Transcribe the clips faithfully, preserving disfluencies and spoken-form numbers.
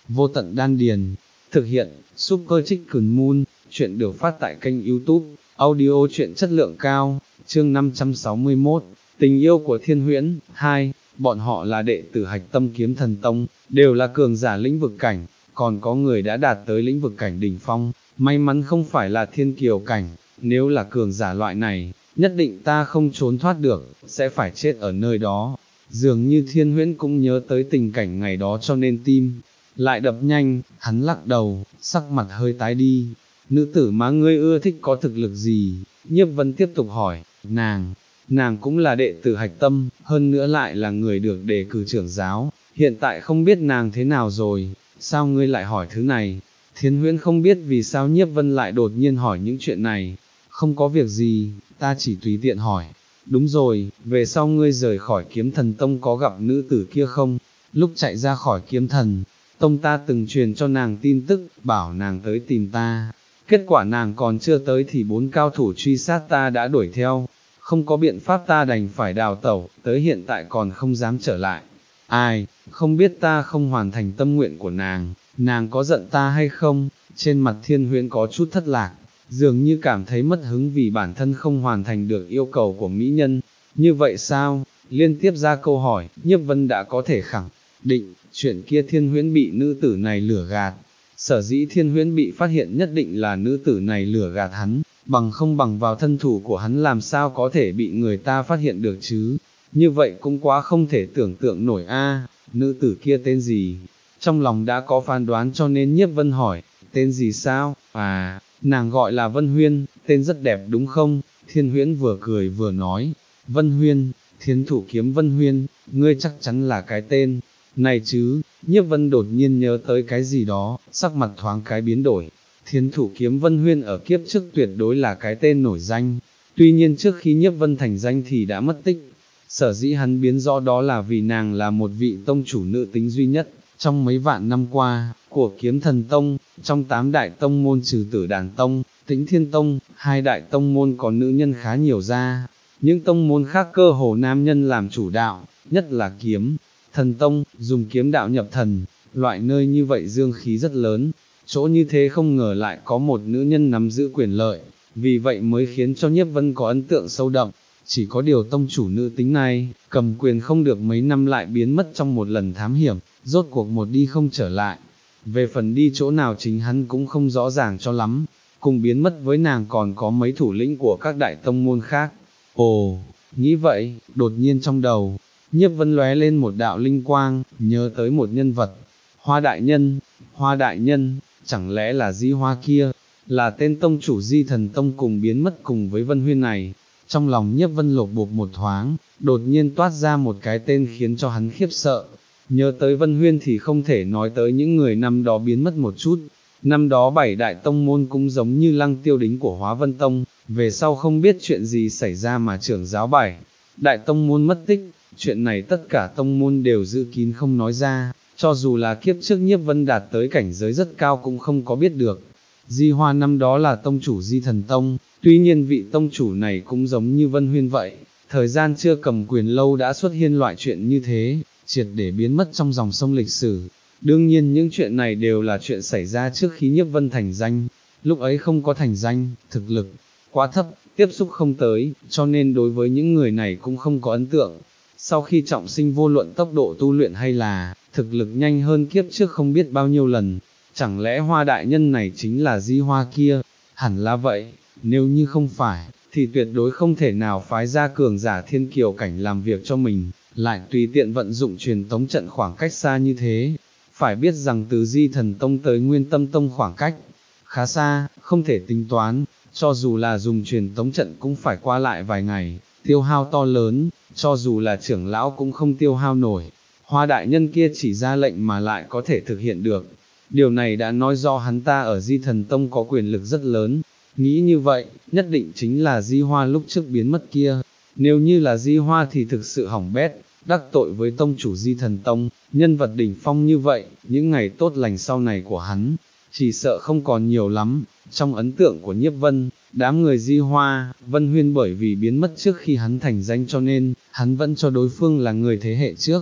vô tận đan điền. Thực hiện, Super Chicken Moon, chuyện được phát tại kênh YouTube, audio truyện chất lượng cao, chương năm trăm sáu mươi mốt, tình yêu của Thiên Huyễn, hai, bọn họ là đệ tử Hạch Tâm Kiếm Thần Tông, đều là cường giả lĩnh vực cảnh, còn có người đã đạt tới lĩnh vực cảnh đỉnh phong, may mắn không phải là thiên kiều cảnh, nếu là cường giả loại này, nhất định ta không trốn thoát được, sẽ phải chết ở nơi đó. Dường như Thiên Huyễn cũng nhớ tới tình cảnh ngày đó cho nên tim lại đập nhanh, hắn lắc đầu, sắc mặt hơi tái đi. Nữ tử mà ngươi ưa thích có thực lực gì? Nhiếp Vân tiếp tục hỏi, nàng, nàng cũng là đệ tử Hạch Tâm, hơn nữa lại là người được đề cử trưởng giáo, hiện tại không biết nàng thế nào rồi, sao ngươi lại hỏi thứ này? Thiên Huyễn không biết vì sao Nhiếp Vân lại đột nhiên hỏi những chuyện này, không có việc gì, ta chỉ tùy tiện hỏi. Đúng rồi, về sau ngươi rời khỏi Kiếm Thần Tông có gặp nữ tử kia không? Lúc chạy ra khỏi Kiếm Thần Tông ta từng truyền cho nàng tin tức, bảo nàng tới tìm ta. Kết quả nàng còn chưa tới thì bốn cao thủ truy sát ta đã đuổi theo. Không có biện pháp ta đành phải đào tẩu, tới hiện tại còn không dám trở lại. Ai, không biết ta không hoàn thành tâm nguyện của nàng, nàng có giận ta hay không? Trên mặt Thiên Huyễn có chút thất lạc, dường như cảm thấy mất hứng vì bản thân không hoàn thành được yêu cầu của mỹ nhân. Như vậy sao? Liên tiếp ra câu hỏi, Nhiếp Vân đã có thể khẳng định, chuyện kia Thiên Huyễn bị nữ tử này lừa gạt. Sở dĩ Thiên Huyễn bị phát hiện nhất định là nữ tử này lừa gạt hắn, bằng không bằng vào thân thủ của hắn làm sao có thể bị người ta phát hiện được chứ. Như vậy cũng quá không thể tưởng tượng nổi a. Nữ tử kia tên gì? Trong lòng đã có phán đoán cho nên Nhiếp Vân hỏi, tên gì sao? À, nàng gọi là Vân Huyên, tên rất đẹp đúng không? Thiên Huyễn vừa cười vừa nói, Vân Huyên, Thiên Thủ Kiếm Vân Huyên, ngươi chắc chắn là cái tên này chứ? Nhiếp Vân đột nhiên nhớ tới cái gì đó, sắc mặt thoáng cái biến đổi. Thiên Thủ Kiếm Vân Huyên ở kiếp trước tuyệt đối là cái tên nổi danh, tuy nhiên trước khi Nhiếp Vân thành danh thì đã mất tích. Sở dĩ hắn biến rõ đó là vì nàng là một vị tông chủ nữ tính duy nhất, trong mấy vạn năm qua, của Kiếm Thần Tông, trong tám đại tông môn trừ Tử Đàn Tông, Tĩnh Thiên Tông, hai đại tông môn có nữ nhân khá nhiều ra, những tông môn khác cơ hồ nam nhân làm chủ đạo, nhất là Kiếm Thần Tông, dùng kiếm đạo nhập thần, loại nơi như vậy dương khí rất lớn, chỗ như thế không ngờ lại có một nữ nhân nắm giữ quyền lợi, vì vậy mới khiến cho Nhiếp Vân có ấn tượng sâu đậm. Chỉ có điều tông chủ nữ tính này, cầm quyền không được mấy năm lại biến mất trong một lần thám hiểm, rốt cuộc một đi không trở lại. Về phần đi chỗ nào chính hắn cũng không rõ ràng cho lắm, cùng biến mất với nàng còn có mấy thủ lĩnh của các đại tông môn khác. Ồ, nghĩ vậy, đột nhiên trong đầu, Nhiếp Vân lóe lên một đạo linh quang, nhớ tới một nhân vật, Hoa Đại Nhân. Hoa Đại Nhân, chẳng lẽ là Di Hoa kia, là tên tông chủ Di Thần Tông cùng biến mất cùng với Vân Huyên này. Trong lòng Nhiếp Vân lột bột một thoáng, đột nhiên toát ra một cái tên khiến cho hắn khiếp sợ. Nhớ tới Vân Huyên thì không thể nói tới những người năm đó biến mất một chút. Năm đó bảy đại tông môn cũng giống như Lăng Tiêu Đính của Hóa Vân Tông, về sau không biết chuyện gì xảy ra mà trưởng giáo bảy đại tông môn mất tích. Chuyện này tất cả tông môn đều giữ kín không nói ra, cho dù là kiếp trước Nhiếp Vân đạt tới cảnh giới rất cao cũng không có biết được. Di Hoa năm đó là tông chủ Di Thần Tông, tuy nhiên vị tông chủ này cũng giống như Vân Huyên vậy, thời gian chưa cầm quyền lâu đã xuất hiện loại chuyện như thế, triệt để biến mất trong dòng sông lịch sử. Đương nhiên những chuyện này đều là chuyện xảy ra trước khi Nhiếp Vân thành danh, lúc ấy không có thành danh, thực lực quá thấp, tiếp xúc không tới, cho nên đối với những người này cũng không có ấn tượng. Sau khi trọng sinh vô luận tốc độ tu luyện hay là thực lực nhanh hơn kiếp trước không biết bao nhiêu lần, chẳng lẽ Hoa Đại Nhân này chính là Di Hoa kia? Hẳn là vậy, nếu như không phải, thì tuyệt đối không thể nào phái ra cường giả thiên kiều cảnh làm việc cho mình, lại tùy tiện vận dụng truyền tống trận khoảng cách xa như thế. Phải biết rằng từ Di Thần Tông tới Nguyên Tâm Tông khoảng cách khá xa, không thể tính toán, cho dù là dùng truyền tống trận cũng phải qua lại vài ngày, tiêu hao to lớn, cho dù là trưởng lão cũng không tiêu hao nổi. Hoa Đại Nhân kia chỉ ra lệnh mà lại có thể thực hiện được. Điều này đã nói do hắn ta ở Di Thần Tông có quyền lực rất lớn. Nghĩ như vậy, nhất định chính là Di Hoa lúc trước biến mất kia. Nếu như là Di Hoa thì thực sự hỏng bét, đắc tội với tông chủ Di Thần Tông, nhân vật đỉnh phong như vậy, những ngày tốt lành sau này của hắn, chỉ sợ không còn nhiều lắm. Trong ấn tượng của Nhiếp Vân, đám người Di Hoa, Vân Huyên bởi vì biến mất trước khi hắn thành danh cho nên, hắn vẫn cho đối phương là người thế hệ trước.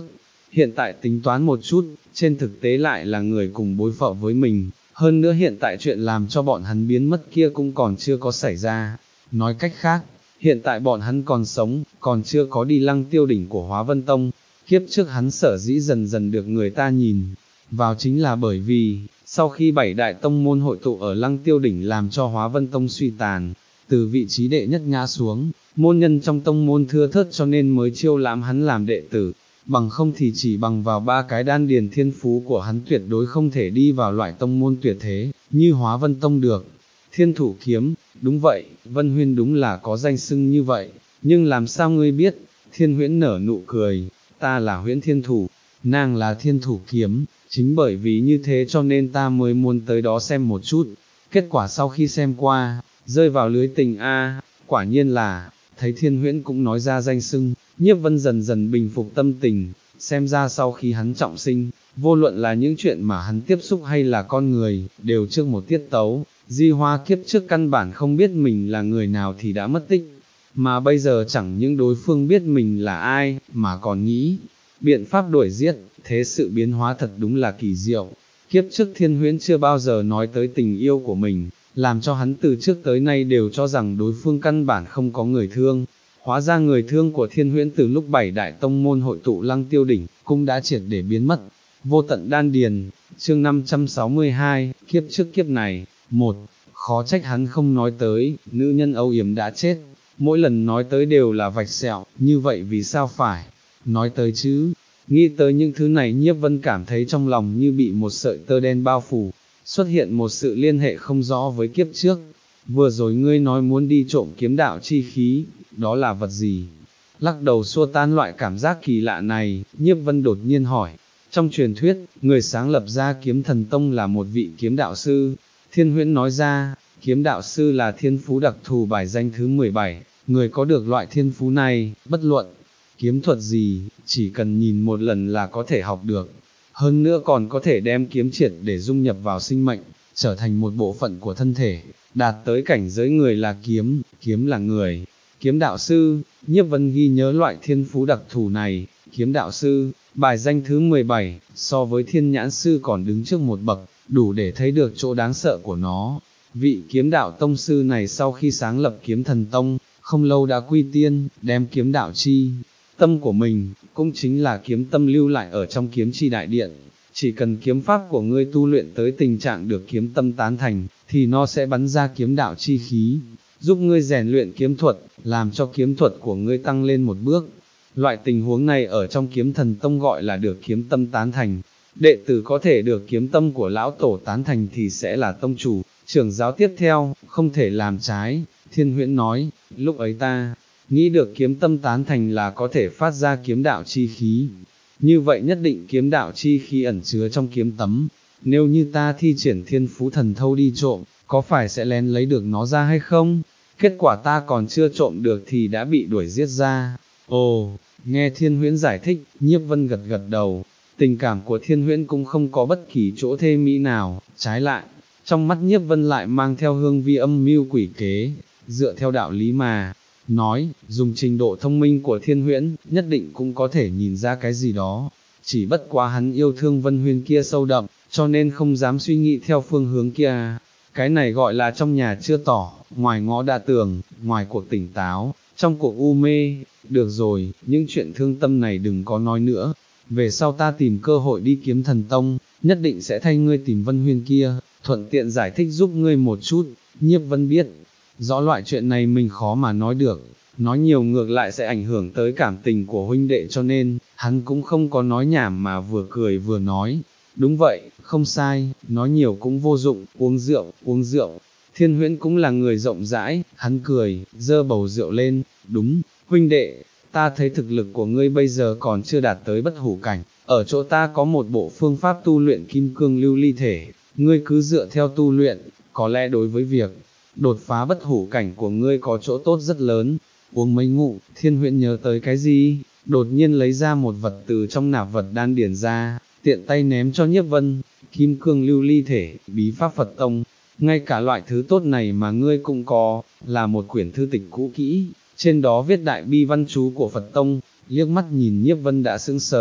hiện tại tính toán một chút, trên thực tế lại là người cùng bối phận với mình, hơn nữa hiện tại chuyện làm cho bọn hắn biến mất kia cũng còn chưa có xảy ra. Nói cách khác, hiện tại bọn hắn còn sống, còn chưa có đi Lăng Tiêu đỉnh của Hóa Vân Tông, kiếp trước hắn sở dĩ dần dần được người ta nhìn vào chính là bởi vì, sau khi bảy đại tông môn hội tụ ở Lăng Tiêu đỉnh làm cho Hóa Vân Tông suy tàn, từ vị trí đệ nhất ngã xuống, môn nhân trong tông môn thưa thớt cho nên mới chiêu lãm hắn làm đệ tử, bằng không thì chỉ bằng vào ba cái đan điền thiên phú của hắn tuyệt đối không thể đi vào loại tông môn tuyệt thế, như Hóa Vân Tông được. Thiên thủ kiếm, đúng vậy, Vân Huyên đúng là có danh xưng như vậy, nhưng làm sao ngươi biết? Thiên Huyễn nở nụ cười, ta là Huyễn Thiên Thủ, nàng là Thiên Thủ Kiếm, chính bởi vì như thế cho nên ta mới muốn tới đó xem một chút. Kết quả sau khi xem qua, rơi vào lưới tình a, quả nhiên là, thấy Thiên Huyễn cũng nói ra danh xưng, Nhiếp Vân dần dần bình phục tâm tình, xem ra sau khi hắn trọng sinh, vô luận là những chuyện mà hắn tiếp xúc hay là con người, đều trước một tiết tấu. Di Hoa kiếp trước căn bản không biết mình là người nào thì đã mất tích, mà bây giờ chẳng những đối phương biết mình là ai, mà còn nghĩ biện pháp đuổi giết, thế sự biến hóa thật đúng là kỳ diệu. Kiếp trước Thiên Huyễn chưa bao giờ nói tới tình yêu của mình, làm cho hắn từ trước tới nay đều cho rằng đối phương căn bản không có người thương. Hóa ra người thương của Thiên Huyễn từ lúc bảy đại tông môn hội tụ Lăng Tiêu đỉnh, cũng đã triệt để biến mất. Vô tận đan điền, chương năm trăm sáu mươi hai, kiếp trước kiếp này. Một, khó trách hắn không nói tới, nữ nhân âu yếm đã chết, mỗi lần nói tới đều là vạch sẹo, như vậy vì sao phải nói tới chứ? Nghĩ tới những thứ này Nhiếp Vân cảm thấy trong lòng như bị một sợi tơ đen bao phủ, xuất hiện một sự liên hệ không rõ với kiếp trước. Vừa rồi ngươi nói muốn đi trộm kiếm đạo chi khí, đó là vật gì? Lắc đầu xua tan loại cảm giác kỳ lạ này, Nhiếp Vân đột nhiên hỏi. Trong truyền thuyết, người sáng lập ra Kiếm Thần Tông là một vị kiếm đạo sư. Thiên Huyễn nói ra, kiếm đạo sư là thiên phú đặc thù bài danh thứ mười bảy, người có được loại thiên phú này, bất luận kiếm thuật gì, chỉ cần nhìn một lần là có thể học được. Hơn nữa còn có thể đem kiếm triệt để dung nhập vào sinh mệnh, trở thành một bộ phận của thân thể, đạt tới cảnh giới người là kiếm, kiếm là người. Kiếm đạo sư, Nhiếp Vân ghi nhớ loại thiên phú đặc thù này, kiếm đạo sư, bài danh thứ mười bảy, so với thiên nhãn sư còn đứng trước một bậc, đủ để thấy được chỗ đáng sợ của nó. Vị kiếm đạo tông sư này sau khi sáng lập Kiếm Thần Tông, không lâu đã quy tiên, đem kiếm đạo chi tâm của mình, cũng chính là kiếm tâm lưu lại ở trong kiếm chi đại điện. Chỉ cần kiếm pháp của ngươi tu luyện tới tình trạng được kiếm tâm tán thành, thì nó sẽ bắn ra kiếm đạo chi khí, giúp ngươi rèn luyện kiếm thuật, làm cho kiếm thuật của ngươi tăng lên một bước. Loại tình huống này ở trong Kiếm Thần Tông gọi là được kiếm tâm tán thành. Đệ tử có thể được kiếm tâm của lão tổ tán thành thì sẽ là tông chủ, trưởng giáo tiếp theo, không thể làm trái. Thiên Huyễn nói, lúc ấy ta nghĩ được kiếm tâm tán thành là có thể phát ra kiếm đạo chi khí. Như vậy nhất định kiếm đạo chi khí ẩn chứa trong kiếm tấm. Nếu như ta thi triển thiên phú thần thâu đi trộm, có phải sẽ lén lấy được nó ra hay không? Kết quả ta còn chưa trộm được thì đã bị đuổi giết ra. Ồ, nghe Thiên Huyễn giải thích, Nhiếp Vân gật gật đầu. Tình cảm của Thiên Huyễn cũng không có bất kỳ chỗ thê mỹ nào, trái lại, trong mắt Nhiếp Vân lại mang theo hương vi âm mưu quỷ kế, dựa theo đạo lý mà nói, dùng trình độ thông minh của Thiên Huyễn, nhất định cũng có thể nhìn ra cái gì đó, chỉ bất quá hắn yêu thương Vân Huyên kia sâu đậm, cho nên không dám suy nghĩ theo phương hướng kia. Cái này gọi là trong nhà chưa tỏ, ngoài ngõ đã tường, ngoài cuộc tỉnh táo, trong cuộc u mê. Được rồi, những chuyện thương tâm này đừng có nói nữa, về sau ta tìm cơ hội đi Kiếm Thần Tông, nhất định sẽ thay ngươi tìm Vân Huyên kia, thuận tiện giải thích giúp ngươi một chút. Nhiếp Vân biết, rõ loại chuyện này mình khó mà nói được, nói nhiều ngược lại sẽ ảnh hưởng tới cảm tình của huynh đệ cho nên, hắn cũng không có nói nhảm mà vừa cười vừa nói. Đúng vậy, không sai, nói nhiều cũng vô dụng, uống rượu, uống rượu. Thiên Huyễn cũng là người rộng rãi, hắn cười, dơ bầu rượu lên, đúng, huynh đệ, ta thấy thực lực của ngươi bây giờ còn chưa đạt tới bất hủ cảnh, ở chỗ ta có một bộ phương pháp tu luyện kim cương lưu ly thể, ngươi cứ dựa theo tu luyện, có lẽ đối với việc đột phá bất hủ cảnh của ngươi có chỗ tốt rất lớn. Uống mấy ngụm, Thiên Huyễn nhớ tới cái gì, đột nhiên lấy ra một vật từ trong nạp vật đan điển ra, tiện tay ném cho Nhiếp Vân. Kim cương lưu ly thể, bí pháp Phật Tông, ngay cả loại thứ tốt này mà ngươi cũng có, là một quyển thư tịch cũ kỹ, trên đó viết đại bi văn chú của Phật Tông. Liếc mắt nhìn Nhiếp Vân đã sững sờ,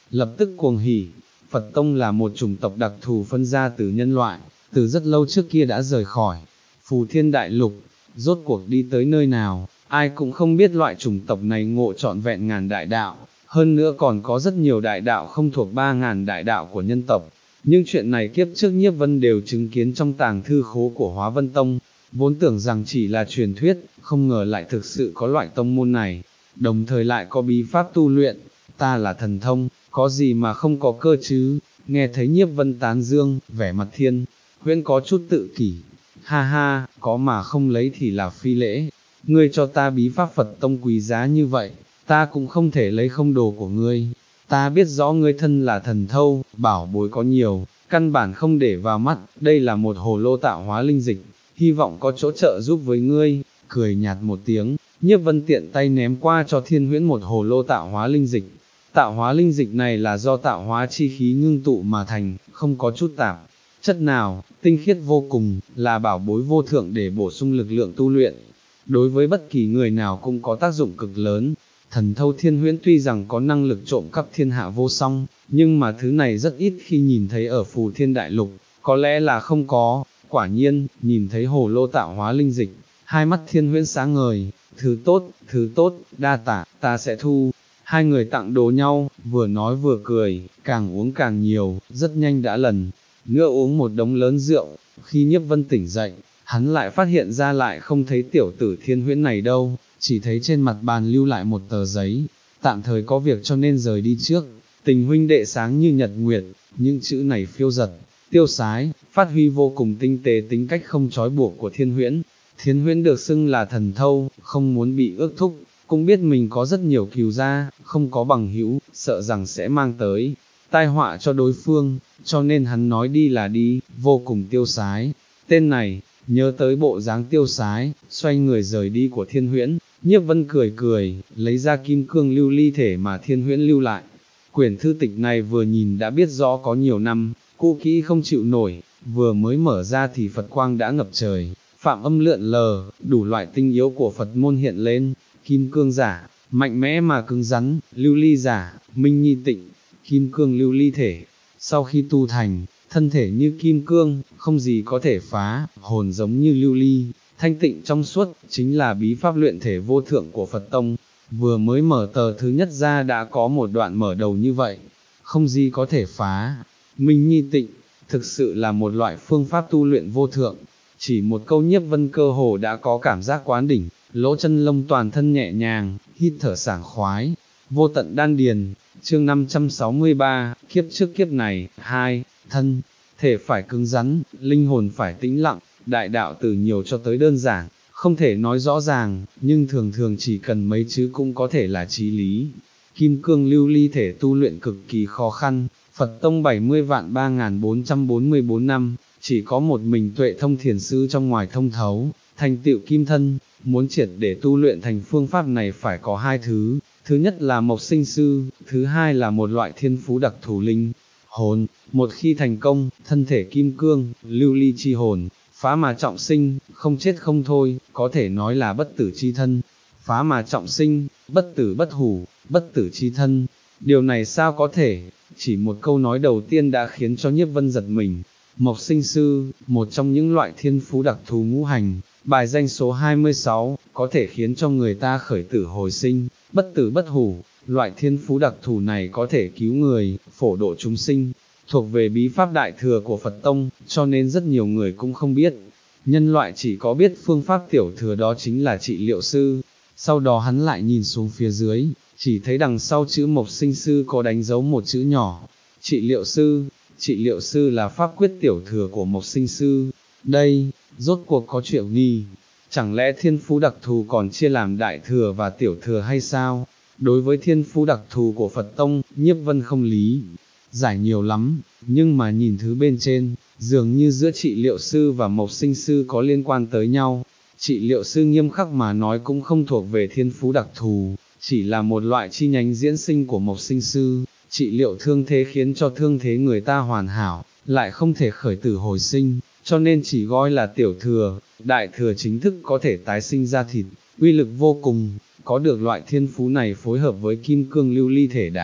lập tức cuồng hỉ. Phật tông là một chủng tộc đặc thù phân ra từ nhân loại, từ rất lâu trước kia đã rời khỏi Phù Thiên Đại Lục, rốt cuộc đi tới nơi nào, ai cũng không biết. Loại chủng tộc này ngộ trọn vẹn ngàn đại đạo, hơn nữa còn có rất nhiều đại đạo không thuộc ba ngàn đại đạo của nhân tộc. Nhưng chuyện này kiếp trước Nhiếp Vân đều chứng kiến trong tàng thư khố của Hóa Vân Tông, vốn tưởng rằng chỉ là truyền thuyết, không ngờ lại thực sự có loại tông môn này, đồng thời lại có bí pháp tu luyện. Ta là thần thông, có gì mà không có cơ chứ? Nghe thấy Nhiếp Vân tán dương, vẻ mặt Thiên Huyễn có chút tự kỷ. Ha ha, có mà không lấy thì là phi lễ. Ngươi cho ta bí pháp Phật tông quý giá như vậy, ta cũng không thể lấy không đồ của ngươi. Ta biết rõ ngươi thân là thần thâu, bảo bối có nhiều, căn bản không để vào mắt. Đây là một hồ lô tạo hóa linh dịch, hy vọng có chỗ trợ giúp với ngươi. Cười nhạt một tiếng, Nhiếp Vân tiện tay ném qua cho Thiên Huyễn một hồ lô tạo hóa linh dịch. Tạo hóa linh dịch này là do tạo hóa chi khí ngưng tụ mà thành, không có chút tạp chất nào, tinh khiết vô cùng, là bảo bối vô thượng để bổ sung lực lượng tu luyện. Đối với bất kỳ người nào cũng có tác dụng cực lớn. Thần thâu Thiên Huyễn tuy rằng có năng lực trộm cắp thiên hạ vô song, nhưng mà thứ này rất ít khi nhìn thấy ở Phù Thiên Đại Lục, có lẽ là không có. Quả nhiên, nhìn thấy hồ lô tạo hóa linh dịch, hai mắt Thiên Huyễn sáng ngời. Thứ tốt, thứ tốt, đa tạ, ta sẽ thu. Hai người tặng đồ nhau, vừa nói vừa cười, càng uống càng nhiều, rất nhanh đã lần nữa uống một đống lớn rượu. Khi Nhiếp Vân tỉnh dậy, hắn lại phát hiện ra lại không thấy tiểu tử Thiên Huyễn này đâu, chỉ thấy trên mặt bàn lưu lại một tờ giấy, tạm thời có việc cho nên rời đi trước. Tình huynh đệ sáng như nhật nguyệt, những chữ này phiêu giật, tiêu sái, phát huy vô cùng tinh tế tính cách không trói buộc của Thiên Huyễn. Thiên Huyễn được xưng là thần thâu, không muốn bị ước thúc, cũng biết mình có rất nhiều cừu gia, không có bằng hữu, sợ rằng sẽ mang tới tai họa cho đối phương, cho nên hắn nói đi là đi, vô cùng tiêu sái. Tên này, nhớ tới bộ dáng tiêu sái, xoay người rời đi của Thiên Huyễn, Nhiếp Vân cười cười, lấy ra kim cương lưu ly thể mà Thiên Huyễn lưu lại. Quyển thư tịch này vừa nhìn đã biết rõ có nhiều năm, cũ kỹ không chịu nổi, vừa mới mở ra thì Phật quang đã ngập trời, phạm âm lượn lờ, đủ loại tinh yếu của Phật môn hiện lên. Kim cương giả, mạnh mẽ mà cứng rắn, lưu ly giả, minh nhi tịnh. Kim cương lưu ly thể, sau khi tu thành, thân thể như kim cương, không gì có thể phá, hồn giống như lưu ly, thanh tịnh trong suốt, chính là bí pháp luyện thể vô thượng của Phật Tông. Vừa mới mở tờ thứ nhất ra đã có một đoạn mở đầu như vậy, không gì có thể phá, minh nhi tịnh, thực sự là một loại phương pháp tu luyện vô thượng. Chỉ một câu Nhiếp Vân cơ hồ đã có cảm giác quán đỉnh, lỗ chân lông toàn thân nhẹ nhàng, hít thở sảng khoái, vô tận đan điền. Chương năm trăm sáu mươi ba, kiếp trước kiếp này, hai, thân, thể phải cứng rắn, linh hồn phải tĩnh lặng, đại đạo từ nhiều cho tới đơn giản, không thể nói rõ ràng, nhưng thường thường chỉ cần mấy chữ cũng có thể là chí lý. Kim cương lưu ly thể tu luyện cực kỳ khó khăn, Phật Tông bảy mươi vạn ba nghìn bốn trăm bốn mươi bốn năm, chỉ có một mình Tuệ Thông thiền sư trong ngoài thông thấu, thành tựu kim thân. Muốn triệt để tu luyện thành phương pháp này phải có hai thứ, thứ nhất là mộc sinh sư, thứ hai là một loại thiên phú đặc thù linh hồn. Một khi thành công, thân thể kim cương, lưu ly chi hồn, phá mà trọng sinh, không chết không thôi, có thể nói là bất tử chi thân. Phá mà trọng sinh, bất tử bất hủ, bất tử chi thân. Điều này sao có thể? Chỉ một câu nói đầu tiên đã khiến cho Nhiếp Vân giật mình. Mộc sinh sư, một trong những loại thiên phú đặc thù ngũ hành, bài danh số hai mươi sáu, có thể khiến cho người ta khởi tử hồi sinh, bất tử bất hủ. Loại thiên phú đặc thù này có thể cứu người, phổ độ chúng sinh, thuộc về bí pháp đại thừa của Phật Tông, cho nên rất nhiều người cũng không biết. Nhân loại chỉ có biết phương pháp tiểu thừa, đó chính là trị liệu sư. Sau đó hắn lại nhìn xuống phía dưới, chỉ thấy đằng sau chữ mộc sinh sư có đánh dấu một chữ nhỏ, trị liệu sư. Trị liệu sư là pháp quyết tiểu thừa của mộc sinh sư. Đây, rốt cuộc có chuyện nghi, chẳng lẽ thiên phú đặc thù còn chia làm đại thừa và tiểu thừa hay sao? Đối với thiên phú đặc thù của Phật Tông, Nhiếp Vân không lý giải nhiều lắm, nhưng mà nhìn thứ bên trên, dường như giữa trị liệu sư và mộc sinh sư có liên quan tới nhau. Trị liệu sư nghiêm khắc mà nói cũng không thuộc về thiên phú đặc thù, chỉ là một loại chi nhánh diễn sinh của mộc sinh sư, trị liệu thương thế khiến cho thương thế người ta hoàn hảo, lại không thể khởi tử hồi sinh, cho nên chỉ gọi là tiểu thừa. Đại thừa chính thức có thể tái sinh ra thịt, uy lực vô cùng. Có được loại thiên phú này phối hợp với kim cương lưu ly thể đã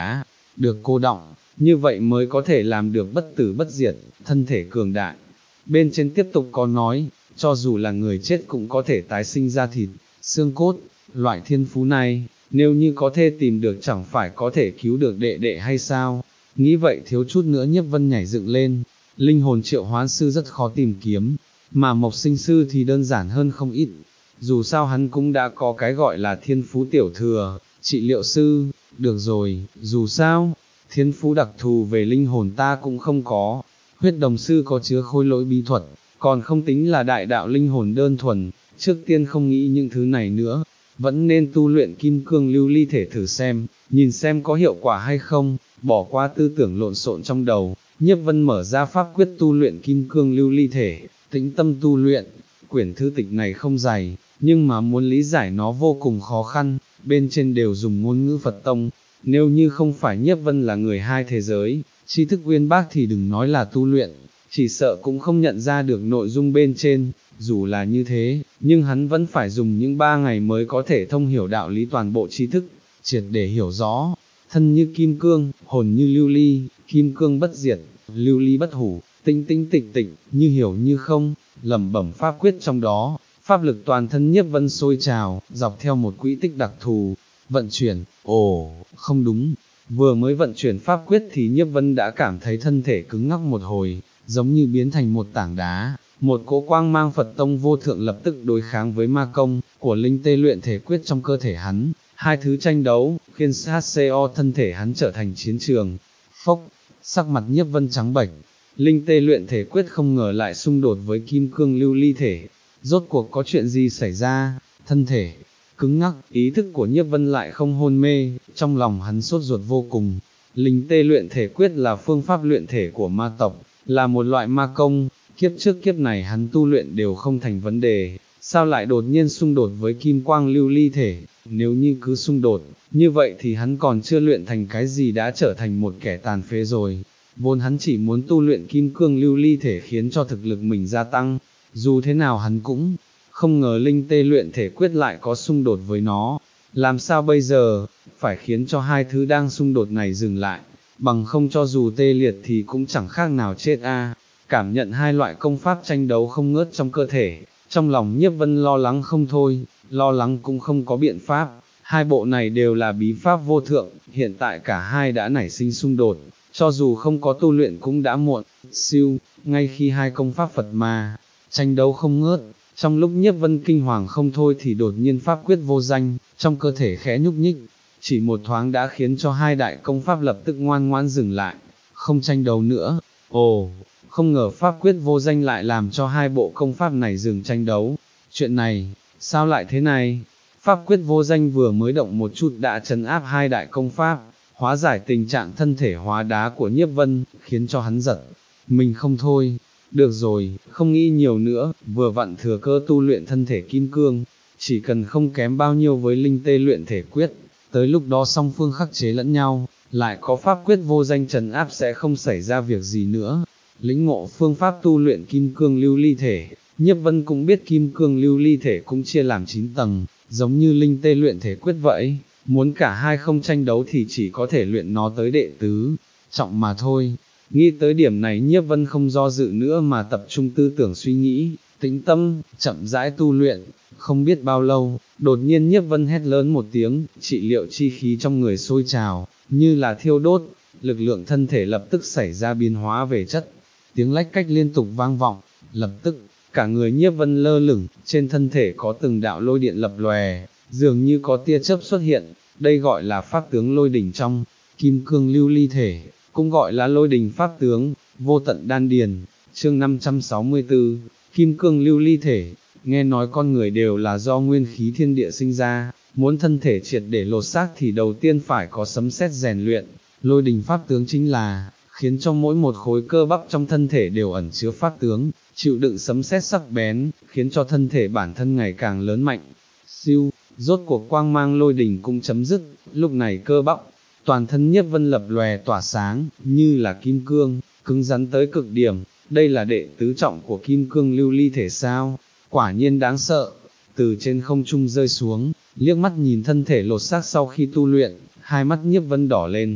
được cô đọng, như vậy mới có thể làm được bất tử bất diệt, thân thể cường đại. Bên trên tiếp tục có nói, cho dù là người chết cũng có thể tái sinh ra thịt, xương cốt, loại thiên phú này, nếu như có thể tìm được chẳng phải có thể cứu được đệ đệ hay sao? Nghĩ vậy thiếu chút nữa Nhiếp Vân nhảy dựng lên, linh hồn triệu hoán sư rất khó tìm kiếm, mà mộc sinh sư thì đơn giản hơn không ít. Dù sao hắn cũng đã có cái gọi là thiên phú tiểu thừa, trị liệu sư, được rồi, dù sao, thiên phú đặc thù về linh hồn ta cũng không có, huyết đồng sư có chứa khôi lỗi bí thuật, còn không tính là đại đạo linh hồn đơn thuần, trước tiên không nghĩ những thứ này nữa, vẫn nên tu luyện kim cương lưu ly thể thử xem, nhìn xem có hiệu quả hay không, bỏ qua tư tưởng lộn xộn trong đầu, Nhiếp Vân mở ra pháp quyết tu luyện kim cương lưu ly thể, tĩnh tâm tu luyện, quyển thư tịch này không dày, nhưng mà muốn lý giải nó vô cùng khó khăn, bên trên đều dùng ngôn ngữ Phật tông, nếu như không phải Nhiếp Vân là người hai thế giới, tri thức uyên bác thì đừng nói là tu luyện, chỉ sợ cũng không nhận ra được nội dung bên trên, dù là như thế, nhưng hắn vẫn phải dùng những ba ngày mới có thể thông hiểu đạo lý toàn bộ tri thức, triệt để hiểu rõ, thân như kim cương, hồn như lưu ly, kim cương bất diệt, lưu ly bất hủ, tinh tinh tịch tịch, như hiểu như không, lẩm bẩm pháp quyết trong đó, pháp lực toàn thân Nhiếp Vân sôi trào, dọc theo một quỹ tích đặc thù, vận chuyển, ồ, không đúng, vừa mới vận chuyển pháp quyết thì Nhiếp Vân đã cảm thấy thân thể cứng ngắc một hồi, giống như biến thành một tảng đá, một cỗ quang mang Phật tông vô thượng lập tức đối kháng với ma công của linh tê luyện thể quyết trong cơ thể hắn, hai thứ tranh đấu, khiến sát co thân thể hắn trở thành chiến trường, phốc, sắc mặt Nhiếp Vân trắng bệch, linh tê luyện thể quyết không ngờ lại xung đột với kim cương lưu ly thể, rốt cuộc có chuyện gì xảy ra, thân thể cứng ngắc, ý thức của Nhiếp Vân lại không hôn mê, trong lòng hắn sốt ruột vô cùng. Linh tê luyện thể quyết là phương pháp luyện thể của ma tộc, là một loại ma công, kiếp trước kiếp này hắn tu luyện đều không thành vấn đề, sao lại đột nhiên xung đột với kim quang lưu ly thể, nếu như cứ xung đột, như vậy thì hắn còn chưa luyện thành cái gì đã trở thành một kẻ tàn phế rồi, vốn hắn chỉ muốn tu luyện kim cương lưu ly thể khiến cho thực lực mình gia tăng, dù thế nào hắn cũng không ngờ linh tê luyện thể quyết lại có xung đột với nó, làm sao bây giờ, phải khiến cho hai thứ đang xung đột này dừng lại, bằng không cho dù tê liệt thì cũng chẳng khác nào chết a. Cảm nhận hai loại công pháp tranh đấu không ngớt trong cơ thể, trong lòng Nhiếp Vân lo lắng không thôi, lo lắng cũng không có biện pháp, hai bộ này đều là bí pháp vô thượng, hiện tại cả hai đã nảy sinh xung đột, cho dù không có tu luyện cũng đã muộn, siêu, ngay khi hai công pháp Phật ma tranh đấu không ngớt, trong lúc Nhiếp Vân kinh hoàng không thôi thì đột nhiên pháp quyết vô danh, trong cơ thể khẽ nhúc nhích, chỉ một thoáng đã khiến cho hai đại công pháp lập tức ngoan ngoãn dừng lại, không tranh đấu nữa, ồ, không ngờ pháp quyết vô danh lại làm cho hai bộ công pháp này dừng tranh đấu, chuyện này, sao lại thế này, pháp quyết vô danh vừa mới động một chút đã trấn áp hai đại công pháp, hóa giải tình trạng thân thể hóa đá của Nhiếp Vân, khiến cho hắn giật, mình không thôi. Được rồi, không nghĩ nhiều nữa, vừa vặn thừa cơ tu luyện thân thể kim cương, chỉ cần không kém bao nhiêu với linh tê luyện thể quyết, tới lúc đó song phương khắc chế lẫn nhau, lại có pháp quyết vô danh trấn áp sẽ không xảy ra việc gì nữa. Lĩnh ngộ phương pháp tu luyện kim cương lưu ly thể, Nhiếp Vân cũng biết kim cương lưu ly thể cũng chia làm chín tầng, giống như linh tê luyện thể quyết vậy, muốn cả hai không tranh đấu thì chỉ có thể luyện nó tới đệ tứ, trọng mà thôi. Nghĩ tới điểm này Nhiếp Vân không do dự nữa mà tập trung tư tưởng suy nghĩ, tĩnh tâm, chậm rãi tu luyện, không biết bao lâu, đột nhiên Nhiếp Vân hét lớn một tiếng, trị liệu chi khí trong người sôi trào, như là thiêu đốt, lực lượng thân thể lập tức xảy ra biến hóa về chất, tiếng lách cách liên tục vang vọng, lập tức, cả người Nhiếp Vân lơ lửng, trên thân thể có từng đạo lôi điện lập lòe, dường như có tia chớp xuất hiện, đây gọi là pháp tướng lôi đỉnh trong kim cương lưu ly thể, cũng gọi là lôi đình pháp tướng, vô tận đan điền, chương năm trăm sáu mươi tư, kim cương lưu ly thể, nghe nói con người đều là do nguyên khí thiên địa sinh ra, muốn thân thể triệt để lột xác thì đầu tiên phải có sấm sét rèn luyện, lôi đình pháp tướng chính là, khiến cho mỗi một khối cơ bắp trong thân thể đều ẩn chứa pháp tướng, chịu đựng sấm sét sắc bén, khiến cho thân thể bản thân ngày càng lớn mạnh, siêu, rốt cuộc quang mang lôi đình cũng chấm dứt, lúc này cơ bắp, toàn thân Nhiếp Vân lập lòe tỏa sáng, như là kim cương, cứng rắn tới cực điểm, đây là đệ tứ trọng của kim cương lưu ly thể sao, quả nhiên đáng sợ, từ trên không trung rơi xuống, liếc mắt nhìn thân thể lột xác sau khi tu luyện, hai mắt Nhiếp Vân đỏ lên,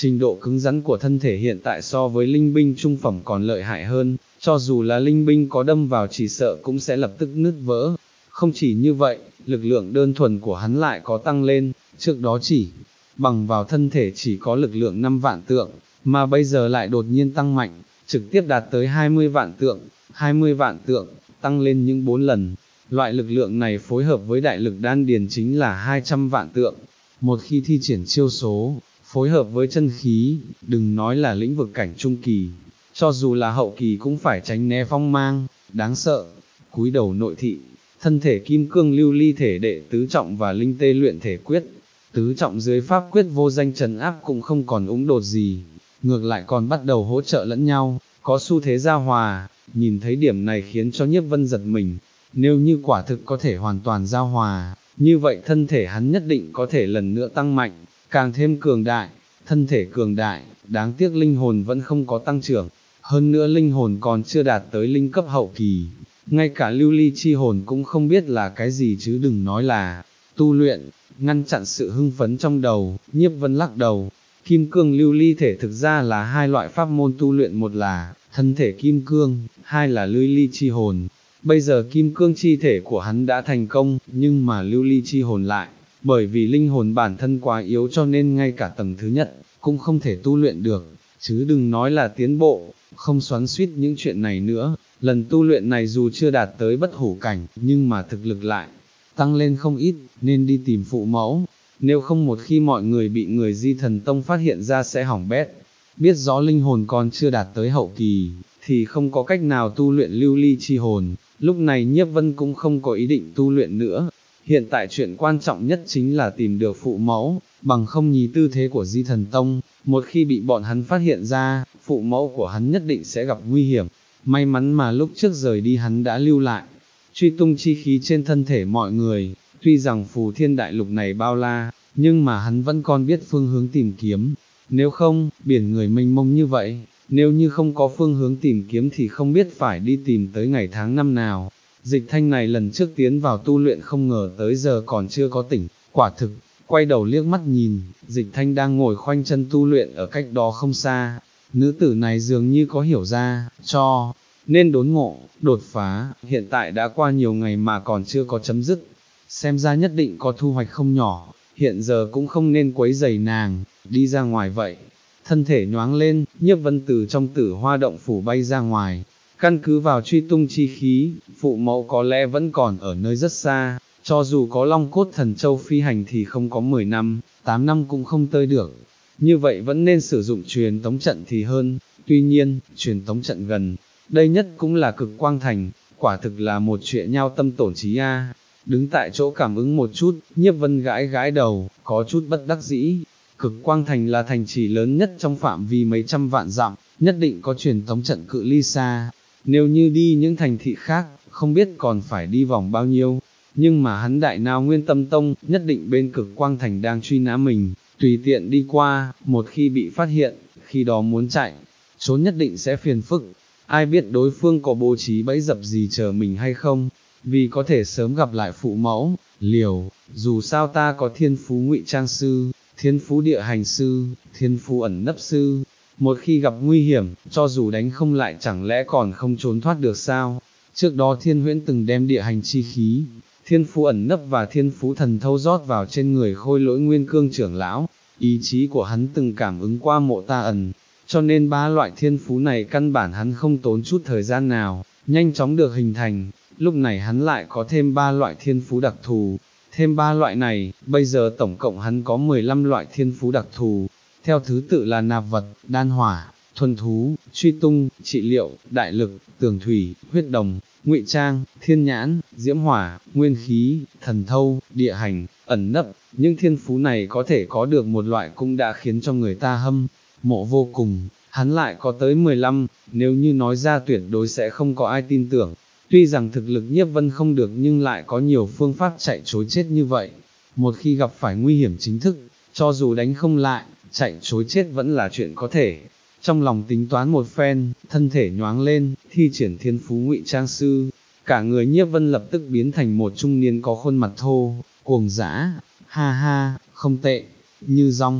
trình độ cứng rắn của thân thể hiện tại so với linh binh trung phẩm còn lợi hại hơn, cho dù là linh binh có đâm vào chỉ sợ cũng sẽ lập tức nứt vỡ. Không chỉ như vậy, lực lượng đơn thuần của hắn lại có tăng lên, trước đó chỉ bằng vào thân thể chỉ có lực lượng năm vạn tượng, mà bây giờ lại đột nhiên tăng mạnh, trực tiếp đạt tới hai mươi vạn tượng, hai mươi vạn tượng, tăng lên những bốn lần. Loại lực lượng này phối hợp với đại lực đan điền chính là hai trăm vạn tượng. Một khi thi triển chiêu số, phối hợp với chân khí, đừng nói là lĩnh vực cảnh trung kỳ, cho dù là hậu kỳ cũng phải tránh né phong mang, đáng sợ. Cúi đầu nội thị, thân thể kim cương lưu ly thể đệ tứ trọng và linh tê luyện thể quyết, tứ trọng dưới pháp quyết vô danh trấn áp cũng không còn úng đột gì, ngược lại còn bắt đầu hỗ trợ lẫn nhau, có xu thế giao hòa. Nhìn thấy điểm này khiến cho Nhiếp Vân giật mình, nếu như quả thực có thể hoàn toàn giao hòa, như vậy thân thể hắn nhất định có thể lần nữa tăng mạnh, càng thêm cường đại. Thân thể cường đại, đáng tiếc linh hồn vẫn không có tăng trưởng, hơn nữa linh hồn còn chưa đạt tới linh cấp hậu kỳ, ngay cả lưu ly chi hồn cũng không biết là cái gì chứ đừng nói là tu luyện. Ngăn chặn sự hưng phấn trong đầu, Nhiếp Vân lắc đầu, kim cương lưu ly thể thực ra là hai loại pháp môn tu luyện, một là thân thể kim cương, hai là lưu ly chi hồn. Bây giờ kim cương chi thể của hắn đã thành công, nhưng mà lưu ly chi hồn lại, bởi vì linh hồn bản thân quá yếu cho nên ngay cả tầng thứ nhất, cũng không thể tu luyện được, chứ đừng nói là tiến bộ. Không xoắn xuýt những chuyện này nữa, lần tu luyện này dù chưa đạt tới bất hủ cảnh, nhưng mà thực lực lại tăng lên không ít, nên đi tìm phụ mẫu, nếu không một khi mọi người bị người Di Thần Tông phát hiện ra sẽ hỏng bét. Biết rõ linh hồn còn chưa đạt tới hậu kỳ, thì không có cách nào tu luyện lưu ly chi hồn. Lúc này Nhiếp Vân cũng không có ý định tu luyện nữa, hiện tại chuyện quan trọng nhất chính là tìm được phụ mẫu, bằng không nhí tư thế của Di Thần Tông, một khi bị bọn hắn phát hiện ra, phụ mẫu của hắn nhất định sẽ gặp nguy hiểm. May mắn mà lúc trước rời đi hắn đã lưu lại truy tung chi khí trên thân thể mọi người, tuy rằng phù thiên đại lục này bao la, nhưng mà hắn vẫn còn biết phương hướng tìm kiếm, nếu không, biển người mênh mông như vậy, nếu như không có phương hướng tìm kiếm thì không biết phải đi tìm tới ngày tháng năm nào. Dịch Thanh này lần trước tiến vào tu luyện không ngờ tới giờ còn chưa có tỉnh, quả thực, quay đầu liếc mắt nhìn, Dịch Thanh đang ngồi khoanh chân tu luyện ở cách đó không xa, nữ tử này dường như có hiểu ra, cho nên đốn ngộ, đột phá, hiện tại đã qua nhiều ngày mà còn chưa có chấm dứt, xem ra nhất định có thu hoạch không nhỏ, hiện giờ cũng không nên quấy rầy nàng, đi ra ngoài vậy. Thân thể nhoáng lên, Nhiếp Vân từ trong Tử Hoa động phủ bay ra ngoài, căn cứ vào truy tung chi khí, phụ mẫu có lẽ vẫn còn ở nơi rất xa, cho dù có Long Cốt Thần Châu phi hành thì không có mười năm, tám năm cũng không tới được, như vậy vẫn nên sử dụng truyền tống trận thì hơn. Tuy nhiên, truyền tống trận gần đây nhất cũng là Cực Quang Thành, quả thực là một chuyện nhau tâm tổn trí a. Đứng tại chỗ cảm ứng một chút, Nhiếp Vân gãi gãi đầu, có chút bất đắc dĩ. Cực Quang Thành là thành trì lớn nhất trong phạm vi mấy trăm vạn dặm, nhất định có truyền tống trận cự ly xa. Nếu như đi những thành thị khác, không biết còn phải đi vòng bao nhiêu. Nhưng mà hắn Đại Nao Nguyên Tâm Tông, nhất định bên Cực Quang Thành đang truy nã mình, tùy tiện đi qua, một khi bị phát hiện, khi đó muốn chạy, trốn nhất định sẽ phiền phức. Ai biết đối phương có bố trí bẫy dập gì chờ mình hay không, vì có thể sớm gặp lại phụ mẫu, liều, dù sao ta có thiên phú ngụy trang sư, thiên phú địa hành sư, thiên phú ẩn nấp sư, một khi gặp nguy hiểm, cho dù đánh không lại chẳng lẽ còn không trốn thoát được sao. Trước đó Thiên Huyễn từng đem địa hành chi khí, thiên phú ẩn nấp và thiên phú thần thâu rót vào trên người Khôi Lỗi Nguyên Cương trưởng lão, ý chí của hắn từng cảm ứng qua Mộ Ta Ẩn, cho nên ba loại thiên phú này căn bản hắn không tốn chút thời gian nào, nhanh chóng được hình thành. Lúc này hắn lại có thêm ba loại thiên phú đặc thù, thêm ba loại này, bây giờ tổng cộng hắn có mười lăm loại thiên phú đặc thù, theo thứ tự là nạp vật, đan hỏa, thuần thú, truy tung, trị liệu, đại lực, tường thủy, huyết đồng, ngụy trang, thiên nhãn, diễm hỏa, nguyên khí, thần thâu, địa hành, ẩn nấp. Những thiên phú này có thể có được một loại cũng đã khiến cho người ta hâm mộ vô cùng, hắn lại có tới mười lăm, nếu như nói ra tuyệt đối sẽ không có ai tin tưởng. Tuy rằng thực lực Nhiếp Vân không được nhưng lại có nhiều phương pháp chạy trối chết như vậy, một khi gặp phải nguy hiểm chính thức, cho dù đánh không lại, chạy trối chết vẫn là chuyện có thể. Trong lòng tính toán một phen, thân thể nhoáng lên, thi triển thiên phú ngụy trang sư, cả người Nhiếp Vân lập tức biến thành một trung niên có khuôn mặt thô, cuồng dã, ha ha, không tệ, như rong,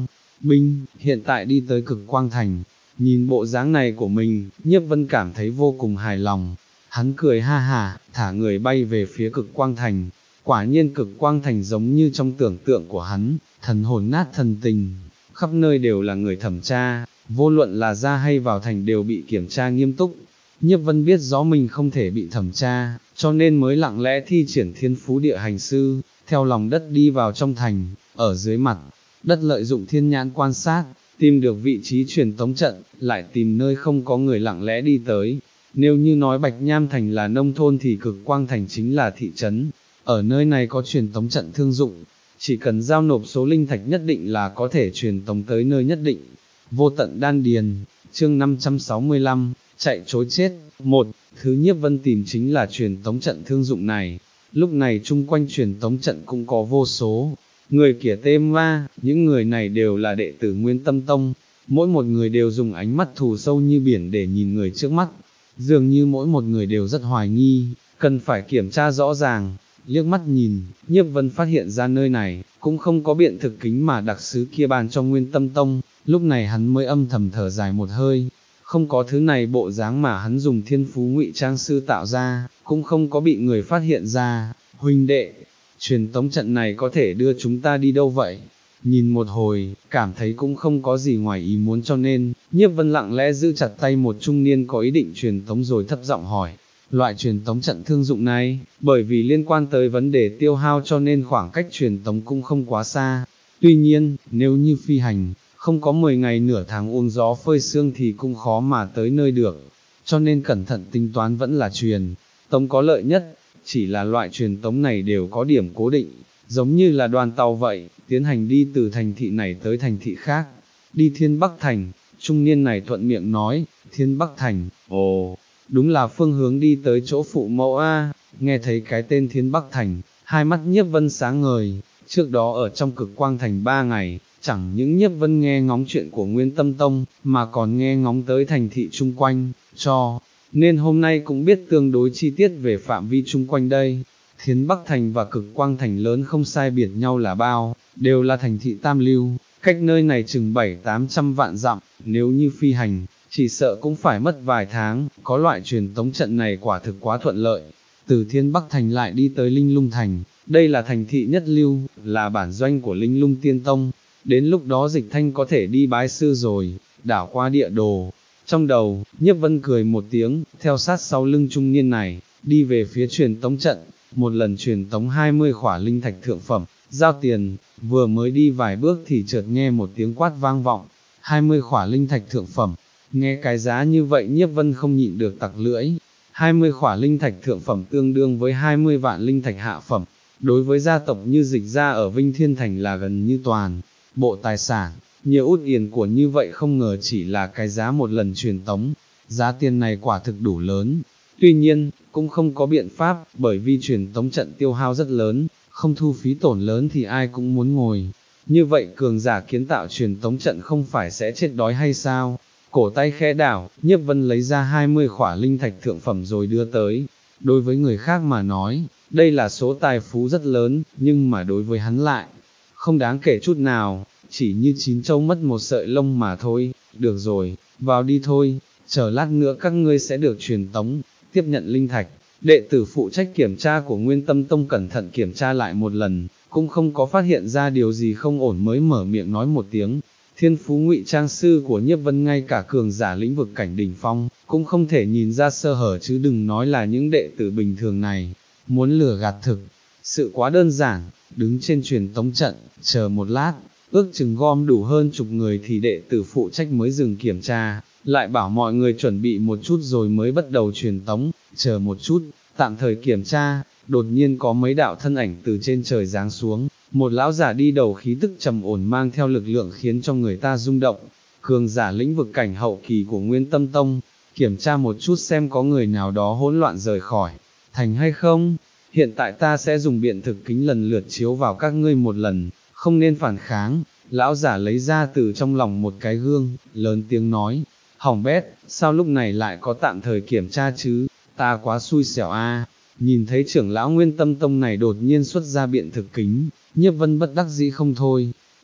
binh, hiện tại đi tới Cực Quang Thành. Nhìn bộ dáng này của mình, Nhiếp Vân cảm thấy vô cùng hài lòng. Hắn cười ha hả, thả người bay về phía Cực Quang Thành. Quả nhiên Cực Quang Thành giống như trong tưởng tượng của hắn, thần hồn nát thần tình, khắp nơi đều là người thẩm tra, vô luận là ra hay vào thành đều bị kiểm tra nghiêm túc. Nhiếp Vân biết rõ mình không thể bị thẩm tra, cho nên mới lặng lẽ thi triển thiên phú địa hành sư, theo lòng đất đi vào trong thành, ở dưới mặt đất lợi dụng thiên nhãn quan sát, tìm được vị trí truyền tống trận, lại tìm nơi không có người lặng lẽ đi tới. Nếu như nói Bạch Nham Thành là nông thôn thì Cực Quang Thành chính là thị trấn, ở nơi này có truyền tống trận thương dụng, chỉ cần giao nộp số linh thạch nhất định là có thể truyền tống tới nơi nhất định. Vô tận đan điền, chương năm trăm sáu mươi lăm, chạy trối chết. Một, thứ Nhiếp Vân tìm chính là truyền tống trận thương dụng này. Lúc này chung quanh truyền tống trận cũng có vô số người kìa tên ma, những người này đều là đệ tử Nguyên Tâm Tông, mỗi một người đều dùng ánh mắt thù sâu như biển để nhìn người trước mắt, dường như mỗi một người đều rất hoài nghi, cần phải kiểm tra rõ ràng. Liếc mắt nhìn, Nhiếp Vân phát hiện ra nơi này, cũng không có biện thực kính mà đặc sứ kia bàn cho Nguyên Tâm Tông, lúc này hắn mới âm thầm thở dài một hơi, không có thứ này bộ dáng mà hắn dùng thiên phú ngụy trang sư tạo ra, cũng không có bị người phát hiện ra. Huynh đệ, truyền tống trận này có thể đưa chúng ta đi đâu vậy? Nhìn một hồi, cảm thấy cũng không có gì ngoài ý muốn cho nên, Nhiếp Vân lặng lẽ giữ chặt tay một trung niên có ý định truyền tống rồi thấp giọng hỏi. Loại truyền tống trận thương dụng này, bởi vì liên quan tới vấn đề tiêu hao cho nên khoảng cách truyền tống cũng không quá xa. Tuy nhiên, nếu như phi hành, không có mười ngày nửa tháng uống gió phơi sương thì cũng khó mà tới nơi được. Cho nên cẩn thận tính toán vẫn là truyền tống có lợi nhất, chỉ là loại truyền tống này đều có điểm cố định, giống như là đoàn tàu vậy, tiến hành đi từ thành thị này tới thành thị khác. Đi Thiên Bắc Thành, trung niên này thuận miệng nói. Thiên Bắc Thành, ồ, đúng là phương hướng đi tới chỗ phụ mẫu a. Nghe thấy cái tên Thiên Bắc Thành, hai mắt Nhiếp Vân sáng ngời. Trước đó ở trong Cực Quang Thành ba ngày, chẳng những Nhiếp Vân nghe ngóng chuyện của Nguyên Tâm Tông, mà còn nghe ngóng tới thành thị chung quanh, cho nên hôm nay cũng biết tương đối chi tiết về phạm vi chung quanh đây. Thiên Bắc Thành và Cực Quang Thành lớn không sai biệt nhau là bao, đều là thành thị tam lưu, cách nơi này chừng bảy tám trăm vạn dặm, nếu như phi hành, chỉ sợ cũng phải mất vài tháng. Có loại truyền tống trận này quả thực quá thuận lợi. Từ Thiên Bắc Thành lại đi tới Linh Lung Thành, đây là thành thị nhất lưu, là bản doanh của Linh Lung Tiên Tông. Đến lúc đó Dịch Thanh có thể đi bái sư rồi. Đảo qua địa đồ, trong đầu, Nhiếp Vân cười một tiếng, theo sát sau lưng trung niên này, đi về phía truyền tống trận. Một lần truyền tống hai mươi khỏa linh thạch thượng phẩm, giao tiền. Vừa mới đi vài bước thì chợt nghe một tiếng quát vang vọng. hai mươi khỏa linh thạch thượng phẩm, nghe cái giá như vậy Nhiếp Vân không nhịn được tặc lưỡi. hai mươi khỏa linh thạch thượng phẩm tương đương với hai mươi vạn linh thạch hạ phẩm, đối với gia tộc như Dịch gia ở Vinh Thiên Thành là gần như toàn bộ tài sản. Nhiều út tiền của như vậy không ngờ chỉ là cái giá một lần truyền tống, giá tiền này quả thực đủ lớn. Tuy nhiên, cũng không có biện pháp, bởi vì truyền tống trận tiêu hao rất lớn, không thu phí tổn lớn thì ai cũng muốn ngồi. Như vậy cường giả kiến tạo truyền tống trận không phải sẽ chết đói hay sao? Cổ tay khẽ đảo, Nhiếp Vân lấy ra hai mươi khỏa linh thạch thượng phẩm rồi đưa tới. Đối với người khác mà nói, đây là số tài phú rất lớn, nhưng mà đối với hắn lại, không đáng kể chút nào, chỉ như chín châu mất một sợi lông mà thôi. Được rồi, vào đi thôi, chờ lát nữa các ngươi sẽ được truyền tống. Tiếp nhận linh thạch, đệ tử phụ trách kiểm tra của Nguyên Tâm Tông cẩn thận kiểm tra lại một lần, cũng không có phát hiện ra điều gì không ổn mới mở miệng nói một tiếng. Thiên phú ngụy trang sư của Nhiếp Vân ngay cả cường giả lĩnh vực cảnh đỉnh phong, cũng không thể nhìn ra sơ hở chứ đừng nói là những đệ tử bình thường này. Muốn lừa gạt thực, sự quá đơn giản. Đứng trên truyền tống trận, chờ một lát, ước chừng gom đủ hơn chục người thì đệ tử phụ trách mới dừng kiểm tra, lại bảo mọi người chuẩn bị một chút rồi mới bắt đầu truyền tống. Chờ một chút, tạm thời kiểm tra. Đột nhiên có mấy đạo thân ảnh từ trên trời giáng xuống, một lão giả đi đầu khí tức trầm ổn mang theo lực lượng khiến cho người ta rung động. Cường giả lĩnh vực cảnh hậu kỳ của Nguyên Tâm Tông, kiểm tra một chút xem có người nào đó hỗn loạn rời khỏi thành hay không. Hiện tại ta sẽ dùng biện thực kính lần lượt chiếu vào các ngươi một lần, không nên phản kháng. Lão giả lấy ra từ trong lòng một cái gương, lớn tiếng nói. Hỏng bét, sao lúc này lại có tạm thời kiểm tra chứ, ta quá xui xẻo a. Nhìn thấy trưởng lão Nguyên Tâm Tông này đột nhiên xuất ra biện thực kính, Nhiếp Vân bất đắc dĩ không thôi.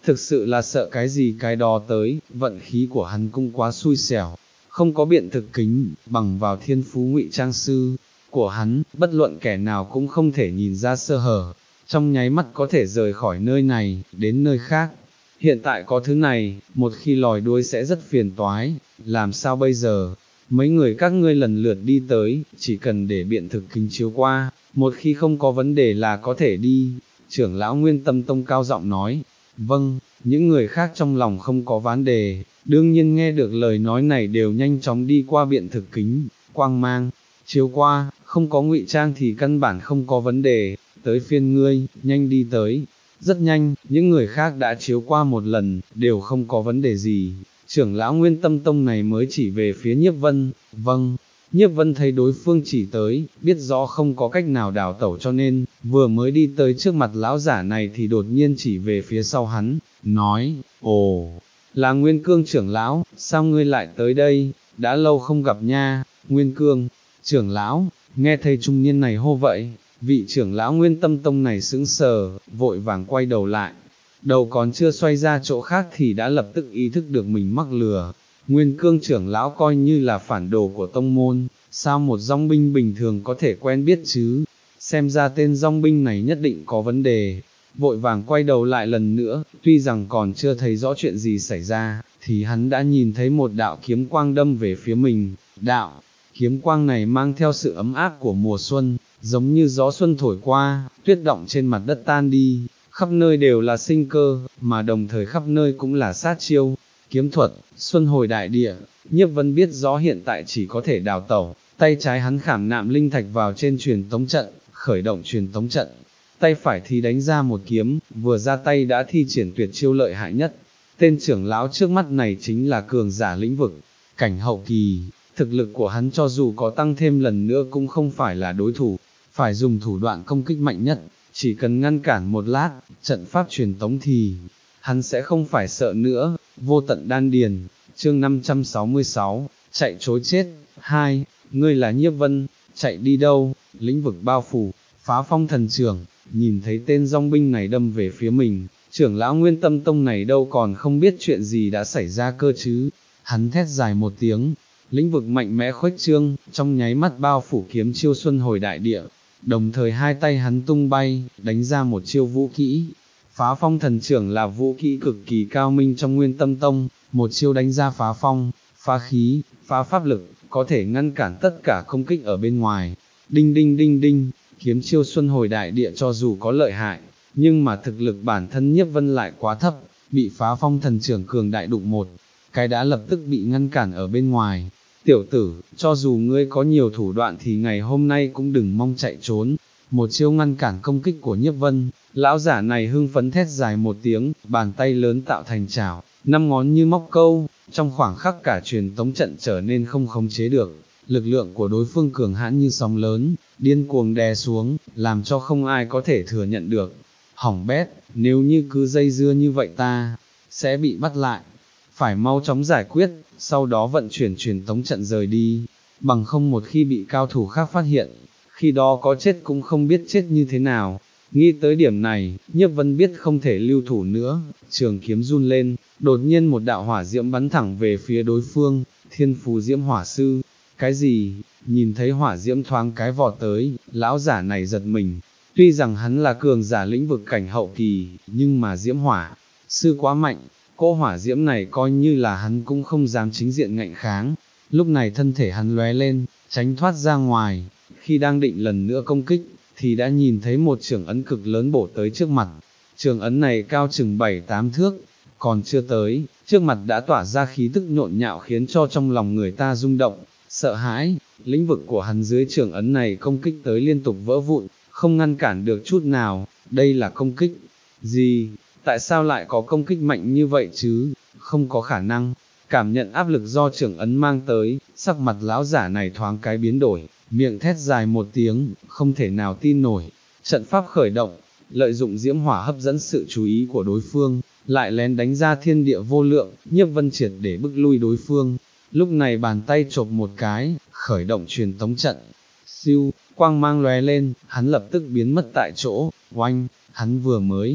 thực sự là sợ cái gì cái đó tới, vận khí của hắn cũng quá xui xẻo, không có biện thực kính, bằng vào thiên phú ngụy trang sư của hắn, bất luận kẻ nào cũng không thể nhìn ra sơ hở, trong nháy mắt có thể rời khỏi nơi này, đến nơi khác. Hiện tại có thứ này, một khi lòi đuôi sẽ rất phiền toái, làm sao bây giờ? Mấy người các ngươi lần lượt đi tới, chỉ cần để biện thực kính chiếu qua, một khi không có vấn đề là có thể đi. Trưởng lão Nguyên Tâm Tông cao giọng nói, vâng, những người khác trong lòng không có vấn đề, đương nhiên nghe được lời nói này đều nhanh chóng đi qua biện thực kính, quang mang, chiếu qua, không có ngụy trang thì căn bản không có vấn đề, tới phiên ngươi, nhanh đi tới. Rất nhanh, những người khác đã chiếu qua một lần, đều không có vấn đề gì, trưởng lão Nguyên Tâm Tông này mới chỉ về phía Nhiếp Vân, vâng, Nhiếp Vân thấy đối phương chỉ tới, biết rõ không có cách nào đào tẩu cho nên, vừa mới đi tới trước mặt lão giả này thì đột nhiên chỉ về phía sau hắn, nói, ồ, là Nguyên Cương trưởng lão, sao ngươi lại tới đây, đã lâu không gặp nha, Nguyên Cương, trưởng lão, nghe thấy trung niên này hô vậy, vị trưởng lão Nguyên Tâm Tông này sững sờ, vội vàng quay đầu lại, đầu còn chưa xoay ra chỗ khác thì đã lập tức ý thức được mình mắc lừa. Nguyên Cương trưởng lão coi như là phản đồ của tông môn, sao một dòng binh bình thường có thể quen biết chứ, xem ra tên dòng binh này nhất định có vấn đề, vội vàng quay đầu lại lần nữa, tuy rằng còn chưa thấy rõ chuyện gì xảy ra, thì hắn đã nhìn thấy một đạo kiếm quang đâm về phía mình, đạo, kiếm quang này mang theo sự ấm áp của mùa xuân, giống như gió xuân thổi qua, tuyết động trên mặt đất tan đi, khắp nơi đều là sinh cơ, mà đồng thời khắp nơi cũng là sát chiêu. Kiếm thuật, xuân hồi đại địa, Nhiếp Vân biết rõ hiện tại chỉ có thể đào tẩu, tay trái hắn khảm nạm linh thạch vào trên truyền tống trận, khởi động truyền tống trận, tay phải thì đánh ra một kiếm, vừa ra tay đã thi triển tuyệt chiêu lợi hại nhất. Tên trưởng lão trước mắt này chính là cường giả lĩnh vực, cảnh hậu kỳ, thực lực của hắn cho dù có tăng thêm lần nữa cũng không phải là đối thủ, phải dùng thủ đoạn công kích mạnh nhất, chỉ cần ngăn cản một lát, trận pháp truyền tống thì hắn sẽ không phải sợ nữa. Vô tận đan điền, chương năm trăm sáu mươi sáu, chạy trối chết, hai, ngươi là Nhiếp Vân, chạy đi đâu, lĩnh vực bao phủ, phá phong thần trưởng, nhìn thấy tên dòng binh này đâm về phía mình, trưởng lão Nguyên Tâm Tông này đâu còn không biết chuyện gì đã xảy ra cơ chứ, hắn thét dài một tiếng, lĩnh vực mạnh mẽ khuếch trương, trong nháy mắt bao phủ kiếm chiêu xuân hồi đại địa, đồng thời hai tay hắn tung bay, đánh ra một chiêu vũ kỹ. Phá phong thần trưởng là vũ kỹ cực kỳ cao minh trong Nguyên Tâm Tông, một chiêu đánh ra phá phong, phá khí, phá pháp lực, có thể ngăn cản tất cả công kích ở bên ngoài. Đinh đinh đinh đinh, kiếm chiêu xuân hồi đại địa cho dù có lợi hại, nhưng mà thực lực bản thân Nhiếp Vân lại quá thấp, bị phá phong thần trưởng cường đại đụng một, cái đã lập tức bị ngăn cản ở bên ngoài. Tiểu tử, cho dù ngươi có nhiều thủ đoạn thì ngày hôm nay cũng đừng mong chạy trốn. Một chiêu ngăn cản công kích của Nhiếp Vân, lão giả này hưng phấn thét dài một tiếng, bàn tay lớn tạo thành chảo, năm ngón như móc câu, trong khoảng khắc cả truyền tống trận trở nên không khống chế được, lực lượng của đối phương cường hãn như sóng lớn, điên cuồng đè xuống, làm cho không ai có thể thừa nhận được. Hỏng bét, nếu như cứ dây dưa như vậy ta sẽ bị bắt lại, phải mau chóng giải quyết, sau đó vận chuyển truyền tống trận rời đi, bằng không một khi bị cao thủ khác phát hiện, khi đó có chết cũng không biết chết như thế nào. Nghĩ tới điểm này, Nhiếp Vân biết không thể lưu thủ nữa, trường kiếm run lên, đột nhiên một đạo hỏa diễm bắn thẳng về phía đối phương, Thiên Phù Diễm Hỏa Sư. Cái gì? Nhìn thấy hỏa diễm thoáng cái vọt tới, lão giả này giật mình, tuy rằng hắn là cường giả lĩnh vực cảnh hậu kỳ, nhưng mà Diễm Hỏa Sư quá mạnh, cỗ hỏa diễm này coi như là hắn cũng không dám chính diện ngạnh kháng. Lúc này thân thể hắn lóe lên, tránh thoát ra ngoài, khi đang định lần nữa công kích, thì đã nhìn thấy một trường ấn cực lớn bổ tới trước mặt. Trường ấn này cao chừng bảy tám thước, còn chưa tới, trước mặt đã tỏa ra khí tức nhộn nhạo khiến cho trong lòng người ta rung động, sợ hãi. Lĩnh vực của hắn dưới trường ấn này công kích tới liên tục vỡ vụn, không ngăn cản được chút nào. Đây là công kích gì? Tại sao lại có công kích mạnh như vậy chứ? Không có khả năng. Cảm nhận áp lực do trường ấn mang tới, sắc mặt lão giả này thoáng cái biến đổi, miệng thét dài một tiếng, không thể nào tin nổi. Trận pháp khởi động, lợi dụng diễm hỏa hấp dẫn sự chú ý của đối phương, lại lén đánh ra thiên địa vô lượng, Nhiếp Vân triệt để bức lui đối phương. Lúc này bàn tay chộp một cái, khởi động truyền tống trận. Siêu, quang mang lóe lên, hắn lập tức biến mất tại chỗ, oanh, hắn vừa mới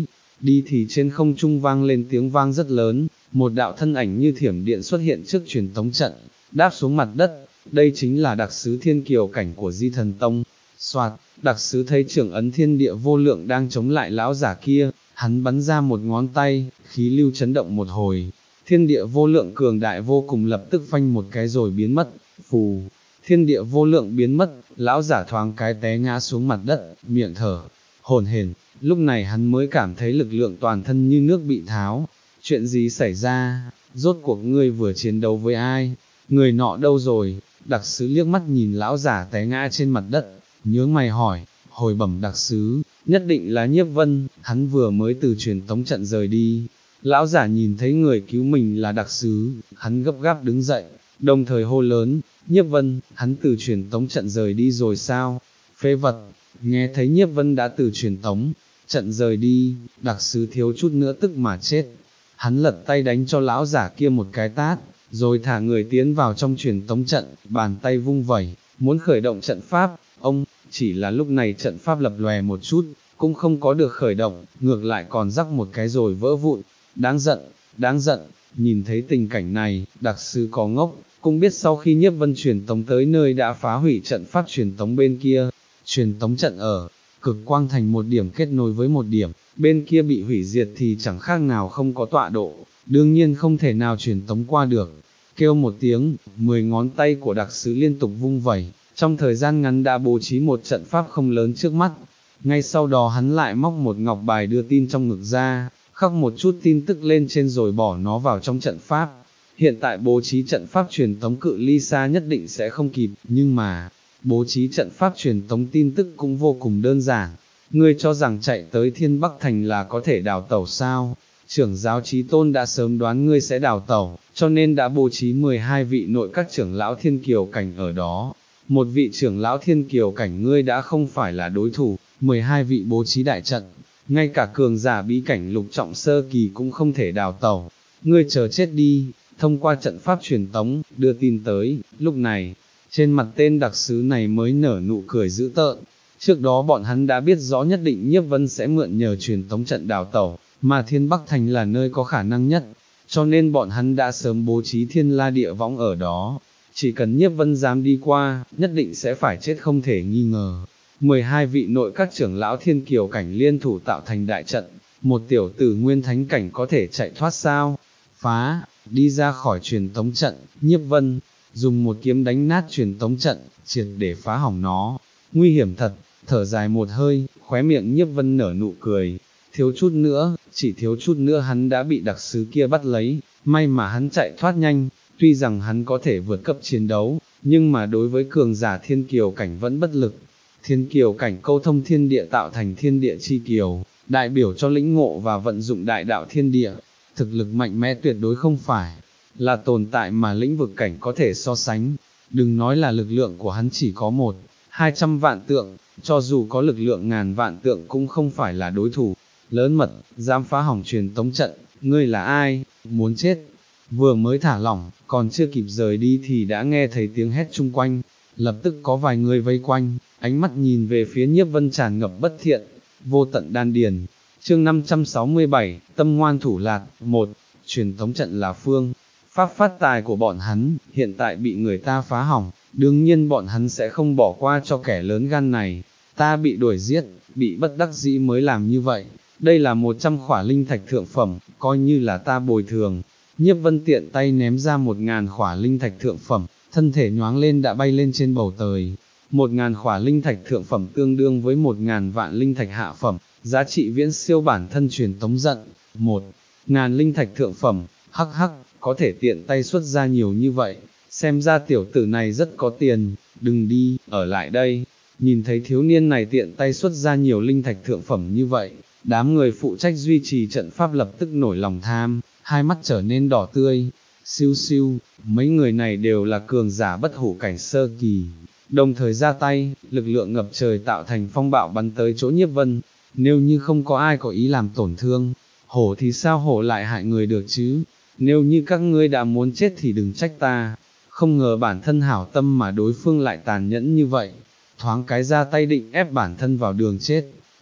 đi thì trên không trung vang lên tiếng vang rất lớn, một đạo thân ảnh như thiểm điện xuất hiện trước truyền tống trận, đáp xuống mặt đất, đây chính là đặc sứ thiên kiều cảnh của Di Thần Tông. Soạt, đặc sứ thấy trưởng ấn thiên địa vô lượng đang chống lại lão giả kia, hắn bắn ra một ngón tay, khí lưu chấn động một hồi, thiên địa vô lượng cường đại vô cùng lập tức phanh một cái rồi biến mất, phù, thiên địa vô lượng biến mất, lão giả thoáng cái té ngã xuống mặt đất, miệng thở, hổn hển, lúc này hắn mới cảm thấy lực lượng toàn thân như nước bị tháo, chuyện gì xảy ra, rốt cuộc ngươi vừa chiến đấu với ai, người nọ đâu rồi, đặc sứ liếc mắt nhìn lão giả té ngã trên mặt đất, nhướng mày hỏi, hồi bẩm đặc sứ, nhất định là Nhiếp Vân, hắn vừa mới từ truyền tống trận rời đi. Lão giả nhìn thấy người cứu mình là đặc sứ, hắn gấp gáp đứng dậy, đồng thời hô lớn, Nhiếp Vân, hắn từ truyền tống trận rời đi rồi sao? Phế vật, nghe thấy Nhiếp Vân đã từ truyền tống trận rời đi, đặc sứ thiếu chút nữa tức mà chết. Hắn lật tay đánh cho lão giả kia một cái tát, rồi thả người tiến vào trong truyền tống trận, bàn tay vung vẩy, muốn khởi động trận pháp, ông, chỉ là lúc này trận pháp lập lòe một chút, cũng không có được khởi động, ngược lại còn rắc một cái rồi vỡ vụn, đáng giận, đáng giận, nhìn thấy tình cảnh này, đặc sứ có ngốc, cũng biết sau khi Nhiếp Vân truyền tống tới nơi đã phá hủy trận pháp truyền tống bên kia, truyền tống trận ở, cực quang thành một điểm kết nối với một điểm, bên kia bị hủy diệt thì chẳng khác nào không có tọa độ, đương nhiên không thể nào truyền tống qua được, kêu một tiếng, mười ngón tay của đặc sứ liên tục vung vẩy, trong thời gian ngắn đã bố trí một trận pháp không lớn trước mắt, ngay sau đó hắn lại móc một ngọc bài đưa tin trong ngực ra, khắc một chút tin tức lên trên rồi bỏ nó vào trong trận pháp. Hiện tại bố trí trận pháp truyền tống cự ly xa nhất định sẽ không kịp, nhưng mà, bố trí trận pháp truyền tống tin tức cũng vô cùng đơn giản. Ngươi cho rằng chạy tới Thiên Bắc Thành là có thể đào tẩu sao? Trưởng giáo Chí Tôn đã sớm đoán ngươi sẽ đào tẩu, cho nên đã bố trí mười hai vị nội các trưởng lão thiên kiều cảnh ở đó. Một vị trưởng lão thiên kiều cảnh ngươi đã không phải là đối thủ, mười hai vị bố trí đại trận, ngay cả cường giả bí cảnh lục trọng sơ kỳ cũng không thể đào tẩu. Ngươi chờ chết đi, thông qua trận pháp truyền tống, đưa tin tới, lúc này, trên mặt tên đặc sứ này mới nở nụ cười dữ tợn. Trước đó bọn hắn đã biết rõ nhất định Nhiếp Vân sẽ mượn nhờ truyền tống trận đào tẩu, mà Thiên Bắc Thành là nơi có khả năng nhất, cho nên bọn hắn đã sớm bố trí thiên la địa võng ở đó. Chỉ cần Nhiếp Vân dám đi qua, nhất định sẽ phải chết không thể nghi ngờ. mười hai vị nội các trưởng lão thiên kiều cảnh liên thủ tạo thành đại trận, một tiểu tử nguyên thánh cảnh có thể chạy thoát sao? Phá, đi ra khỏi truyền tống trận, Nhiếp Vân dùng một kiếm đánh nát truyền tống trận, triệt để phá hỏng nó. Nguy hiểm thật, thở dài một hơi, khóe miệng Nhiếp Vân nở nụ cười. Thiếu chút nữa, chỉ thiếu chút nữa hắn đã bị đặc sứ kia bắt lấy, may mà hắn chạy thoát nhanh, tuy rằng hắn có thể vượt cấp chiến đấu, nhưng mà đối với cường giả thiên kiều cảnh vẫn bất lực. Thiên kiều cảnh câu thông thiên địa tạo thành thiên địa chi kiều, đại biểu cho lĩnh ngộ và vận dụng đại đạo thiên địa, thực lực mạnh mẽ tuyệt đối không phải là tồn tại mà lĩnh vực cảnh có thể so sánh, đừng nói là lực lượng của hắn chỉ có một, hai trăm vạn tượng, cho dù có lực lượng ngàn vạn tượng cũng không phải là đối thủ. Lớn mật, dám phá hỏng truyền tống trận, ngươi là ai, muốn chết, vừa mới thả lỏng, còn chưa kịp rời đi thì đã nghe thấy tiếng hét chung quanh, lập tức có vài người vây quanh, ánh mắt nhìn về phía Nhiếp Vân tràn ngập bất thiện, vô tận đan điền. Chương năm trăm sáu mươi bảy, tâm ngoan thủ lạt, một, truyền tống trận là phương pháp phát tài của bọn hắn, hiện tại bị người ta phá hỏng, đương nhiên bọn hắn sẽ không bỏ qua cho kẻ lớn gan này, ta bị đuổi giết, bị bất đắc dĩ mới làm như vậy, đây là một trăm khỏa linh thạch thượng phẩm, coi như là ta bồi thường. Nhiếp Vân tiện tay ném ra một ngàn khỏa linh thạch thượng phẩm, thân thể nhoáng lên đã bay lên trên bầu trời. Một ngàn khỏa linh thạch thượng phẩm tương đương với một ngàn vạn linh thạch hạ phẩm, giá trị viễn siêu bản thân truyền tống giận. Một ngàn linh thạch thượng phẩm, hắc hắc, có thể tiện tay xuất ra nhiều như vậy, xem ra tiểu tử này rất có tiền, đừng đi, ở lại đây. Nhìn thấy thiếu niên này tiện tay xuất ra nhiều linh thạch thượng phẩm như vậy, đám người phụ trách duy trì trận pháp lập tức nổi lòng tham, hai mắt trở nên đỏ tươi, siêu siêu, mấy người này đều là cường giả bất hủ cảnh sơ kỳ, đồng thời ra tay, lực lượng ngập trời tạo thành phong bạo bắn tới chỗ Nhiếp Vân, nếu như không có ai có ý làm tổn thương, hổ thì sao hổ lại hại người được chứ, nếu như các ngươi đã muốn chết thì đừng trách ta, không ngờ bản thân hảo tâm mà đối phương lại tàn nhẫn như vậy, thoáng cái ra tay định ép bản thân vào đường chết.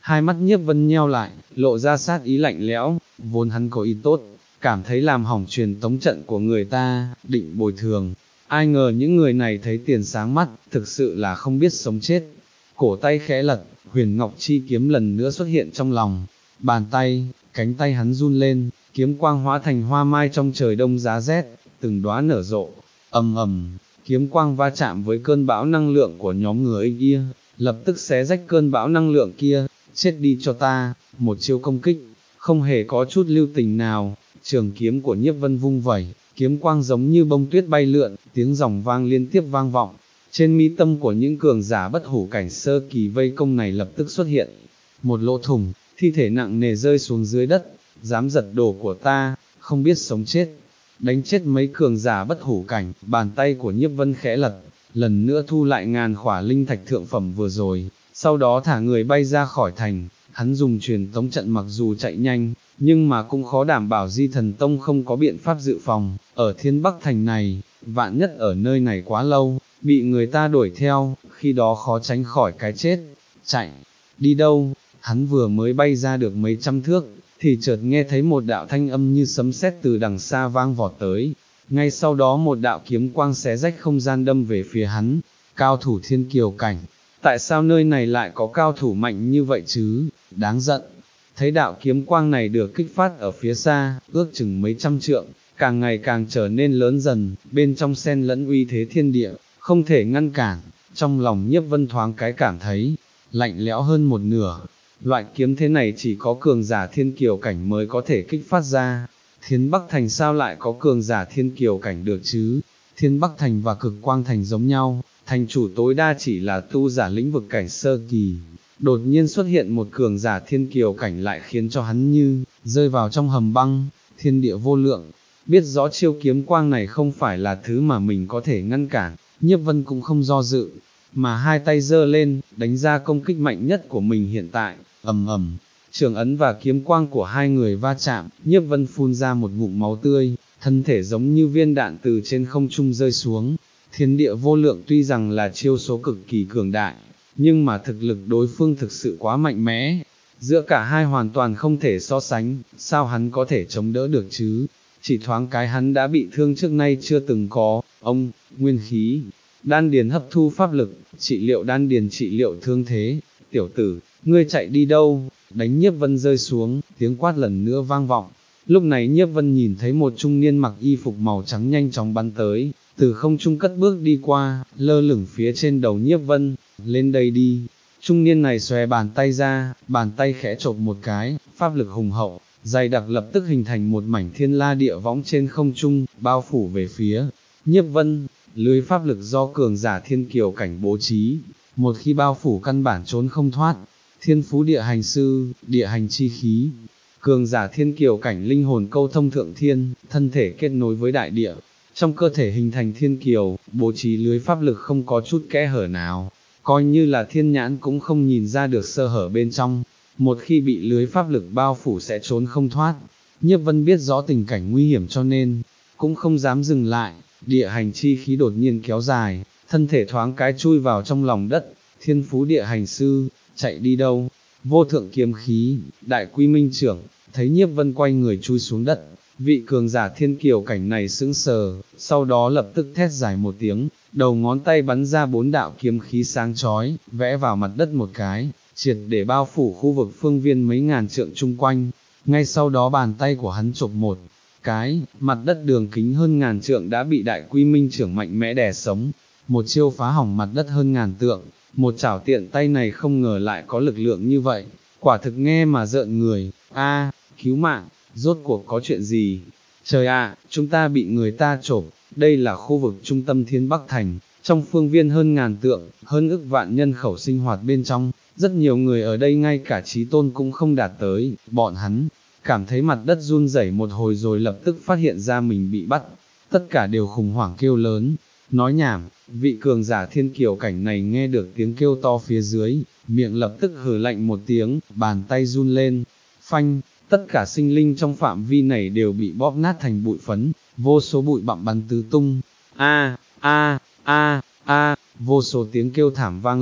hai mắt Nhiếp Vân nheo lại, lộ ra sát ý lạnh lẽo, vốn hắn có ý tốt, cảm thấy làm hỏng truyền tống trận của người ta, định bồi thường. Ai ngờ những người này thấy tiền sáng mắt, thực sự là không biết sống chết. Cổ tay khẽ lật, huyền ngọc chi kiếm lần nữa xuất hiện trong lòng. Bàn tay, cánh tay hắn run lên, kiếm quang hóa thành hoa mai trong trời đông giá rét, từng đóa nở rộ. Ầm ầm, kiếm quang va chạm với cơn bão năng lượng của nhóm người kia, lập tức xé rách cơn bão năng lượng kia. Chết đi cho ta, một chiêu công kích, không hề có chút lưu tình nào. Trường kiếm của Nhiếp Vân vung vẩy, kiếm quang giống như bông tuyết bay lượn, tiếng ròng vang liên tiếp vang vọng. Trên mi tâm của những cường giả bất hủ cảnh sơ kỳ vây công này lập tức xuất hiện một lỗ thủng, thi thể nặng nề rơi xuống dưới đất. Dám giật đồ của ta, không biết sống chết. Đánh chết mấy cường giả bất hủ cảnh, bàn tay của Nhiếp Vân khẽ lật, lần nữa thu lại ngàn khỏa linh thạch thượng phẩm vừa rồi, sau đó thả người bay ra khỏi thành. Hắn dùng truyền tống trận mặc dù chạy nhanh, nhưng mà cũng khó đảm bảo Di Thần Tông không có biện pháp dự phòng. Ở Thiên Bắc Thành này, vạn nhất ở nơi này quá lâu, bị người ta đuổi theo, khi đó khó tránh khỏi cái chết. Chạy, đi đâu? Hắn vừa mới bay ra được mấy trăm thước, thì chợt nghe thấy một đạo thanh âm như sấm sét từ đằng xa vang vọt tới. Ngay sau đó một đạo kiếm quang xé rách không gian đâm về phía hắn. Cao thủ thiên kiều cảnh. Tại sao nơi này lại có cao thủ mạnh như vậy chứ? Đáng giận. Thấy đạo kiếm quang này được kích phát ở phía xa, ước chừng mấy trăm trượng, càng ngày càng trở nên lớn dần, bên trong xen lẫn uy thế thiên địa, không thể ngăn cản. Trong lòng Nhiếp Vân thoáng cái cảm thấy lạnh lẽo hơn một nửa. Loại kiếm thế này chỉ có cường giả thiên kiều cảnh mới có thể kích phát ra. Thiên Bắc Thành sao lại có cường giả thiên kiều cảnh được chứ? Thiên Bắc Thành và Cực Quang Thành giống nhau, thành chủ tối đa chỉ là tu giả lĩnh vực cảnh sơ kỳ. Đột nhiên xuất hiện một cường giả thiên kiều cảnh lại khiến cho hắn như rơi vào trong hầm băng. Thiên địa vô lượng, biết rõ chiêu kiếm quang này không phải là thứ mà mình có thể ngăn cản, Nhiếp Vân cũng không do dự, mà hai tay giơ lên, đánh ra công kích mạnh nhất của mình hiện tại. Ầm ầm, trường ấn và kiếm quang của hai người va chạm, Nhiếp Vân phun ra một ngụm máu tươi, thân thể giống như viên đạn từ trên không trung rơi xuống. Thiên địa vô lượng tuy rằng là chiêu số cực kỳ cường đại, nhưng mà thực lực đối phương thực sự quá mạnh mẽ. Giữa cả hai hoàn toàn không thể so sánh, sao hắn có thể chống đỡ được chứ? Chỉ thoáng cái hắn đã bị thương trước nay chưa từng có. Ông, nguyên khí, đan điền hấp thu pháp lực, trị liệu đan điền trị liệu thương thế. Tiểu tử, ngươi chạy đi đâu? Đánh Nhiếp Vân rơi xuống, tiếng quát lần nữa vang vọng. Lúc này Nhiếp Vân nhìn thấy một trung niên mặc y phục màu trắng nhanh chóng bắn tới, từ không trung cất bước đi qua, lơ lửng phía trên đầu Nhiếp Vân. Lên đây đi. Trung niên này xòe bàn tay ra, bàn tay khẽ chộp một cái, pháp lực hùng hậu, dày đặc lập tức hình thành một mảnh thiên la địa võng trên không trung, bao phủ về phía Nhiếp Vân. Lưới pháp lực do cường giả thiên kiều cảnh bố trí, một khi bao phủ căn bản trốn không thoát. Thiên phú địa hành sư, địa hành chi khí. Cường giả thiên kiều cảnh linh hồn câu thông thượng thiên, thân thể kết nối với đại địa, trong cơ thể hình thành thiên kiều, bố trí lưới pháp lực không có chút kẽ hở nào, coi như là thiên nhãn cũng không nhìn ra được sơ hở bên trong. Một khi bị lưới pháp lực bao phủ sẽ trốn không thoát. Nhiếp Vân biết rõ tình cảnh nguy hiểm cho nên cũng không dám dừng lại. Địa hành chi khí đột nhiên kéo dài, thân thể thoáng cái chui vào trong lòng đất. Thiên phú địa hành sư, chạy đi đâu? Vô thượng kiếm khí, đại quy minh trưởng. Thấy Nhiếp Vân quay người chui xuống đất, vị cường giả thiên kiều cảnh này sững sờ, sau đó lập tức thét dài một tiếng, đầu ngón tay bắn ra bốn đạo kiếm khí sáng chói, vẽ vào mặt đất một cái, triệt để bao phủ khu vực phương viên mấy ngàn trượng chung quanh. Ngay sau đó bàn tay của hắn chộp một cái, mặt đất đường kính hơn ngàn trượng đã bị đại quy minh trưởng mạnh mẽ đè sống, một chiêu phá hỏng mặt đất hơn ngàn trượng. Một chảo tiện tay này không ngờ lại có lực lượng như vậy, quả thực nghe mà rợn người. A, cứu mạng, rốt cuộc có chuyện gì? Trời ạ, chúng ta bị người ta chộp. Đây là khu vực trung tâm Thiên Bắc Thành, trong phương viên hơn ngàn trượng, hơn ức vạn nhân khẩu sinh hoạt bên trong, rất nhiều người ở đây ngay cả chí tôn cũng không đạt tới. Bọn hắn cảm thấy mặt đất run rẩy một hồi rồi lập tức phát hiện ra mình bị bắt, tất cả đều khủng hoảng kêu lớn. Nói nhảm, vị cường giả thiên kiều cảnh này nghe được tiếng kêu to phía dưới, miệng lập tức hừ lạnh một tiếng, bàn tay run lên, phanh, tất cả sinh linh trong phạm vi này đều bị bóp nát thành bụi phấn, vô số bụi bặm bắn tứ tung. A, a, a, a, vô số tiếng kêu thảm vang lên,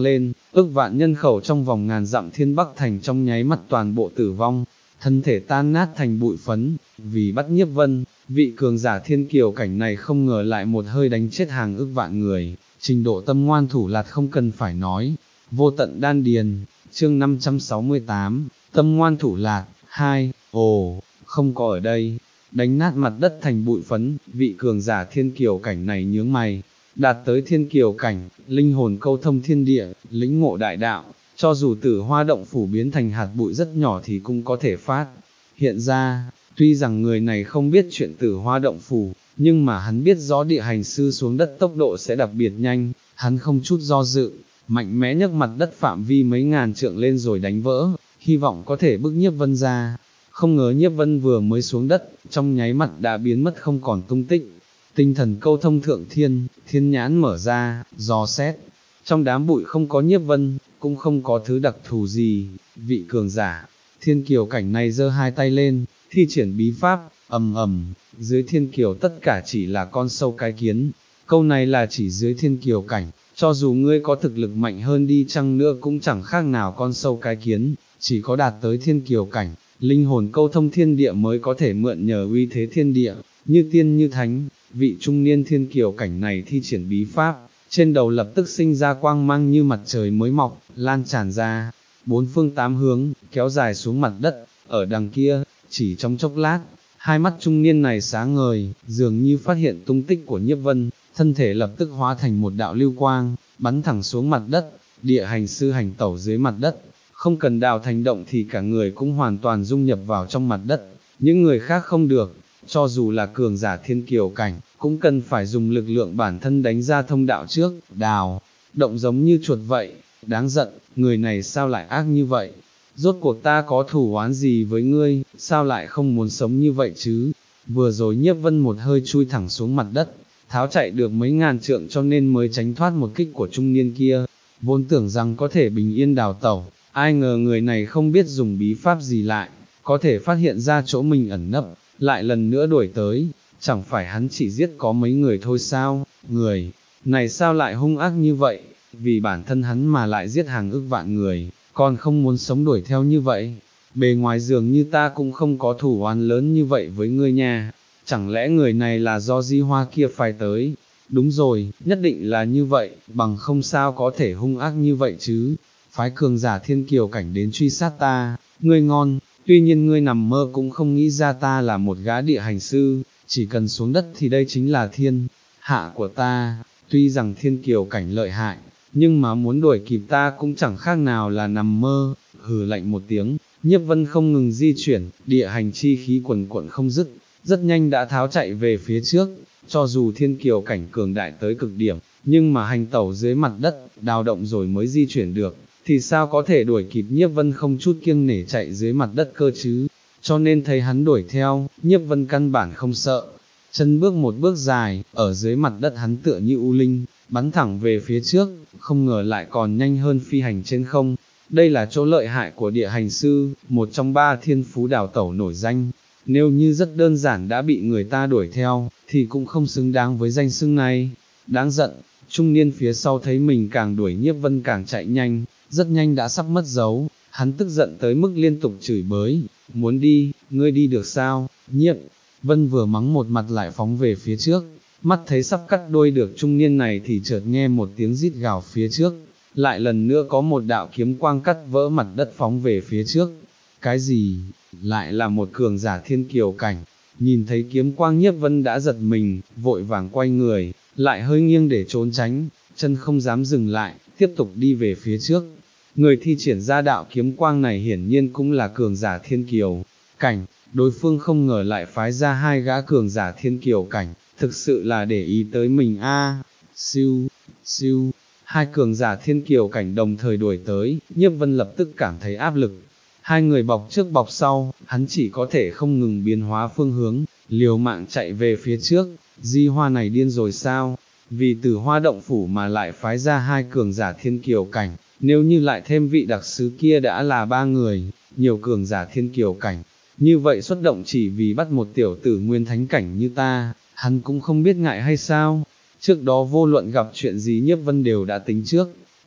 ước vạn nhân khẩu trong vòng ngàn dặm thiên bắc thành trong nháy mắt toàn bộ tử vong, thân thể tan nát thành bụi phấn, vì bắt Nhiếp Vân, vị cường giả thiên kiều cảnh này không ngờ lại một hơi đánh chết hàng ước vạn người, trình độ tâm ngoan thủ lạt không cần phải nói, vô tận đan điền, chương năm trăm sáu mươi tám, tâm ngoan thủ lạt, hai, ồ, không có ở đây, đánh nát mặt đất thành bụi phấn, vị cường giả thiên kiều cảnh này nhướng mày, đạt tới thiên kiều cảnh, linh hồn câu thông thiên địa, lĩnh ngộ đại đạo, cho dù Tử Hoa động phủ biến thành hạt bụi rất nhỏ thì cũng có thể phát hiện ra, tuy rằng người này không biết chuyện Tử Hoa động phủ, nhưng mà hắn biết rõ địa hành sư xuống đất tốc độ sẽ đặc biệt nhanh, hắn không chút do dự, mạnh mẽ nhấc mặt đất phạm vi mấy ngàn trượng lên rồi đánh vỡ, hy vọng có thể bức Nhiếp Vân ra. Không ngờ Nhiếp Vân vừa mới xuống đất, trong nháy mắt đã biến mất không còn tung tích. Tinh thần câu thông thượng thiên, thiên nhãn mở ra, dò xét. Trong đám bụi không có Nhiếp Vân, cũng không có thứ đặc thù gì, vị cường giả. Thiên kiều cảnh này giơ hai tay lên, thi triển bí pháp, ầm ầm, dưới thiên kiều tất cả chỉ là con sâu cái kiến. Câu này là chỉ dưới thiên kiều cảnh, cho dù ngươi có thực lực mạnh hơn đi chăng nữa cũng chẳng khác nào con sâu cái kiến, chỉ có đạt tới thiên kiều cảnh. Linh hồn câu thông thiên địa mới có thể mượn nhờ uy thế thiên địa, như tiên như thánh, vị trung niên thiên kiều cảnh này thi triển bí pháp, trên đầu lập tức sinh ra quang mang như mặt trời mới mọc, lan tràn ra, bốn phương tám hướng, kéo dài xuống mặt đất, ở đằng kia, chỉ trong chốc lát, hai mắt trung niên này sáng ngời, dường như phát hiện tung tích của Nhiếp Vân, thân thể lập tức hóa thành một đạo lưu quang, bắn thẳng xuống mặt đất, địa hành sư hành tẩu dưới mặt đất. Không cần đào thành động thì cả người cũng hoàn toàn dung nhập vào trong mặt đất, những người khác không được, cho dù là cường giả thiên kiều cảnh, cũng cần phải dùng lực lượng bản thân đánh ra thông đạo trước, đào, động giống như chuột vậy, đáng giận, người này sao lại ác như vậy, rốt cuộc ta có thù oán gì với ngươi, sao lại không muốn sống như vậy chứ, vừa rồi Nhiếp Vân một hơi chui thẳng xuống mặt đất, tháo chạy được mấy ngàn trượng cho nên mới tránh thoát một kích của trung niên kia, vốn tưởng rằng có thể bình yên đào tẩu. Ai ngờ người này không biết dùng bí pháp gì lại, có thể phát hiện ra chỗ mình ẩn nấp, lại lần nữa đuổi tới, chẳng phải hắn chỉ giết có mấy người thôi sao, người này sao lại hung ác như vậy, vì bản thân hắn mà lại giết hàng ức vạn người, còn không muốn sống đuổi theo như vậy, bề ngoài dường như ta cũng không có thủ oán lớn như vậy với ngươi nha, chẳng lẽ người này là do Di Hoa kia phái tới, đúng rồi, nhất định là như vậy, bằng không sao có thể hung ác như vậy chứ. Phái cường giả thiên kiều cảnh đến truy sát ta, ngươi ngon, tuy nhiên ngươi nằm mơ cũng không nghĩ ra ta là một gã địa hành sư, chỉ cần xuống đất thì đây chính là thiên hạ của ta, tuy rằng thiên kiều cảnh lợi hại, nhưng mà muốn đuổi kịp ta cũng chẳng khác nào là nằm mơ, hừ lạnh một tiếng, Nhiếp Vân không ngừng di chuyển, địa hành chi khí quần quận không dứt, rất nhanh đã tháo chạy về phía trước, cho dù thiên kiều cảnh cường đại tới cực điểm, nhưng mà hành tẩu dưới mặt đất, đào động rồi mới di chuyển được. Thì sao có thể đuổi kịp Nhiếp Vân không chút kiêng nể chạy dưới mặt đất cơ chứ, cho nên thấy hắn đuổi theo, Nhiếp Vân căn bản không sợ, chân bước một bước dài, ở dưới mặt đất hắn tựa như u linh, bắn thẳng về phía trước, không ngờ lại còn nhanh hơn phi hành trên không, đây là chỗ lợi hại của địa hành sư, một trong ba thiên phú đào tẩu nổi danh, nếu như rất đơn giản đã bị người ta đuổi theo, thì cũng không xứng đáng với danh xưng này, đáng giận, trung niên phía sau thấy mình càng đuổi Nhiếp Vân càng chạy nhanh, rất nhanh đã sắp mất dấu, hắn tức giận tới mức liên tục chửi bới, muốn đi, ngươi đi được sao, Nhiếp Vân vừa mắng một mặt lại phóng về phía trước, mắt thấy sắp cắt đôi được trung niên này thì chợt nghe một tiếng rít gào phía trước, lại lần nữa có một đạo kiếm quang cắt vỡ mặt đất phóng về phía trước, cái gì, lại là một cường giả thiên kiều cảnh, nhìn thấy kiếm quang Nhiếp Vân đã giật mình, vội vàng quay người, lại hơi nghiêng để trốn tránh, chân không dám dừng lại, tiếp tục đi về phía trước. Người thi triển ra đạo kiếm quang này hiển nhiên cũng là cường giả thiên kiều cảnh, đối phương không ngờ lại phái ra hai gã cường giả thiên kiều cảnh, thực sự là để ý tới mình a. À, siêu, siêu, hai cường giả thiên kiều cảnh đồng thời đuổi tới, Nhiếp Vân lập tức cảm thấy áp lực. Hai người bọc trước bọc sau, hắn chỉ có thể không ngừng biến hóa phương hướng, liều mạng chạy về phía trước, Di Hoa này điên rồi sao? Vì Tử Hoa động phủ mà lại phái ra hai cường giả thiên kiều cảnh, nếu như lại thêm vị đặc sứ kia đã là ba người, nhiều cường giả thiên kiều cảnh, như vậy xuất động chỉ vì bắt một tiểu tử nguyên thánh cảnh như ta, hắn cũng không biết ngại hay sao, trước đó vô luận gặp chuyện gì Nhiếp Vân đều đã tính trước,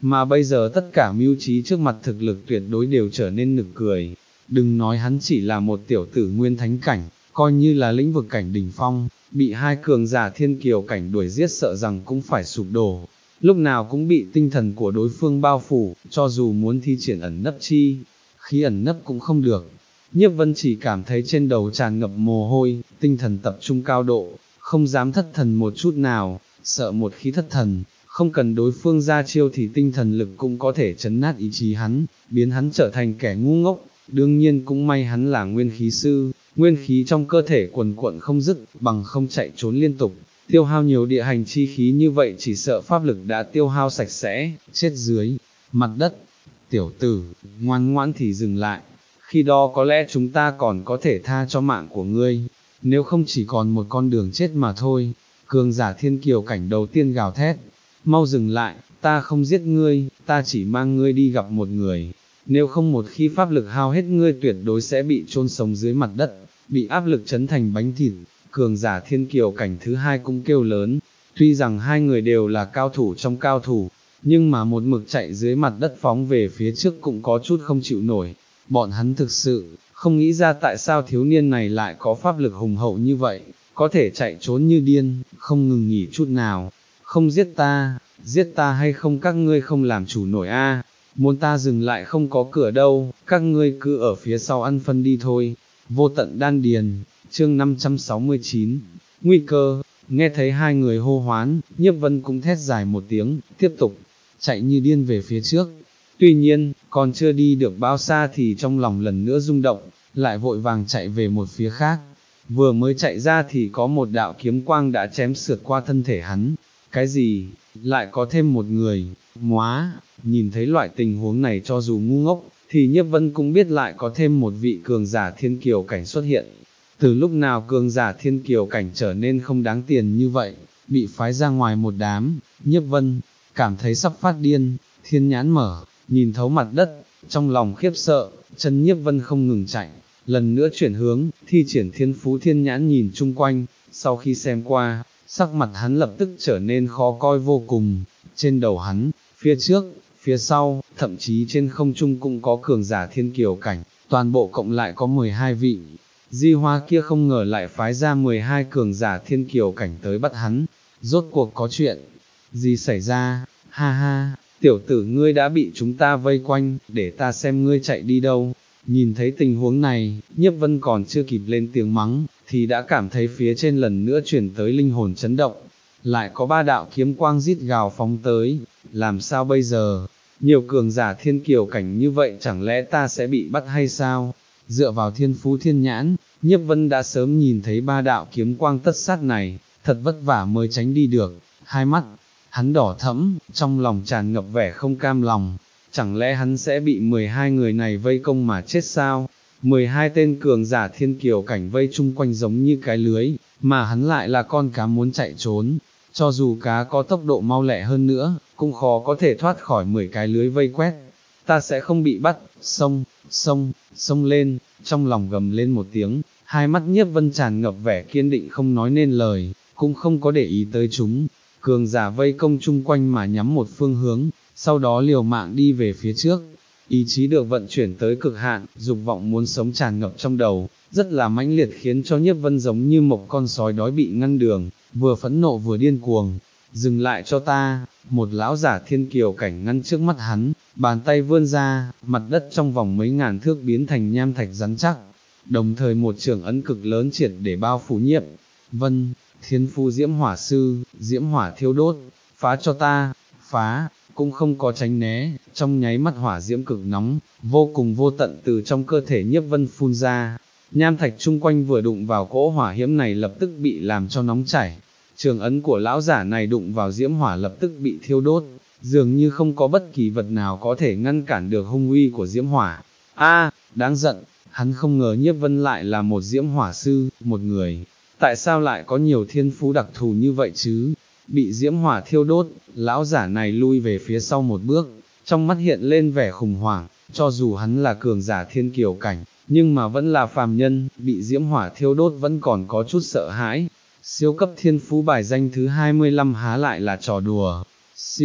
mà bây giờ tất cả mưu trí trước mặt thực lực tuyệt đối đều trở nên nực cười. Đừng nói hắn chỉ là một tiểu tử nguyên thánh cảnh, coi như là lĩnh vực cảnh đỉnh phong, bị hai cường giả thiên kiều cảnh đuổi giết sợ rằng cũng phải sụp đổ, lúc nào cũng bị tinh thần của đối phương bao phủ, cho dù muốn thi triển ẩn nấp chi, khí ẩn nấp cũng không được. Nhiếp Vân chỉ cảm thấy trên đầu tràn ngập mồ hôi, tinh thần tập trung cao độ, không dám thất thần một chút nào, sợ một khi thất thần, không cần đối phương ra chiêu thì tinh thần lực cũng có thể chấn nát ý chí hắn, biến hắn trở thành kẻ ngu ngốc. Đương nhiên cũng may hắn là nguyên khí sư, nguyên khí trong cơ thể quần quận không dứt, bằng không chạy trốn liên tục, tiêu hao nhiều địa hành chi khí như vậy chỉ sợ pháp lực đã tiêu hao sạch sẽ, chết dưới mặt đất. Tiểu tử, ngoan ngoãn thì dừng lại, khi đó có lẽ chúng ta còn có thể tha cho mạng của ngươi, nếu không chỉ còn một con đường chết mà thôi. Cường giả thiên kiều cảnh đầu tiên gào thét, mau dừng lại, ta không giết ngươi, ta chỉ mang ngươi đi gặp một người. Nếu không một khi pháp lực hao hết ngươi tuyệt đối sẽ bị chôn sống dưới mặt đất, bị áp lực chấn thành bánh thịt. Cường giả thiên kiều cảnh thứ hai cũng kêu lớn, tuy rằng hai người đều là cao thủ trong cao thủ, nhưng mà một mực chạy dưới mặt đất phóng về phía trước cũng có chút không chịu nổi. Bọn hắn thực sự không nghĩ ra tại sao thiếu niên này lại có pháp lực hùng hậu như vậy, có thể chạy trốn như điên, không ngừng nghỉ chút nào. Không giết ta, giết ta hay không các ngươi không làm chủ nổi a. Muốn ta dừng lại không có cửa đâu, các ngươi cứ ở phía sau ăn phân đi thôi. Vô tận đan điền, chương năm trăm sáu mươi chín, nguy cơ. Nghe thấy hai người hô hoán, Nhiếp Vân cũng thét dài một tiếng, tiếp tục chạy như điên về phía trước. Tuy nhiên, còn chưa đi được bao xa thì trong lòng lần nữa rung động, lại vội vàng chạy về một phía khác. Vừa mới chạy ra thì có một đạo kiếm quang đã chém sượt qua thân thể hắn. Cái gì? Lại có thêm một người? Móa! Nhìn thấy loại tình huống này cho dù ngu ngốc, thì Nhiếp Vân cũng biết lại có thêm một vị cường giả thiên kiều cảnh xuất hiện. Từ lúc nào cường giả thiên kiều cảnh trở nên không đáng tiền như vậy, bị phái ra ngoài một đám. Nhiếp Vân cảm thấy sắp phát điên, thiên nhãn mở, nhìn thấu mặt đất, trong lòng khiếp sợ, chân Nhiếp Vân không ngừng chạy, lần nữa chuyển hướng, thi triển thiên phú thiên nhãn nhìn chung quanh, sau khi xem qua, sắc mặt hắn lập tức trở nên khó coi vô cùng. Trên đầu hắn, phía trước, phía sau, thậm chí trên không trung cũng có cường giả thiên kiều cảnh, toàn bộ cộng lại có mười hai vị. Di Hoa kia không ngờ lại phái ra mười hai cường giả thiên kiều cảnh tới bắt hắn, rốt cuộc có chuyện gì xảy ra? Ha ha, tiểu tử ngươi đã bị chúng ta vây quanh, để ta xem ngươi chạy đi đâu. Nhìn thấy tình huống này, Nhiếp Vân còn chưa kịp lên tiếng mắng, thì đã cảm thấy phía trên lần nữa chuyển tới linh hồn chấn động, lại có ba đạo kiếm quang rít gào phóng tới. Làm sao bây giờ? Nhiều cường giả thiên kiều cảnh như vậy chẳng lẽ ta sẽ bị bắt hay sao? Dựa vào thiên phú thiên nhãn, Nhiếp Vân đã sớm nhìn thấy ba đạo kiếm quang tất sát này, thật vất vả mới tránh đi được. Hai mắt hắn đỏ thẫm, trong lòng tràn ngập vẻ không cam lòng. Chẳng lẽ hắn sẽ bị mười hai người này vây công mà chết sao? mười hai tên cường giả thiên kiều cảnh vây chung quanh giống như cái lưới, mà hắn lại là con cá muốn chạy trốn. Cho dù cá có tốc độ mau lẹ hơn nữa, cũng khó có thể thoát khỏi mười cái lưới vây quét. Ta sẽ không bị bắt. Xông, xông, xông lên, trong lòng gầm lên một tiếng, hai mắt Nhiếp Vân tràn ngập vẻ kiên định không nói nên lời, cũng không có để ý tới chúng. Cường giả vây công chung quanh mà nhắm một phương hướng, sau đó liều mạng đi về phía trước. Ý chí được vận chuyển tới cực hạn, dục vọng muốn sống tràn ngập trong đầu, rất là mãnh liệt khiến cho Nhiếp Vân giống như một con sói đói bị ngăn đường, vừa phẫn nộ vừa điên cuồng. Dừng lại cho ta! Một lão giả thiên kiều cảnh ngăn trước mắt hắn, bàn tay vươn ra, mặt đất trong vòng mấy ngàn thước biến thành nham thạch rắn chắc, đồng thời một trường ấn cực lớn triệt để bao phủ Nhiếp Vân. Thiên phu diễm hỏa sư, diễm hỏa thiêu đốt, phá cho ta! Phá! Cũng không có tránh né, trong nháy mắt hỏa diễm cực nóng, vô cùng vô tận từ trong cơ thể Nhiếp Vân phun ra. Nham thạch chung quanh vừa đụng vào cỗ hỏa hiếm này lập tức bị làm cho nóng chảy. Trường ấn của lão giả này đụng vào diễm hỏa lập tức bị thiêu đốt, dường như không có bất kỳ vật nào có thể ngăn cản được hung uy của diễm hỏa. A, đáng giận, hắn không ngờ Nhiếp Vân lại là một diễm hỏa sư, một người. Tại sao lại có nhiều thiên phú đặc thù như vậy chứ? Bị diễm hỏa thiêu đốt, lão giả này lui về phía sau một bước, trong mắt hiện lên vẻ khủng hoảng, cho dù hắn là cường giả thiên kiều cảnh, nhưng mà vẫn là phàm nhân, bị diễm hỏa thiêu đốt vẫn còn có chút sợ hãi. Siêu cấp thiên phú bài danh thứ hai mươi lăm há lại là trò đùa. Siêu,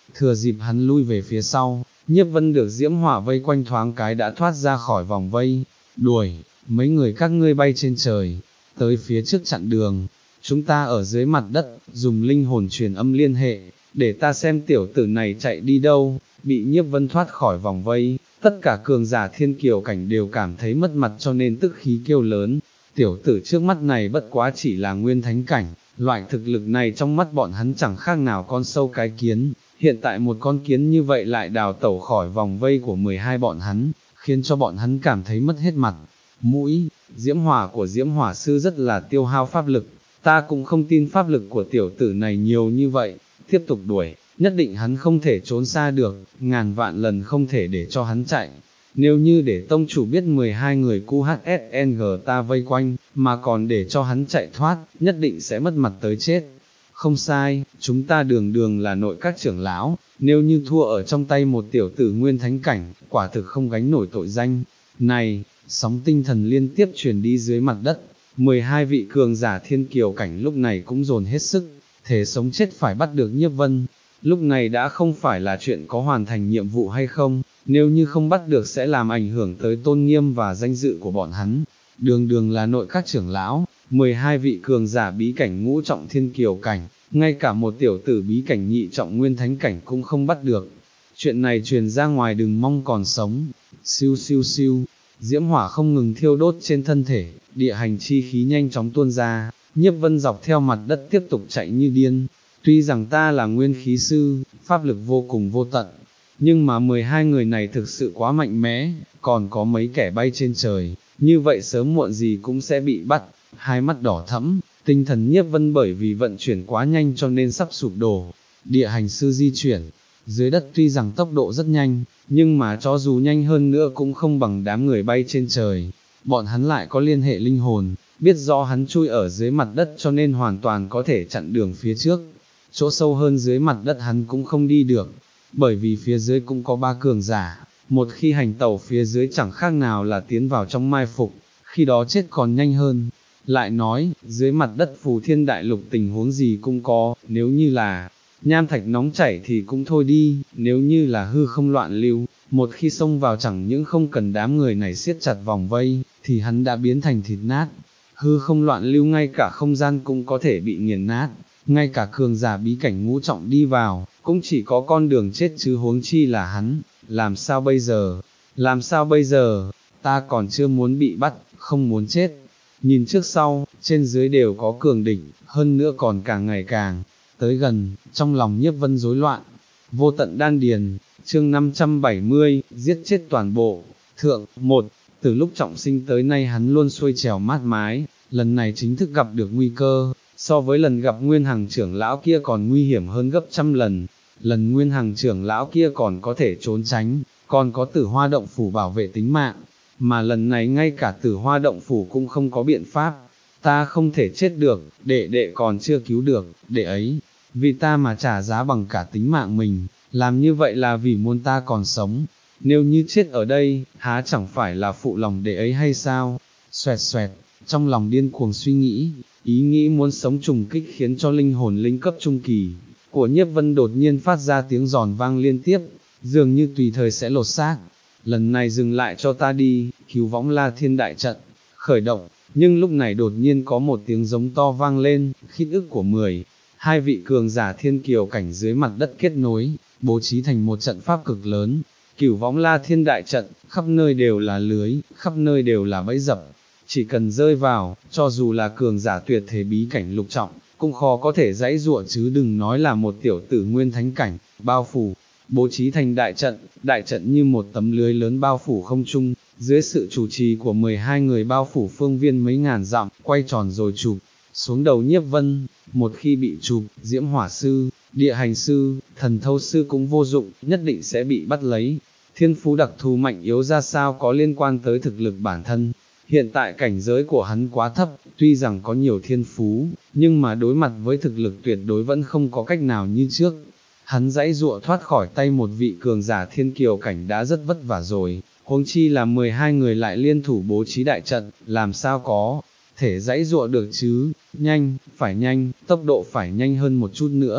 thừa dịp hắn lui về phía sau, Nhiếp Vân được Diễm Hỏa vây quanh thoáng cái đã thoát ra khỏi vòng vây, đuổi, mấy người các ngươi bay trên trời, tới phía trước chặn đường, chúng ta ở dưới mặt đất, dùng linh hồn truyền âm liên hệ, để ta xem tiểu tử này chạy đi đâu. Bị Nhiếp Vân thoát khỏi vòng vây, tất cả cường giả thiên kiều cảnh đều cảm thấy mất mặt cho nên tức khí kêu lớn, tiểu tử trước mắt này bất quá chỉ là nguyên thánh cảnh, loại thực lực này trong mắt bọn hắn chẳng khác nào con sâu cái kiến, hiện tại một con kiến như vậy lại đào tẩu khỏi vòng vây của mười hai bọn hắn, khiến cho bọn hắn cảm thấy mất hết mặt, mũi. Diễm Hỏa của Diễm Hỏa sư rất là tiêu hao pháp lực, ta cũng không tin pháp lực của tiểu tử này nhiều như vậy, tiếp tục đuổi, nhất định hắn không thể trốn xa được, ngàn vạn lần không thể để cho hắn chạy. Nếu như để tông chủ biết mười hai người Q H S N G ta vây quanh, mà còn để cho hắn chạy thoát, nhất định sẽ mất mặt tới chết. Không sai, chúng ta đường đường là nội các trưởng lão, nếu như thua ở trong tay một tiểu tử nguyên thánh cảnh, quả thực không gánh nổi tội danh. Này, sóng tinh thần liên tiếp truyền đi dưới mặt đất, mười hai vị cường giả thiên kiều cảnh lúc này cũng dồn hết sức, thể sống chết phải bắt được Nhiếp Vân. Lúc này đã không phải là chuyện có hoàn thành nhiệm vụ hay không, nếu như không bắt được sẽ làm ảnh hưởng tới tôn nghiêm và danh dự của bọn hắn. Đường đường là nội các trưởng lão, mười hai vị cường giả bí cảnh ngũ trọng thiên kiều cảnh, ngay cả một tiểu tử bí cảnh nhị trọng nguyên thánh cảnh cũng không bắt được. Chuyện này truyền ra ngoài đừng mong còn sống. Siêu siêu siêu, diễm hỏa không ngừng thiêu đốt trên thân thể, địa hành chi khí nhanh chóng tuôn ra, Nhiếp Vân dọc theo mặt đất tiếp tục chạy như điên. Tuy rằng ta là nguyên khí sư, pháp lực vô cùng vô tận, nhưng mà mười hai người này thực sự quá mạnh mẽ, còn có mấy kẻ bay trên trời, như vậy sớm muộn gì cũng sẽ bị bắt. Hai mắt đỏ thẫm, tinh thần Nhiếp Vân bởi vì vận chuyển quá nhanh cho nên sắp sụp đổ. Địa hành sư di chuyển, dưới đất tuy rằng tốc độ rất nhanh, nhưng mà cho dù nhanh hơn nữa cũng không bằng đám người bay trên trời. Bọn hắn lại có liên hệ linh hồn, biết rõ hắn chui ở dưới mặt đất cho nên hoàn toàn có thể chặn đường phía trước. Chỗ sâu hơn dưới mặt đất hắn cũng không đi được, bởi vì phía dưới cũng có ba cường giả, một khi hành tẩu phía dưới chẳng khác nào là tiến vào trong mai phục, khi đó chết còn nhanh hơn. Lại nói, dưới mặt đất Phù Thiên Đại Lục tình huống gì cũng có, nếu như là nham thạch nóng chảy thì cũng thôi đi, nếu như là hư không loạn lưu, một khi xông vào chẳng những không cần đám người này siết chặt vòng vây, thì hắn đã biến thành thịt nát. Hư không loạn lưu ngay cả không gian cũng có thể bị nghiền nát, ngay cả cường giả bí cảnh ngũ trọng đi vào, cũng chỉ có con đường chết chứ huống chi là hắn. Làm sao bây giờ, làm sao bây giờ, ta còn chưa muốn bị bắt, không muốn chết. Nhìn trước sau, trên dưới đều có cường đỉnh, hơn nữa còn càng ngày càng tới gần, trong lòng Nhiếp Vân rối loạn. Vô tận đan điền, chương năm trăm bảy mươi, giết chết toàn bộ. Thượng, một, từ lúc trọng sinh tới nay hắn luôn xuôi trèo mát mái, lần này chính thức gặp được nguy cơ, so với lần gặp Nguyên Hằng trưởng lão kia còn nguy hiểm hơn gấp trăm lần. Lần Nguyên Hằng trưởng lão kia còn có thể trốn tránh, còn có Tử Hoa động phủ bảo vệ tính mạng, mà lần này ngay cả Tử Hoa động phủ cũng không có biện pháp. Ta không thể chết được, đệ đệ còn chưa cứu được, đệ ấy, vì ta mà trả giá bằng cả tính mạng mình, làm như vậy là vì muốn ta còn sống, nếu như chết ở đây, há chẳng phải là phụ lòng đệ ấy hay sao? Xoẹt xoẹt, trong lòng điên cuồng suy nghĩ, ý nghĩ muốn sống trùng kích khiến cho linh hồn linh cấp trung kỳ của Nhiếp Vân đột nhiên phát ra tiếng giòn vang liên tiếp, dường như tùy thời sẽ lột xác. Lần này dừng lại cho ta đi, cứu võng La Thiên đại trận, khởi động, nhưng lúc này đột nhiên có một tiếng giống to vang lên, khít ức của mười, hai vị cường giả thiên kiều cảnh dưới mặt đất kết nối, bố trí thành một trận pháp cực lớn, cửu võng La Thiên đại trận, khắp nơi đều là lưới, khắp nơi đều là bẫy dập, chỉ cần rơi vào, cho dù là cường giả tuyệt thế bí cảnh lục trọng, cũng khó có thể dãy dụa chứ đừng nói là một tiểu tử nguyên thánh cảnh, bao phủ, bố trí thành đại trận, đại trận như một tấm lưới lớn bao phủ không trung, dưới sự chủ trì của mười hai người bao phủ phương viên mấy ngàn dặm, quay tròn rồi chụp xuống đầu Nhiếp Vân. Một khi bị chụp, diễm hỏa sư, địa hành sư, thần thâu sư cũng vô dụng, nhất định sẽ bị bắt lấy. Thiên phú đặc thù mạnh yếu ra sao có liên quan tới thực lực bản thân. Hiện tại cảnh giới của hắn quá thấp, tuy rằng có nhiều thiên phú, nhưng mà đối mặt với thực lực tuyệt đối vẫn không có cách nào như trước. Hắn dãy dụa thoát khỏi tay một vị cường giả thiên kiều cảnh đã rất vất vả rồi, huống chi là mười hai người lại liên thủ bố trí đại trận, làm sao có thể dãy dụa được chứ. Nhanh, phải nhanh, tốc độ phải nhanh hơn một chút nữa.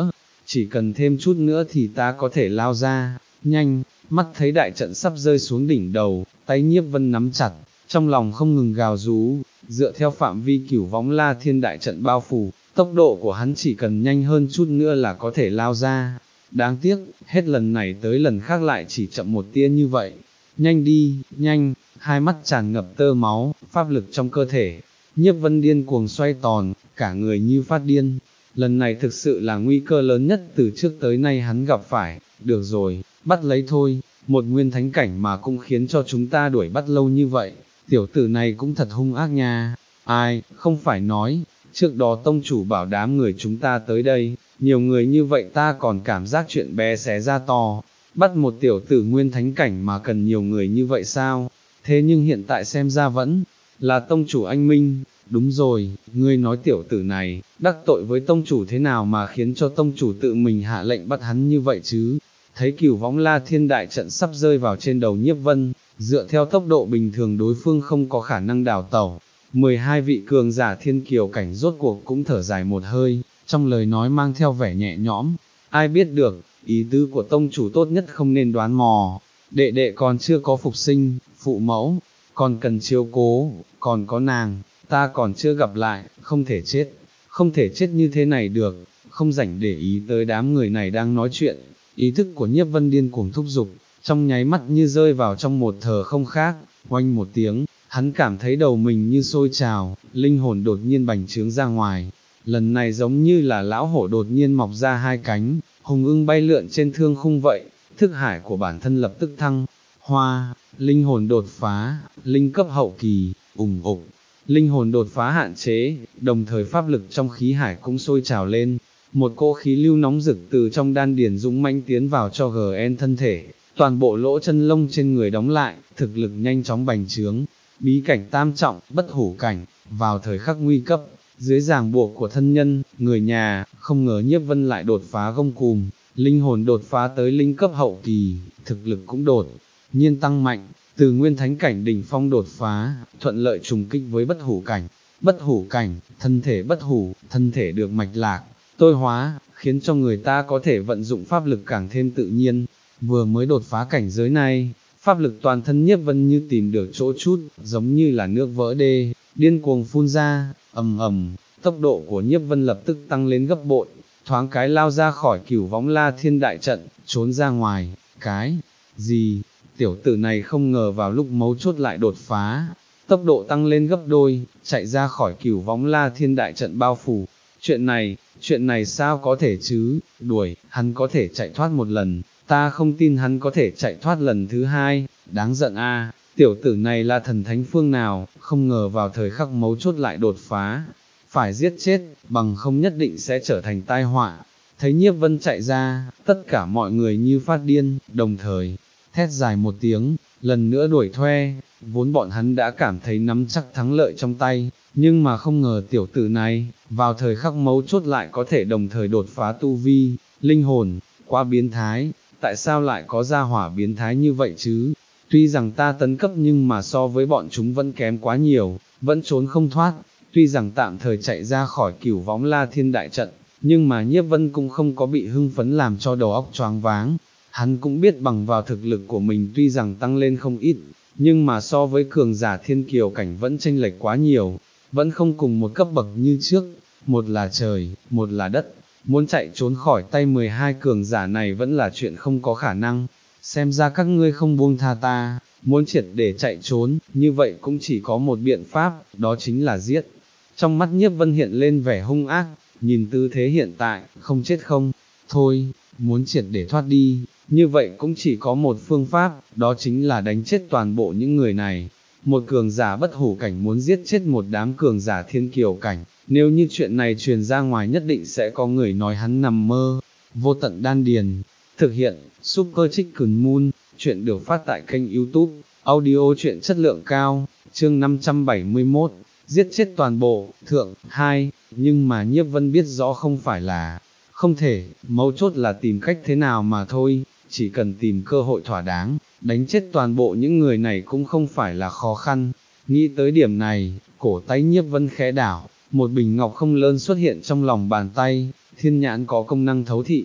chỉ cần thêm chút nữa thì ta có thể lao ra, nhanh, mắt thấy đại trận sắp rơi xuống đỉnh đầu, tay Nhiếp Vân nắm chặt, trong lòng không ngừng gào rú, dựa theo phạm vi cửu võng La Thiên đại trận bao phủ, tốc độ của hắn chỉ cần nhanh hơn chút nữa là có thể lao ra. Đáng tiếc, hết lần này tới lần khác lại chỉ chậm một tia như vậy. Nhanh đi, nhanh, hai mắt tràn ngập tơ máu, pháp lực trong cơ thể. Nhiếp Vân điên cuồng xoay tròn, cả người như phát điên. Lần này thực sự là nguy cơ lớn nhất từ trước tới nay hắn gặp phải. Được rồi, bắt lấy thôi, một nguyên thánh cảnh mà cũng khiến cho chúng ta đuổi bắt lâu như vậy. Tiểu tử này cũng thật hung ác nha. Ai, không phải nói, trước đó tông chủ bảo đám người chúng ta tới đây, nhiều người như vậy ta còn cảm giác chuyện bé xé ra to, bắt một tiểu tử nguyên thánh cảnh mà cần nhiều người như vậy sao, thế nhưng hiện tại xem ra vẫn là tông chủ anh Minh, đúng rồi, ngươi nói tiểu tử này, đắc tội với tông chủ thế nào mà khiến cho tông chủ tự mình hạ lệnh bắt hắn như vậy chứ, thấy cửu võng La Thiên đại trận sắp rơi vào trên đầu Nhiếp Vân, dựa theo tốc độ bình thường đối phương không có khả năng đào tẩu. mười hai vị cường giả thiên kiều cảnh rốt cuộc cũng thở dài một hơi, trong lời nói mang theo vẻ nhẹ nhõm, ai biết được, ý tứ của tông chủ tốt nhất không nên đoán mò, đệ đệ còn chưa có phục sinh, phụ mẫu, còn cần chiếu cố, còn có nàng, ta còn chưa gặp lại, không thể chết, không thể chết như thế này được, không rảnh để ý tới đám người này đang nói chuyện, ý thức của Nhiếp Vân điên cuồng thúc giục, trong nháy mắt như rơi vào trong một thờ không khác, oanh một tiếng. Hắn cảm thấy đầu mình như sôi trào, linh hồn đột nhiên bành trướng ra ngoài, lần này giống như là lão hổ đột nhiên mọc ra hai cánh, hùng ưng bay lượn trên thương khung vậy, thức hải của bản thân lập tức thăng, hoa, linh hồn đột phá, linh cấp hậu kỳ, ủng ục, linh hồn đột phá hạn chế, đồng thời pháp lực trong khí hải cũng sôi trào lên, một cỗ khí lưu nóng rực từ trong đan điền dũng mãnh tiến vào cho giê en thân thể, toàn bộ lỗ chân lông trên người đóng lại, thực lực nhanh chóng bành trướng. Bí cảnh tam trọng, bất hủ cảnh, vào thời khắc nguy cấp, dưới ràng buộc của thân nhân, người nhà, không ngờ Nhiếp Vân lại đột phá gông cùm, linh hồn đột phá tới linh cấp hậu kỳ, thực lực cũng đột nhiên tăng mạnh, từ nguyên thánh cảnh đỉnh phong đột phá, thuận lợi trùng kích với bất hủ cảnh. Bất hủ cảnh, thân thể bất hủ, thân thể được mạch lạc, tôi hóa, khiến cho người ta có thể vận dụng pháp lực càng thêm tự nhiên, vừa mới đột phá cảnh giới này. Pháp lực toàn thân Nhiếp Vân như tìm được chỗ chút, giống như là nước vỡ đê, điên cuồng phun ra, ầm ầm, tốc độ của Nhiếp Vân lập tức tăng lên gấp bội, thoáng cái lao ra khỏi cửu võng La Thiên đại trận, trốn ra ngoài, cái gì, tiểu tử này không ngờ vào lúc mấu chốt lại đột phá, tốc độ tăng lên gấp đôi, chạy ra khỏi cửu võng La Thiên đại trận bao phủ, chuyện này, chuyện này sao có thể chứ, đuổi, hắn có thể chạy thoát một lần. Ta không tin hắn có thể chạy thoát lần thứ hai, đáng giận a, tiểu tử này là thần thánh phương nào, không ngờ vào thời khắc mấu chốt lại đột phá, phải giết chết, bằng không nhất định sẽ trở thành tai họa. Thấy Nhiếp Vân chạy ra, tất cả mọi người như phát điên, đồng thời, thét dài một tiếng, lần nữa đuổi thuê, vốn bọn hắn đã cảm thấy nắm chắc thắng lợi trong tay, nhưng mà không ngờ tiểu tử này, vào thời khắc mấu chốt lại có thể đồng thời đột phá tu vi, linh hồn, quá biến thái. Tại sao lại có gia hỏa biến thái như vậy chứ? Tuy rằng ta tấn cấp nhưng mà so với bọn chúng vẫn kém quá nhiều, vẫn trốn không thoát, tuy rằng tạm thời chạy ra khỏi cửu võng La Thiên đại trận, nhưng mà Nhiếp Vân cũng không có bị hưng phấn làm cho đầu óc choáng váng, hắn cũng biết bằng vào thực lực của mình tuy rằng tăng lên không ít, nhưng mà so với cường giả thiên kiều cảnh vẫn chênh lệch quá nhiều, vẫn không cùng một cấp bậc như trước, một là trời, một là đất. Muốn chạy trốn khỏi tay mười hai cường giả này vẫn là chuyện không có khả năng, xem ra các ngươi không buông tha ta, muốn triệt để chạy trốn, như vậy cũng chỉ có một biện pháp, đó chính là giết. Trong mắt Nhiếp Vân hiện lên vẻ hung ác, nhìn tư thế hiện tại, không chết không, thôi, muốn triệt để thoát đi, như vậy cũng chỉ có một phương pháp, đó chính là đánh chết toàn bộ những người này. Một cường giả bất hủ cảnh muốn giết chết một đám cường giả thiên kiều cảnh, nếu như chuyện này truyền ra ngoài nhất định sẽ có người nói hắn nằm mơ. Vô tận đan điền, thực hiện, Super Chicken Moon, chuyện được phát tại kênh YouTube, audio chuyện chất lượng cao, chương năm trăm bảy mươi mốt, giết chết toàn bộ, thượng, hai, nhưng mà Nhiếp Vân biết rõ không phải là, không thể, mấu chốt là tìm cách thế nào mà thôi, chỉ cần tìm cơ hội thỏa đáng, đánh chết toàn bộ những người này cũng không phải là khó khăn. Nghĩ tới điểm này, cổ tay Nhiếp Vân khẽ đảo, một bình ngọc không lớn xuất hiện trong lòng bàn tay, thiên nhãn có công năng thấu thị,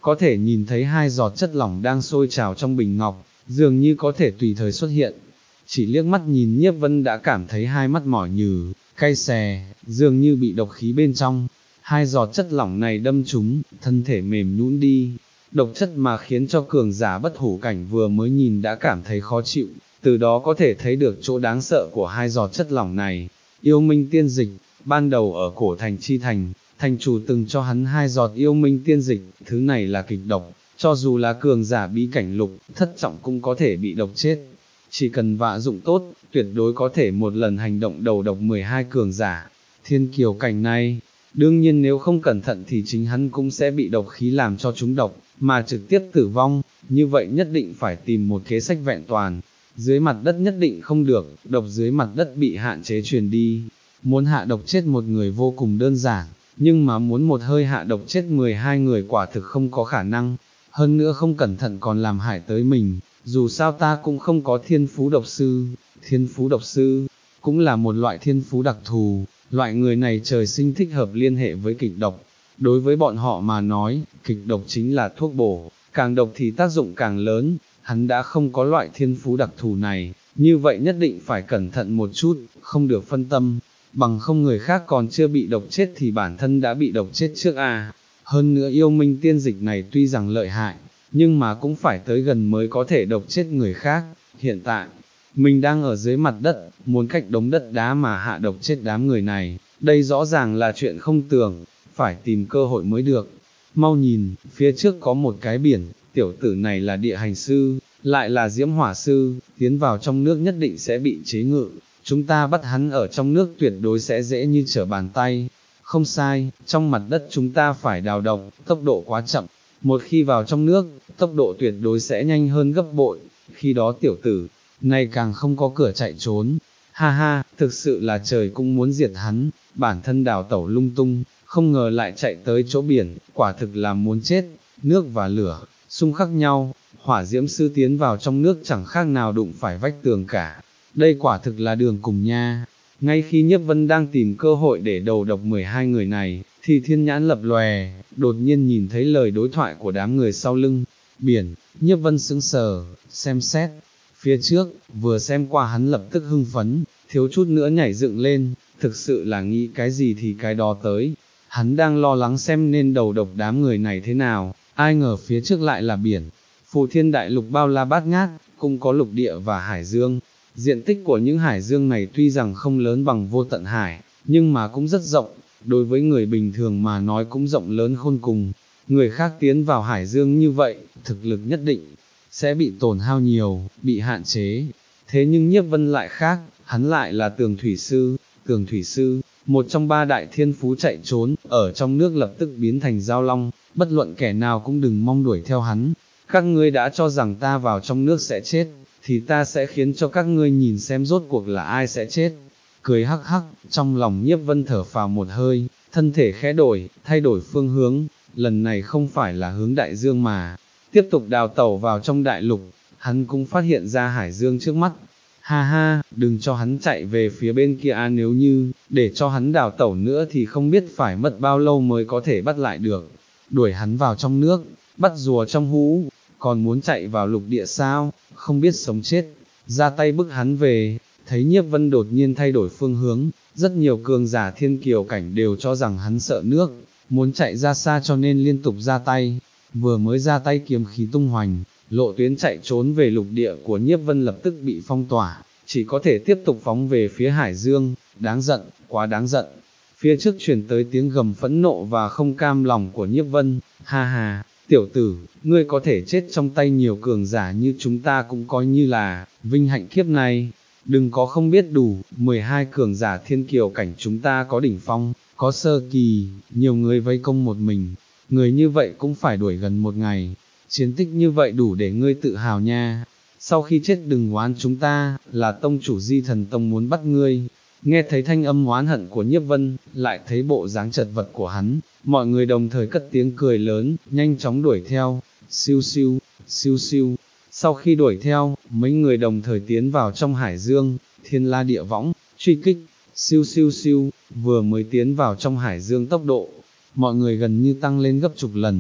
có thể nhìn thấy hai giọt chất lỏng đang sôi trào trong bình ngọc, dường như có thể tùy thời xuất hiện. Chỉ liếc mắt nhìn Nhiếp Vân đã cảm thấy hai mắt mỏi nhừ, cay xè, dường như bị độc khí bên trong. Hai giọt chất lỏng này đâm trúng, thân thể mềm nhũn đi, độc chất mà khiến cho cường giả bất hủ cảnh vừa mới nhìn đã cảm thấy khó chịu, từ đó có thể thấy được chỗ đáng sợ của hai giọt chất lỏng này. Yêu minh tiên dịch, ban đầu ở cổ thành chi thành, thành chủ từng cho hắn hai giọt yêu minh tiên dịch, thứ này là kịch độc, cho dù là cường giả bí cảnh lục, thất trọng cũng có thể bị độc chết. Chỉ cần vạ dụng tốt, tuyệt đối có thể một lần hành động đầu độc mười hai cường giả. Thiên kiều cảnh này, đương nhiên nếu không cẩn thận thì chính hắn cũng sẽ bị độc khí làm cho trúng độc, mà trực tiếp tử vong, như vậy nhất định phải tìm một kế sách vẹn toàn. Dưới mặt đất nhất định không được, độc dưới mặt đất bị hạn chế truyền đi. Muốn hạ độc chết một người vô cùng đơn giản, nhưng mà muốn một hơi hạ độc chết mười hai người quả thực không có khả năng. Hơn nữa không cẩn thận còn làm hại tới mình, dù sao ta cũng không có thiên phú độc sư. Thiên phú độc sư, cũng là một loại thiên phú đặc thù, loại người này trời sinh thích hợp liên hệ với kịch độc. Đối với bọn họ mà nói, kịch độc chính là thuốc bổ, càng độc thì tác dụng càng lớn. Hắn đã không có loại thiên phú đặc thù này, như vậy nhất định phải cẩn thận một chút, không được phân tâm, bằng không người khác còn chưa bị độc chết thì bản thân đã bị độc chết trước à. Hơn nữa yêu minh tiên dịch này tuy rằng lợi hại, nhưng mà cũng phải tới gần mới có thể độc chết người khác. Hiện tại, mình đang ở dưới mặt đất, muốn cách đống đất đá mà hạ độc chết đám người này, đây rõ ràng là chuyện không tưởng, phải tìm cơ hội mới được. Mau nhìn, phía trước có một cái biển, tiểu tử này là địa hành sư, lại là diễm hỏa sư, tiến vào trong nước nhất định sẽ bị chế ngự, chúng ta bắt hắn ở trong nước tuyệt đối sẽ dễ như trở bàn tay. Không sai, trong mặt đất chúng ta phải đào động, tốc độ quá chậm, một khi vào trong nước, tốc độ tuyệt đối sẽ nhanh hơn gấp bội, khi đó tiểu tử này càng không có cửa chạy trốn. Ha ha, thực sự là trời cũng muốn diệt hắn, bản thân đào tẩu lung tung, không ngờ lại chạy tới chỗ biển, quả thực là muốn chết. Nước và lửa xung khắc nhau, hỏa diễm sư tiến vào trong nước chẳng khác nào đụng phải vách tường cả, đây quả thực là đường cùng nha. Ngay khi Nhiếp Vân đang tìm cơ hội để đầu độc mười hai người này, thì thiên nhãn lập lòe, đột nhiên nhìn thấy lời đối thoại của đám người sau lưng. Biển, Nhiếp Vân sững sờ, xem xét, phía trước, vừa xem qua hắn lập tức hưng phấn, thiếu chút nữa nhảy dựng lên, thực sự là nghĩ cái gì thì cái đó tới. Hắn đang lo lắng xem nên đầu độc đám người này thế nào, ai ngờ phía trước lại là biển. Phù Thiên Đại Lục bao la bát ngát, cũng có lục địa và hải dương. Diện tích của những hải dương này tuy rằng không lớn bằng vô tận hải, nhưng mà cũng rất rộng, đối với người bình thường mà nói cũng rộng lớn khôn cùng. Người khác tiến vào hải dương như vậy, thực lực nhất định sẽ bị tổn hao nhiều, bị hạn chế. Thế nhưng Nhiếp Vân lại khác, hắn lại là tường thủy sư. Tường thủy sư, một trong ba đại thiên phú chạy trốn, ở trong nước lập tức biến thành giao long, bất luận kẻ nào cũng đừng mong đuổi theo hắn. Các ngươi đã cho rằng ta vào trong nước sẽ chết, thì ta sẽ khiến cho các ngươi nhìn xem rốt cuộc là ai sẽ chết. Cười hắc hắc, trong lòng Nhiếp Vân thở phào một hơi, thân thể khẽ đổi, thay đổi phương hướng, lần này không phải là hướng đại dương mà, tiếp tục đào tẩu vào trong đại lục, hắn cũng phát hiện ra hải dương trước mắt. Ha ha, đừng cho hắn chạy về phía bên kia à, nếu như, để cho hắn đào tẩu nữa thì không biết phải mất bao lâu mới có thể bắt lại được. Đuổi hắn vào trong nước, bắt rùa trong hũ, còn muốn chạy vào lục địa sao, không biết sống chết, ra tay bức hắn về. Thấy Nhiếp Vân đột nhiên thay đổi phương hướng, rất nhiều cường giả thiên kiều cảnh đều cho rằng hắn sợ nước, muốn chạy ra xa cho nên liên tục ra tay, vừa mới ra tay kiếm khí tung hoành, lộ tuyến chạy trốn về lục địa của Nhiếp Vân lập tức bị phong tỏa, chỉ có thể tiếp tục phóng về phía hải dương. Đáng giận, quá đáng giận. Phía trước truyền tới tiếng gầm phẫn nộ và không cam lòng của Nhiếp Vân. Ha ha, tiểu tử, ngươi có thể chết trong tay nhiều cường giả như chúng ta cũng coi như là vinh hạnh kiếp này. Đừng có không biết đủ, mười hai cường giả thiên kiều cảnh chúng ta có đỉnh phong, có sơ kỳ, nhiều người vây công một mình, người như vậy cũng phải đuổi gần một ngày. Chiến tích như vậy đủ để ngươi tự hào nha. Sau khi chết đừng oán chúng ta, là tông chủ Di Thần Tông muốn bắt ngươi. Nghe thấy thanh âm oán hận của Nhiếp Vân, lại thấy bộ dáng chật vật của hắn, mọi người đồng thời cất tiếng cười lớn, nhanh chóng đuổi theo. Siêu siêu, siêu siêu. Sau khi đuổi theo, mấy người đồng thời tiến vào trong hải dương, thiên la địa võng, truy kích. Siêu siêu siêu, vừa mới tiến vào trong hải dương tốc độ, mọi người gần như tăng lên gấp chục lần.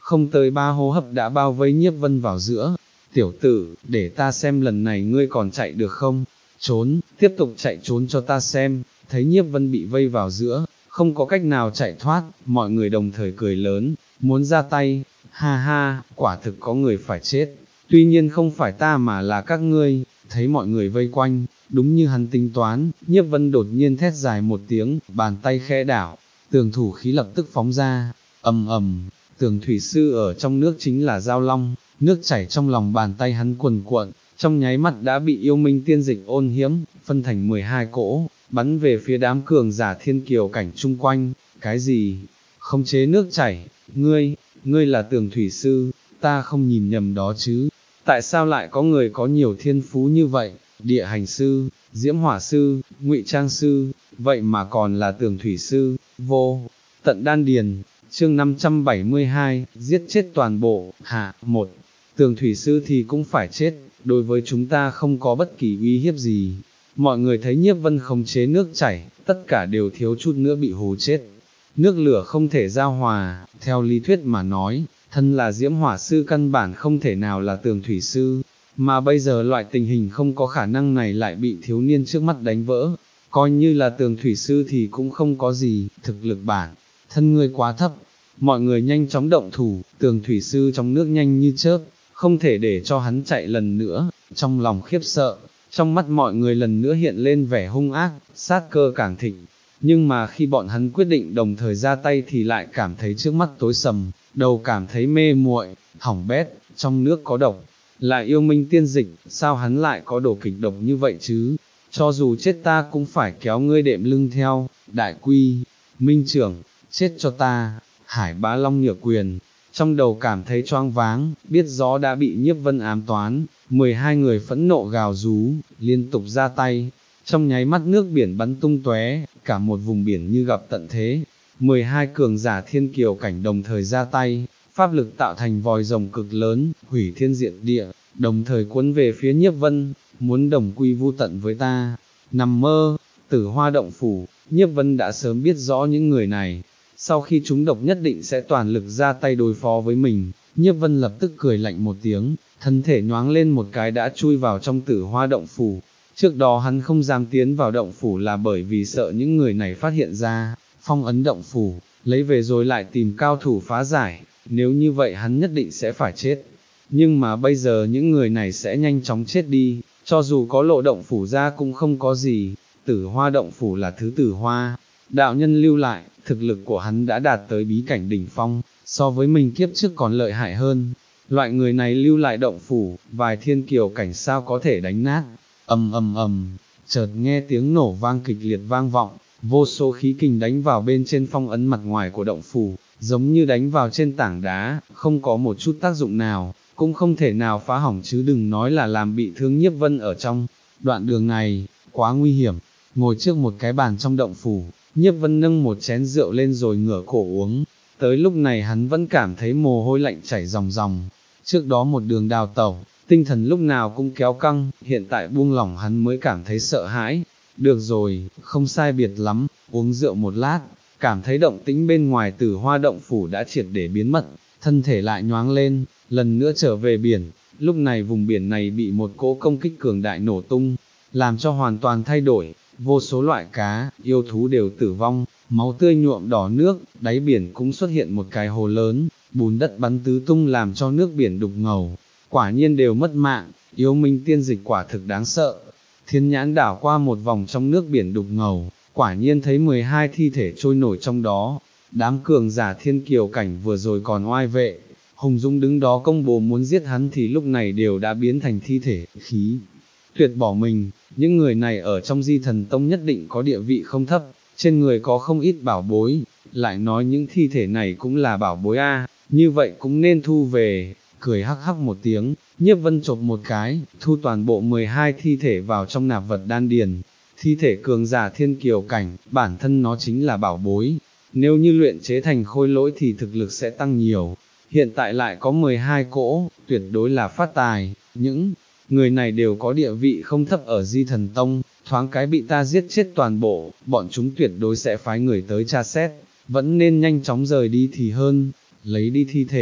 không tới ba hô hấp đã bao vây Nhiếp Vân vào giữa. Tiểu tử, để ta xem lần này ngươi còn chạy được không? Trốn, tiếp tục chạy trốn cho ta xem. Thấy Nhiếp Vân bị vây vào giữa, không có cách nào chạy thoát, mọi người đồng thời cười lớn, muốn ra tay. Ha ha, quả thực có người phải chết. Tuy nhiên không phải ta mà là các ngươi. Thấy mọi người vây quanh, đúng như hắn tính toán, Nhiếp Vân đột nhiên thét dài một tiếng, bàn tay khẽ đảo, tường thủ khí lập tức phóng ra, ầm ầm, tường thủy sư ở trong nước chính là Giao Long, nước chảy trong lòng bàn tay hắn cuồn cuộn, trong nháy mắt đã bị yêu minh tiên dịch ôn hiếm, phân thành mười hai cỗ, bắn về phía đám cường giả thiên kiều cảnh chung quanh. Cái gì? Khống chế nước chảy? Ngươi, ngươi là tường thủy sư, ta không nhìn nhầm đó chứ? Tại sao lại có người có nhiều thiên phú như vậy? Địa hành sư, diễm hỏa sư, ngụy trang sư, vậy mà còn là tường thủy sư, vô tận đan điền. Chương năm trăm bảy mươi hai, giết chết toàn bộ. Hạ, một, tường thủy sư thì cũng phải chết, đối với chúng ta không có bất kỳ uy hiếp gì. Mọi người thấy Nhiếp Vân khống chế nước chảy, tất cả đều thiếu chút nữa bị hù chết. Nước lửa không thể giao hòa, theo lý thuyết mà nói, thân là diễm hỏa sư căn bản không thể nào là tường thủy sư, mà bây giờ loại tình hình không có khả năng này lại bị thiếu niên trước mắt đánh vỡ, coi như là tường thủy sư thì cũng không có gì, thực lực bản, thân ngươi quá thấp. Mọi người nhanh chóng động thủ, tường thủy sư trong nước nhanh như chớp, không thể để cho hắn chạy lần nữa. Trong lòng khiếp sợ, trong mắt mọi người lần nữa hiện lên vẻ hung ác, sát cơ càng thịnh. Nhưng mà khi bọn hắn quyết định đồng thời ra tay thì lại cảm thấy trước mắt tối sầm, đầu cảm thấy mê muội, hỏng bét, trong nước có độc, lại yêu minh tiên dịch, sao hắn lại có đồ kịch độc như vậy chứ? Cho dù chết ta cũng phải kéo ngươi đệm lưng theo. Đại quy, minh trưởng, chết cho ta. Hải Bá Long nhựa quyền, trong đầu cảm thấy choáng váng, biết rõ đã bị Nhiếp Vân ám toán, mười hai người phẫn nộ gào rú, liên tục ra tay, trong nháy mắt nước biển bắn tung tóe, cả một vùng biển như gặp tận thế. mười hai cường giả thiên kiều cảnh đồng thời ra tay, pháp lực tạo thành vòi rồng cực lớn, hủy thiên diện địa, đồng thời cuốn về phía Nhiếp Vân, muốn đồng quy vu tận với ta. Nằm mơ, Tử Hoa động phủ. Nhiếp Vân đã sớm biết rõ những người này, sau khi chúng độc nhất định sẽ toàn lực ra tay đối phó với mình. Nhiếp Vân lập tức cười lạnh một tiếng, thân thể nhoáng lên một cái đã chui vào trong Tử Hoa động phủ. Trước đó hắn không dám tiến vào động phủ là bởi vì sợ những người này phát hiện ra, phong ấn động phủ, lấy về rồi lại tìm cao thủ phá giải, nếu như vậy hắn nhất định sẽ phải chết. Nhưng mà bây giờ những người này sẽ nhanh chóng chết đi, cho dù có lộ động phủ ra cũng không có gì. Tử Hoa động phủ là thứ Tử Hoa đạo nhân lưu lại, thực lực của hắn đã đạt tới bí cảnh đỉnh phong, so với mình kiếp trước còn lợi hại hơn. Loại người này lưu lại động phủ, vài thiên kiều cảnh sao có thể đánh nát. Ầm ầm ầm, chợt nghe tiếng nổ vang kịch liệt vang vọng, vô số khí kình đánh vào bên trên phong ấn mặt ngoài của động phủ, giống như đánh vào trên tảng đá, không có một chút tác dụng nào, cũng không thể nào phá hỏng chứ đừng nói là làm bị thương Nhiếp Vân ở trong. Đoạn đường này, quá nguy hiểm. Ngồi trước một cái bàn trong động phủ, Nhiếp Vân nâng một chén rượu lên rồi ngửa cổ uống, tới lúc này hắn vẫn cảm thấy mồ hôi lạnh chảy ròng ròng. Trước đó một đường đào tẩu, tinh thần lúc nào cũng kéo căng, hiện tại buông lỏng hắn mới cảm thấy sợ hãi. Được rồi, không sai biệt lắm, uống rượu một lát, cảm thấy động tĩnh bên ngoài Tử Hoa động phủ đã triệt để biến mất, thân thể lại nhoáng lên, lần nữa trở về biển. Lúc này vùng biển này bị một cỗ công kích cường đại nổ tung, làm cho hoàn toàn thay đổi, vô số loại cá, yêu thú đều tử vong, máu tươi nhuộm đỏ nước, đáy biển cũng xuất hiện một cái hồ lớn, bùn đất bắn tứ tung làm cho nước biển đục ngầu, quả nhiên đều mất mạng. Yêu minh tiên dịch quả thực đáng sợ. Thiên nhãn đảo qua một vòng trong nước biển đục ngầu, quả nhiên thấy mười hai thi thể trôi nổi trong đó. Đám cường giả thiên kiều cảnh vừa rồi còn oai vệ, hùng dũng đứng đó công bố muốn giết hắn thì lúc này đều đã biến thành thi thể, khí tuyệt bỏ mình. Những người này ở trong Di Thần Tông nhất định có địa vị không thấp, trên người có không ít bảo bối, lại nói những thi thể này cũng là bảo bối a, như vậy cũng nên thu về. Cười hắc hắc một tiếng, Nhiếp Vân chộp một cái, thu toàn bộ mười hai thi thể vào trong nạp vật đan điền. Thi thể cường giả thiên kiều cảnh, bản thân nó chính là bảo bối, nếu như luyện chế thành khôi lỗi thì thực lực sẽ tăng nhiều. Hiện tại lại có mười hai cỗ, tuyệt đối là phát tài. Những người này đều có địa vị không thấp ở Di Thần Tông, thoáng cái bị ta giết chết toàn bộ, bọn chúng tuyệt đối sẽ phái người tới tra xét, vẫn nên nhanh chóng rời đi thì hơn. Lấy đi thi thể,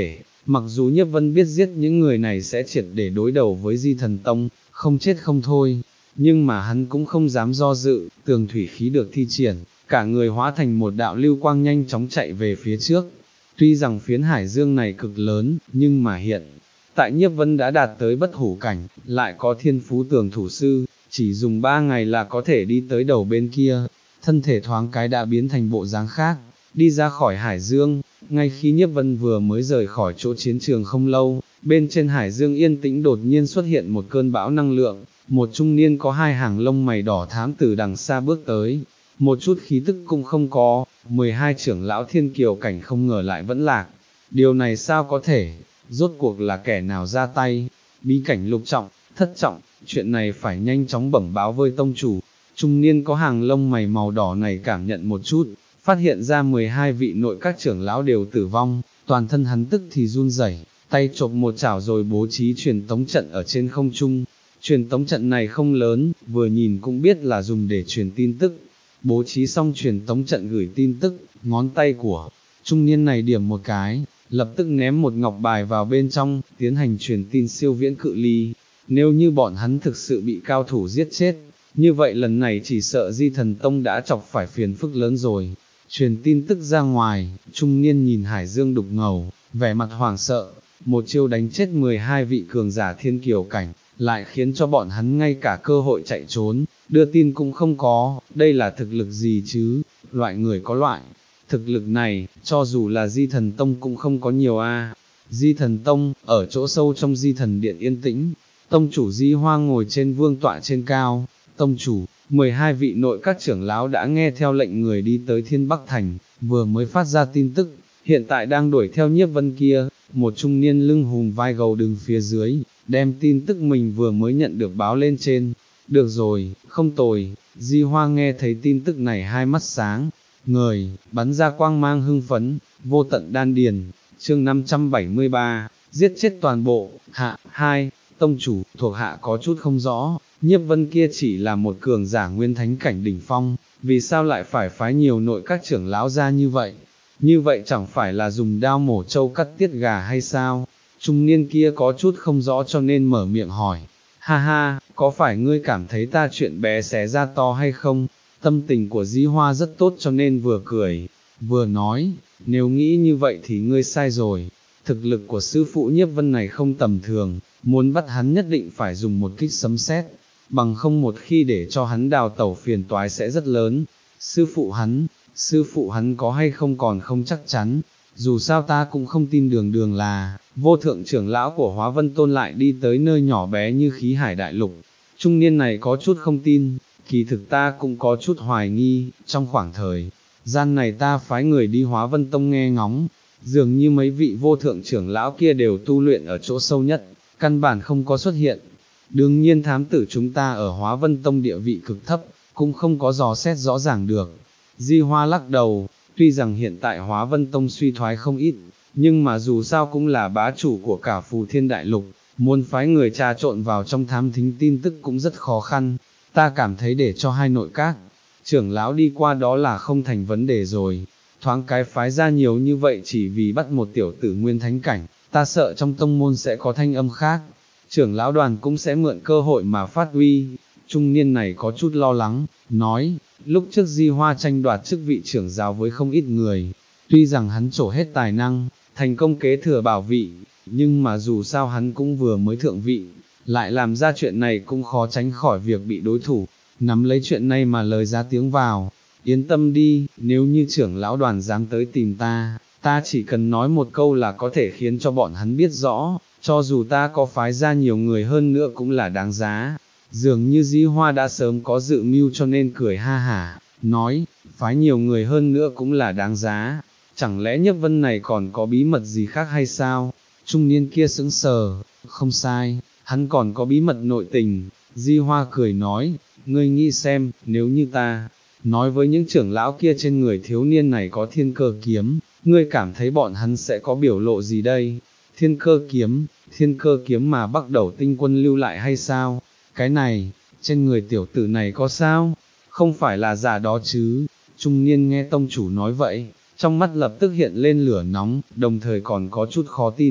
Mặc dù Nhiếp Vân biết giết những người này sẽ triệt để đối đầu với Di Thần Tông, không chết không thôi, nhưng mà hắn cũng không dám do dự, tường thủy khí được thi triển, cả người hóa thành một đạo lưu quang nhanh chóng chạy về phía trước. Tuy rằng phiến hải dương này cực lớn, nhưng mà hiện tại Nhiếp Vân đã đạt tới bất hủ cảnh, lại có thiên phú tường thủ sư, chỉ dùng ba ngày là có thể đi tới đầu bên kia, thân thể thoáng cái đã biến thành bộ dáng khác, đi ra khỏi hải dương. Ngay khi Nhiếp Vân vừa mới rời khỏi chỗ chiến trường không lâu, bên trên hải dương yên tĩnh đột nhiên xuất hiện một cơn bão năng lượng, một trung niên có hai hàng lông mày đỏ thám từ đằng xa bước tới, một chút khí tức cũng không có, mười hai trưởng lão thiên kiều cảnh không ngờ lại vẫn lạc, điều này sao có thể, rốt cuộc là kẻ nào ra tay, bí cảnh lục trọng, thất trọng, chuyện này phải nhanh chóng bẩm báo với tông chủ. Trung niên có hàng lông mày màu đỏ này cảm nhận một chút, phát hiện ra mười hai vị nội các trưởng lão đều tử vong, toàn thân hắn tức thì run rẩy, tay chộp một chảo rồi bố trí truyền tống trận ở trên không trung. Truyền tống trận này không lớn, vừa nhìn cũng biết là dùng để truyền tin tức. Bố trí xong truyền tống trận gửi tin tức, ngón tay của trung niên này điểm một cái, lập tức ném một ngọc bài vào bên trong, tiến hành truyền tin siêu viễn cự ly. Nếu như bọn hắn thực sự bị cao thủ giết chết, như vậy lần này chỉ sợ Di Thần Tông đã chọc phải phiền phức lớn rồi. Truyền tin tức ra ngoài, trung niên nhìn hải dương đục ngầu, vẻ mặt hoảng sợ, một chiêu đánh chết mười hai vị cường giả thiên kiều cảnh, lại khiến cho bọn hắn ngay cả cơ hội chạy trốn, đưa tin cũng không có, đây là thực lực gì chứ, loại người có loại. Thực lực này, cho dù là Di Thần Tông cũng không có nhiều a. Di Thần Tông, ở chỗ sâu trong Di Thần Điện yên tĩnh, tông chủ Di Hoa ngồi trên vương tọa trên cao. Tông chủ, mười hai vị nội các trưởng lão đã nghe theo lệnh người đi tới Thiên Bắc Thành, vừa mới phát ra tin tức, hiện tại đang đuổi theo Nhiếp Vân kia. Một trung niên lưng hùm vai gầu đứng phía dưới, đem tin tức mình vừa mới nhận được báo lên trên. Được rồi, không tồi. Di Hoa nghe thấy tin tức này hai mắt sáng ngời, bắn ra quang mang hưng phấn, vô tận đan điền. Chương năm trăm bảy mươi ba, giết chết toàn bộ. Hạ, hai, tông chủ, thuộc hạ có chút không rõ, Nhiếp Vân kia chỉ là một cường giả nguyên thánh cảnh đỉnh phong, vì sao lại phải phái nhiều nội các trưởng lão ra như vậy? Như vậy chẳng phải là dùng đao mổ trâu cắt tiết gà hay sao? Trung niên kia có chút không rõ cho nên mở miệng hỏi. Ha ha, có phải ngươi cảm thấy ta chuyện bé xé ra to hay không? Tâm tình của Di Hoa rất tốt cho nên vừa cười, vừa nói, nếu nghĩ như vậy thì ngươi sai rồi. Thực lực của sư phụ Nhiếp Vân này không tầm thường, muốn bắt hắn nhất định phải dùng một kích sấm sét, bằng không một khi để cho hắn đào tẩu phiền toái sẽ rất lớn. Sư phụ hắn, sư phụ hắn có hay không còn không chắc chắn, dù sao ta cũng không tin đường đường là, vô thượng trưởng lão của Hóa Vân Tôn lại đi tới nơi nhỏ bé như khí hải đại lục. Trung niên này có chút không tin, kỳ thực ta cũng có chút hoài nghi, trong khoảng thời gian này ta phái người đi Hóa Vân Tông nghe ngóng, dường như mấy vị vô thượng trưởng lão kia đều tu luyện ở chỗ sâu nhất, căn bản không có xuất hiện. Đương nhiên thám tử chúng ta ở Hóa Vân Tông địa vị cực thấp, cũng không có dò xét rõ ràng được. Di Hoa lắc đầu, tuy rằng hiện tại Hóa Vân Tông suy thoái không ít, nhưng mà dù sao cũng là bá chủ của cả Phù Thiên Đại Lục, muốn phái người trà trộn vào trong thám thính tin tức cũng rất khó khăn. Ta cảm thấy để cho hai nội các trưởng lão đi qua đó là không thành vấn đề rồi, thoáng cái phái ra nhiều như vậy chỉ vì bắt một tiểu tử nguyên thánh cảnh, ta sợ trong tông môn sẽ có thanh âm khác, trưởng lão đoàn cũng sẽ mượn cơ hội mà phát uy. Trung niên này có chút lo lắng, nói, lúc trước Di Hoa tranh đoạt chức vị trưởng giáo với không ít người, tuy rằng hắn trổ hết tài năng, thành công kế thừa bảo vị, nhưng mà dù sao hắn cũng vừa mới thượng vị, lại làm ra chuyện này cũng khó tránh khỏi việc bị đối thủ nắm lấy chuyện này mà lời ra tiếng vào. Yên tâm đi, nếu như trưởng lão đoàn dám tới tìm ta, ta chỉ cần nói một câu là có thể khiến cho bọn hắn biết rõ, cho dù ta có phái ra nhiều người hơn nữa cũng là đáng giá. Dường như Di Hoa đã sớm có dự mưu cho nên cười ha hả, nói, phái nhiều người hơn nữa cũng là đáng giá, chẳng lẽ Nhiếp Vân này còn có bí mật gì khác hay sao? Trung niên kia sững sờ, không sai, hắn còn có bí mật nội tình. Di Hoa cười nói, ngươi nghĩ xem, nếu như ta nói với những trưởng lão kia trên người thiếu niên này có thiên cơ kiếm, ngươi cảm thấy bọn hắn sẽ có biểu lộ gì đây? Thiên cơ kiếm, thiên cơ kiếm mà Bắc Đầu Tinh Quân lưu lại hay sao? Cái này, trên người tiểu tử này có sao? Không phải là giả đó chứ? Trung niên nghe tông chủ nói vậy, trong mắt lập tức hiện lên lửa nóng, đồng thời còn có chút khó tin.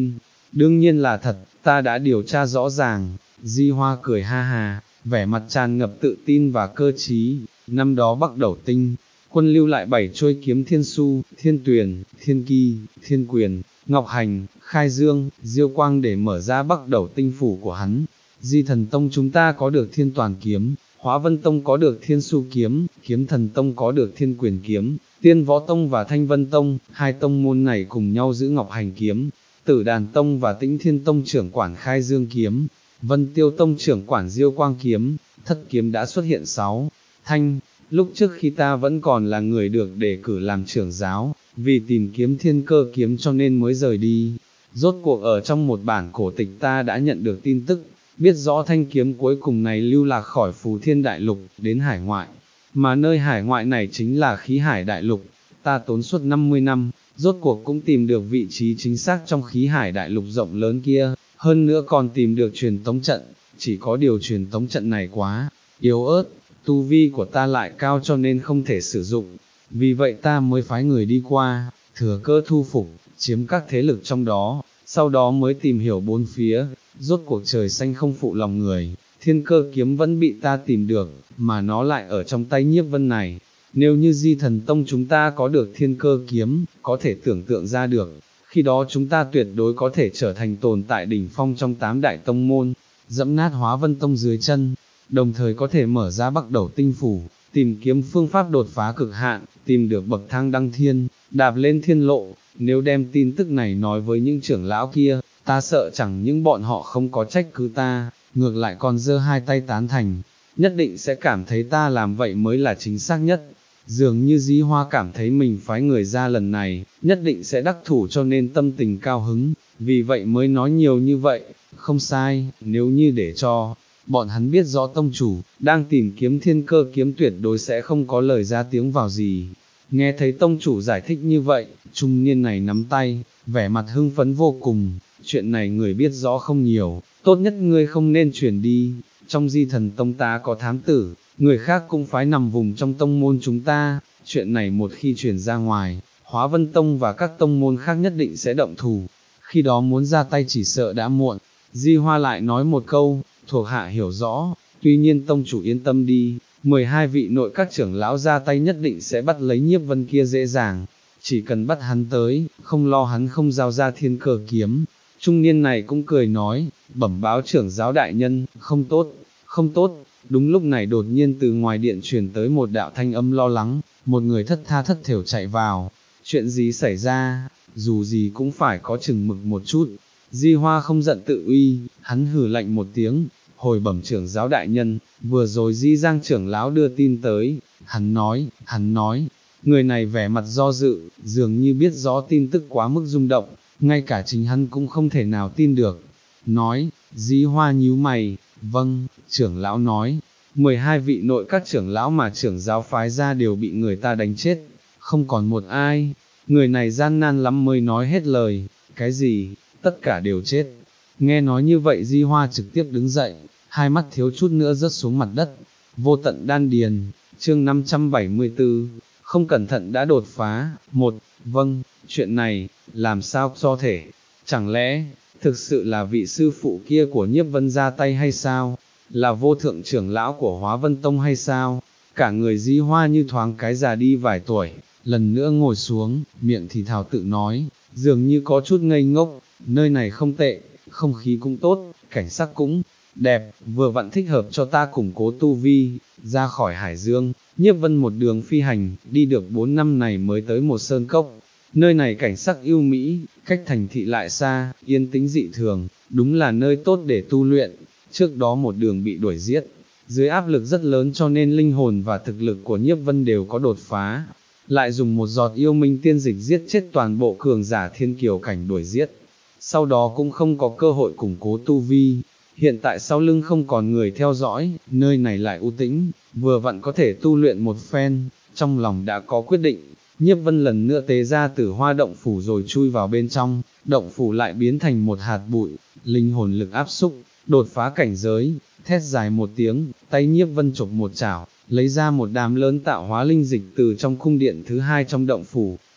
đương nhiên là thật, ta đã điều tra rõ ràng. Di Hoa cười ha ha, vẻ mặt tràn ngập tự tin và cơ trí. Năm đó Bắc Đẩu Tinh, quân lưu lại bảy trôi kiếm Thiên Su, Thiên Tuyền, Thiên Kỳ, Thiên Quyền, Ngọc Hành, Khai Dương, Diêu Quang để mở ra Bắc Đẩu Tinh phủ của hắn. Di Thần Tông chúng ta có được Thiên Toàn kiếm, Hóa Vân Tông có được Thiên Su kiếm, Kiếm Thần Tông có được Thiên Quyền kiếm, Tiên Võ Tông và Thanh Vân Tông, hai tông môn này cùng nhau giữ Ngọc Hành kiếm. Tử Đàn Tông và Tĩnh Thiên Tông trưởng quản Khai Dương kiếm, Vân Tiêu Tông trưởng quản Diêu Quang kiếm, thất kiếm đã xuất hiện sáu thanh. Lúc trước khi ta vẫn còn là người được đề cử làm trưởng giáo, vì tìm kiếm Thiên Cơ kiếm cho nên mới rời đi. Rốt cuộc ở trong một bản cổ tịch ta đã nhận được tin tức, biết rõ thanh kiếm cuối cùng này lưu lạc khỏi Phù Thiên Đại Lục, đến hải ngoại, mà nơi hải ngoại này chính là Khí Hải Đại Lục. Ta tốn suốt năm mươi năm, rốt cuộc cũng tìm được vị trí chính xác trong Khí Hải Đại Lục rộng lớn kia, hơn nữa còn tìm được truyền tống trận, chỉ có điều truyền tống trận này quá yếu ớt, tu vi của ta lại cao cho nên không thể sử dụng, vì vậy ta mới phái người đi qua, thừa cơ thu phục, chiếm các thế lực trong đó, sau đó mới tìm hiểu bốn phía, rốt cuộc trời xanh không phụ lòng người, Thiên Cơ kiếm vẫn bị ta tìm được, mà nó lại ở trong tay Nhiếp Vân này. Nếu như Di Thần Tông chúng ta có được Thiên Cơ kiếm, có thể tưởng tượng ra được, khi đó chúng ta tuyệt đối có thể trở thành tồn tại đỉnh phong trong tám đại tông môn, dẫm nát Hóa Vân Tông dưới chân, đồng thời có thể mở ra Bắc Đẩu Tinh phủ, tìm kiếm phương pháp đột phá cực hạn, tìm được bậc thang đăng thiên, đạp lên thiên lộ. Nếu đem tin tức này nói với những trưởng lão kia, ta sợ chẳng những bọn họ không có trách cứ ta, ngược lại còn giơ hai tay tán thành, nhất định sẽ cảm thấy ta làm vậy mới là chính xác nhất. Dường như Di Hoa cảm thấy mình phái người ra lần này, nhất định sẽ đắc thủ cho nên tâm tình cao hứng, vì vậy mới nói nhiều như vậy. Không sai, nếu như để cho bọn hắn biết rõ tông chủ đang tìm kiếm Thiên Cơ kiếm tuyệt đối sẽ không có lời ra tiếng vào gì. Nghe thấy tông chủ giải thích như vậy, trung niên này nắm tay, vẻ mặt hưng phấn vô cùng. Chuyện này người biết rõ không nhiều, tốt nhất ngươi không nên truyền đi. Trong Di Thần Tông ta có thám tử, người khác cũng phái nằm vùng trong tông môn chúng ta, chuyện này một khi truyền ra ngoài, Hóa Vân Tông và các tông môn khác nhất định sẽ động thủ, khi đó muốn ra tay chỉ sợ đã muộn. Di Hoa lại nói một câu, thuộc hạ hiểu rõ, tuy nhiên tông chủ yên tâm đi, mười hai vị nội các trưởng lão ra tay nhất định sẽ bắt lấy Nhiếp Vân kia dễ dàng, chỉ cần bắt hắn tới, không lo hắn không giao ra Thiên Cơ kiếm. Trung niên này cũng cười nói, bẩm báo trưởng giáo đại nhân, không tốt, không tốt. Đúng lúc này đột nhiên từ ngoài điện truyền tới một đạo thanh âm lo lắng, một người thất tha thất thểu chạy vào. Chuyện gì xảy ra, dù gì cũng phải có chừng mực một chút. Di Hoa không giận tự uy, hắn hừ lạnh một tiếng, hồi bẩm trưởng giáo đại nhân, vừa rồi Di Giang trưởng lão đưa tin tới, hắn nói, hắn nói, người này vẻ mặt do dự, dường như biết rõ tin tức quá mức rung động, ngay cả chính hắn cũng không thể nào tin được. Nói, Di Hoa nhíu mày, vâng, trưởng lão nói, mười hai vị nội các trưởng lão mà trưởng giáo phái ra đều bị người ta đánh chết, không còn một ai, người này gian nan lắm mới nói hết lời, cái gì, tất cả đều chết. Nghe nói như vậy Di Hoa trực tiếp đứng dậy, hai mắt thiếu chút nữa rớt xuống mặt đất. Vô tận đan điền, chương năm trăm bảy mươi tư, không cẩn thận đã đột phá. Một, vâng, chuyện này, làm sao do thể, chẳng lẽ, thực sự là vị sư phụ kia của Nhiếp Vân ra tay hay sao, là vô thượng trưởng lão của Hóa Vân Tông hay sao? Cả người Di Hoa như thoáng cái già đi vài tuổi, lần nữa ngồi xuống, miệng thì thào tự nói, dường như có chút ngây ngốc, nơi này không tệ, không khí cũng tốt, cảnh sắc cũng đẹp, vừa vặn thích hợp cho ta củng cố tu vi. Ra khỏi Hải Dương, Nhiếp Vân một đường phi hành, đi được bốn năm này mới tới một sơn cốc. Nơi này cảnh sắc yêu mỹ, cách thành thị lại xa, yên tĩnh dị thường, đúng là nơi tốt để tu luyện. Trước đó một đường bị đuổi giết, dưới áp lực rất lớn cho nên linh hồn và thực lực của Nhiếp Vân đều có đột phá. Lại dùng một giọt yêu minh tiên dịch giết chết toàn bộ cường giả thiên kiều cảnh đuổi giết. Sau đó cũng không có cơ hội củng cố tu vi. Hiện tại sau lưng không còn người theo dõi, nơi này lại u tĩnh, vừa vặn có thể tu luyện một phen, trong lòng đã có quyết định. Nhiếp Vân lần nữa tế ra Tử Hoa động phủ rồi chui vào bên trong, động phủ lại biến thành một hạt bụi, linh hồn lực áp xúc, đột phá cảnh giới, thét dài một tiếng, tay Nhiếp Vân chộp một chảo, lấy ra một đám lớn tạo hóa linh dịch từ trong cung điện thứ hai trong động phủ,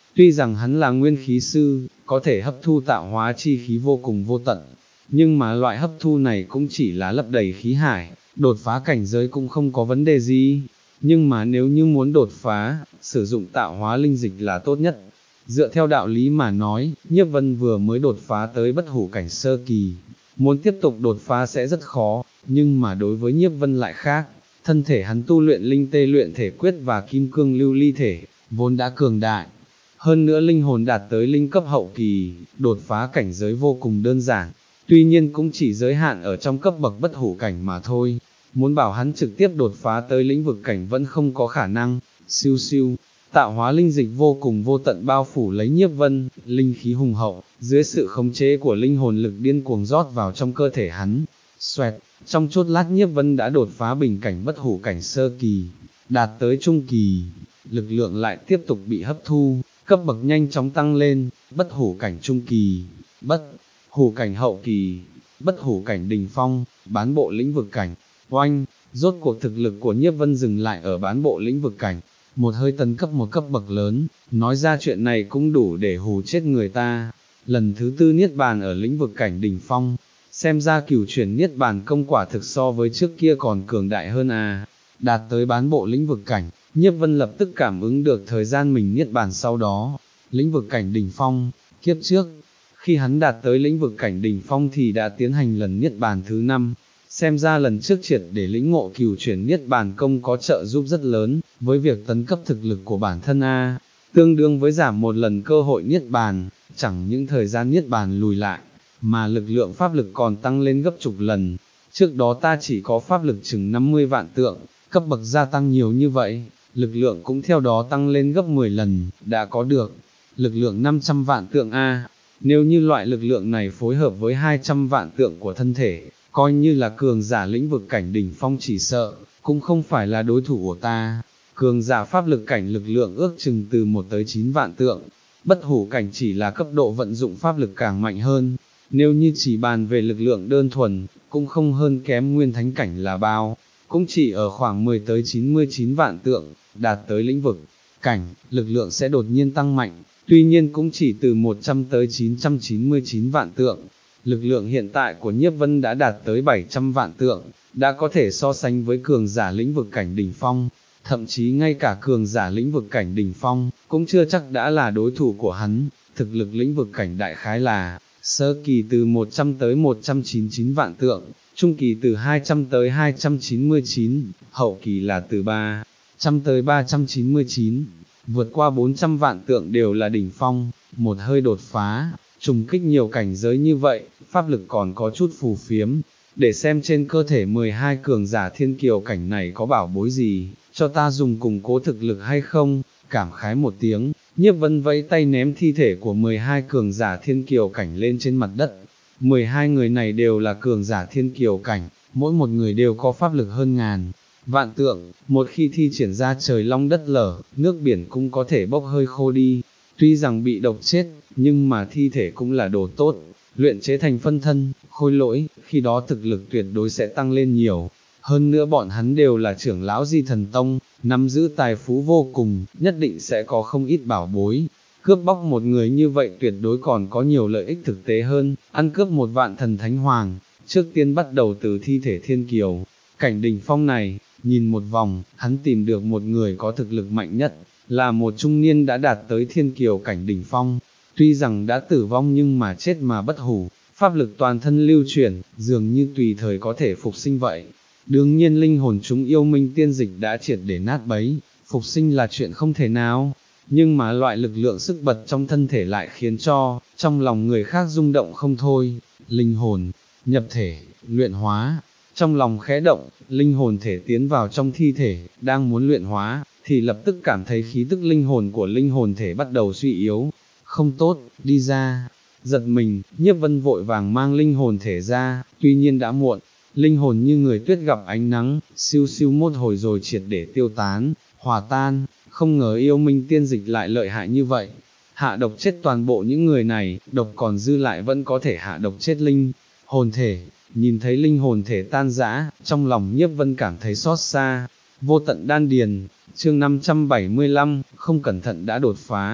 Tuy rằng hắn là nguyên khí sư, có thể hấp thu tạo hóa chi khí vô cùng vô tận, nhưng mà loại hấp thu này cũng chỉ là lấp đầy khí hải, đột phá cảnh giới cũng không có vấn đề gì. Nhưng mà nếu như muốn đột phá, sử dụng tạo hóa linh dịch là tốt nhất. Dựa theo đạo lý mà nói, Nhiếp Vân vừa mới đột phá tới bất hủ cảnh sơ kỳ, muốn tiếp tục đột phá sẽ rất khó, nhưng mà đối với Nhiếp Vân lại khác, thân thể hắn tu luyện linh tê luyện thể quyết và kim cương lưu ly thể, vốn đã cường đại. Hơn nữa linh hồn đạt tới linh cấp hậu kỳ, đột phá cảnh giới vô cùng đơn giản, tuy nhiên cũng chỉ giới hạn ở trong cấp bậc bất hủ cảnh mà thôi. Muốn bảo hắn trực tiếp đột phá tới lĩnh vực cảnh vẫn không có khả năng. Siêu siêu, tạo hóa linh dịch vô cùng vô tận bao phủ lấy Nhiếp Vân, linh khí hùng hậu, dưới sự khống chế của linh hồn lực điên cuồng rót vào trong cơ thể hắn. Xoẹt, trong chốt lát Nhiếp Vân đã đột phá bình cảnh bất hủ cảnh sơ kỳ, đạt tới trung kỳ, lực lượng lại tiếp tục bị hấp thu, cấp bậc nhanh chóng tăng lên, bất hủ cảnh trung kỳ, bất hủ cảnh hậu kỳ, bất hủ cảnh đỉnh phong, bán bộ lĩnh vực cảnh. Oanh, rốt cuộc thực lực của Nhiếp Vân dừng lại ở bán bộ lĩnh vực cảnh, một hơi tấn cấp một cấp bậc lớn, nói ra chuyện này cũng đủ để hù chết người ta. Lần thứ tư niết bàn ở lĩnh vực cảnh đỉnh phong, xem ra cửu chuyển niết bàn công quả thực so với trước kia còn cường đại hơn à. Đạt tới bán bộ lĩnh vực cảnh, Nhiếp Vân lập tức cảm ứng được thời gian mình niết bàn sau đó. Lĩnh vực cảnh đỉnh phong, kiếp trước, khi hắn đạt tới lĩnh vực cảnh đỉnh phong thì đã tiến hành lần niết bàn thứ năm. Xem ra lần trước triệt để lĩnh ngộ cửu chuyển niết bàn công có trợ giúp rất lớn, với việc tấn cấp thực lực của bản thân A, tương đương với giảm một lần cơ hội niết bàn, chẳng những thời gian niết bàn lùi lại, mà lực lượng pháp lực còn tăng lên gấp chục lần. Trước đó ta chỉ có pháp lực chừng năm mươi vạn tượng, cấp bậc gia tăng nhiều như vậy, lực lượng cũng theo đó tăng lên gấp mười lần, đã có được lực lượng năm trăm vạn tượng A. Nếu như loại lực lượng này phối hợp với hai trăm vạn tượng của thân thể, coi như là cường giả lĩnh vực cảnh đỉnh phong chỉ sợ, cũng không phải là đối thủ của ta. Cường giả pháp lực cảnh lực lượng ước chừng từ một tới chín vạn tượng, bất hủ cảnh chỉ là cấp độ vận dụng pháp lực càng mạnh hơn. Nếu như chỉ bàn về lực lượng đơn thuần, cũng không hơn kém nguyên thánh cảnh là bao, cũng chỉ ở khoảng mười tới chín mươi chín vạn tượng, đạt tới lĩnh vực cảnh, lực lượng sẽ đột nhiên tăng mạnh, tuy nhiên cũng chỉ từ một trăm tới chín trăm chín mươi chín vạn tượng. Lực lượng hiện tại của Nhiếp Vân đã đạt tới bảy trăm vạn tượng, đã có thể so sánh với cường giả lĩnh vực cảnh đỉnh phong, thậm chí ngay cả cường giả lĩnh vực cảnh đỉnh phong, cũng chưa chắc đã là đối thủ của hắn. Thực lực lĩnh vực cảnh đại khái là, sơ kỳ từ một trăm tới một trăm chín mươi chín vạn tượng, trung kỳ từ hai trăm tới hai trăm chín mươi chín, hậu kỳ là từ ba trăm tới ba trăm chín mươi chín, vượt qua bốn trăm vạn tượng đều là đỉnh phong. Một hơi đột phá, trùng kích nhiều cảnh giới như vậy, pháp lực còn có chút phù phiếm, để xem trên cơ thể mười hai cường giả thiên kiều cảnh này có bảo bối gì, cho ta dùng củng cố thực lực hay không. Cảm khái một tiếng, Nhiếp Vân vẫy tay ném thi thể của mười hai cường giả thiên kiều cảnh lên trên mặt đất. mười hai người này đều là cường giả thiên kiều cảnh, mỗi một người đều có pháp lực hơn ngàn vạn tượng, một khi thi triển ra trời long đất lở, nước biển cũng có thể bốc hơi khô đi. Tuy rằng bị độc chết, nhưng mà thi thể cũng là đồ tốt, luyện chế thành phân thân, khôi lỗi, khi đó thực lực tuyệt đối sẽ tăng lên nhiều. Hơn nữa bọn hắn đều là trưởng lão Di Thần Tông, nắm giữ tài phú vô cùng, nhất định sẽ có không ít bảo bối. Cướp bóc một người như vậy tuyệt đối còn có nhiều lợi ích thực tế hơn, ăn cướp một vạn thần thánh hoàng. Trước tiên bắt đầu từ thi thể thiên kiều cảnh đỉnh phong này, nhìn một vòng, hắn tìm được một người có thực lực mạnh nhất, là một trung niên đã đạt tới thiên kiều cảnh đỉnh phong, tuy rằng đã tử vong nhưng mà chết mà bất hủ, pháp lực toàn thân lưu chuyển, dường như tùy thời có thể phục sinh vậy. Đương nhiên linh hồn chúng yêu minh tiên dịch đã triệt để nát bấy, phục sinh là chuyện không thể nào, nhưng mà loại lực lượng sức bật trong thân thể lại khiến cho, trong lòng người khác rung động không thôi. Linh hồn, nhập thể, luyện hóa, trong lòng khẽ động, linh hồn thể tiến vào trong thi thể, đang muốn luyện hóa, thì lập tức cảm thấy khí tức linh hồn của linh hồn thể bắt đầu suy yếu. Không tốt, đi ra. Giật mình, Nhiếp Vân vội vàng mang linh hồn thể ra, tuy nhiên đã muộn, linh hồn như người tuyết gặp ánh nắng, siêu siêu một hồi rồi triệt để tiêu tán, hòa tan. Không ngờ yêu minh tiên dịch lại lợi hại như vậy, hạ độc chết toàn bộ những người này, độc còn dư lại vẫn có thể hạ độc chết linh hồn thể. Nhìn thấy linh hồn thể tan rã, trong lòng Nhiếp Vân cảm thấy xót xa. Vô tận đan điền, chương năm trăm bảy mươi lăm, không cẩn thận đã đột phá.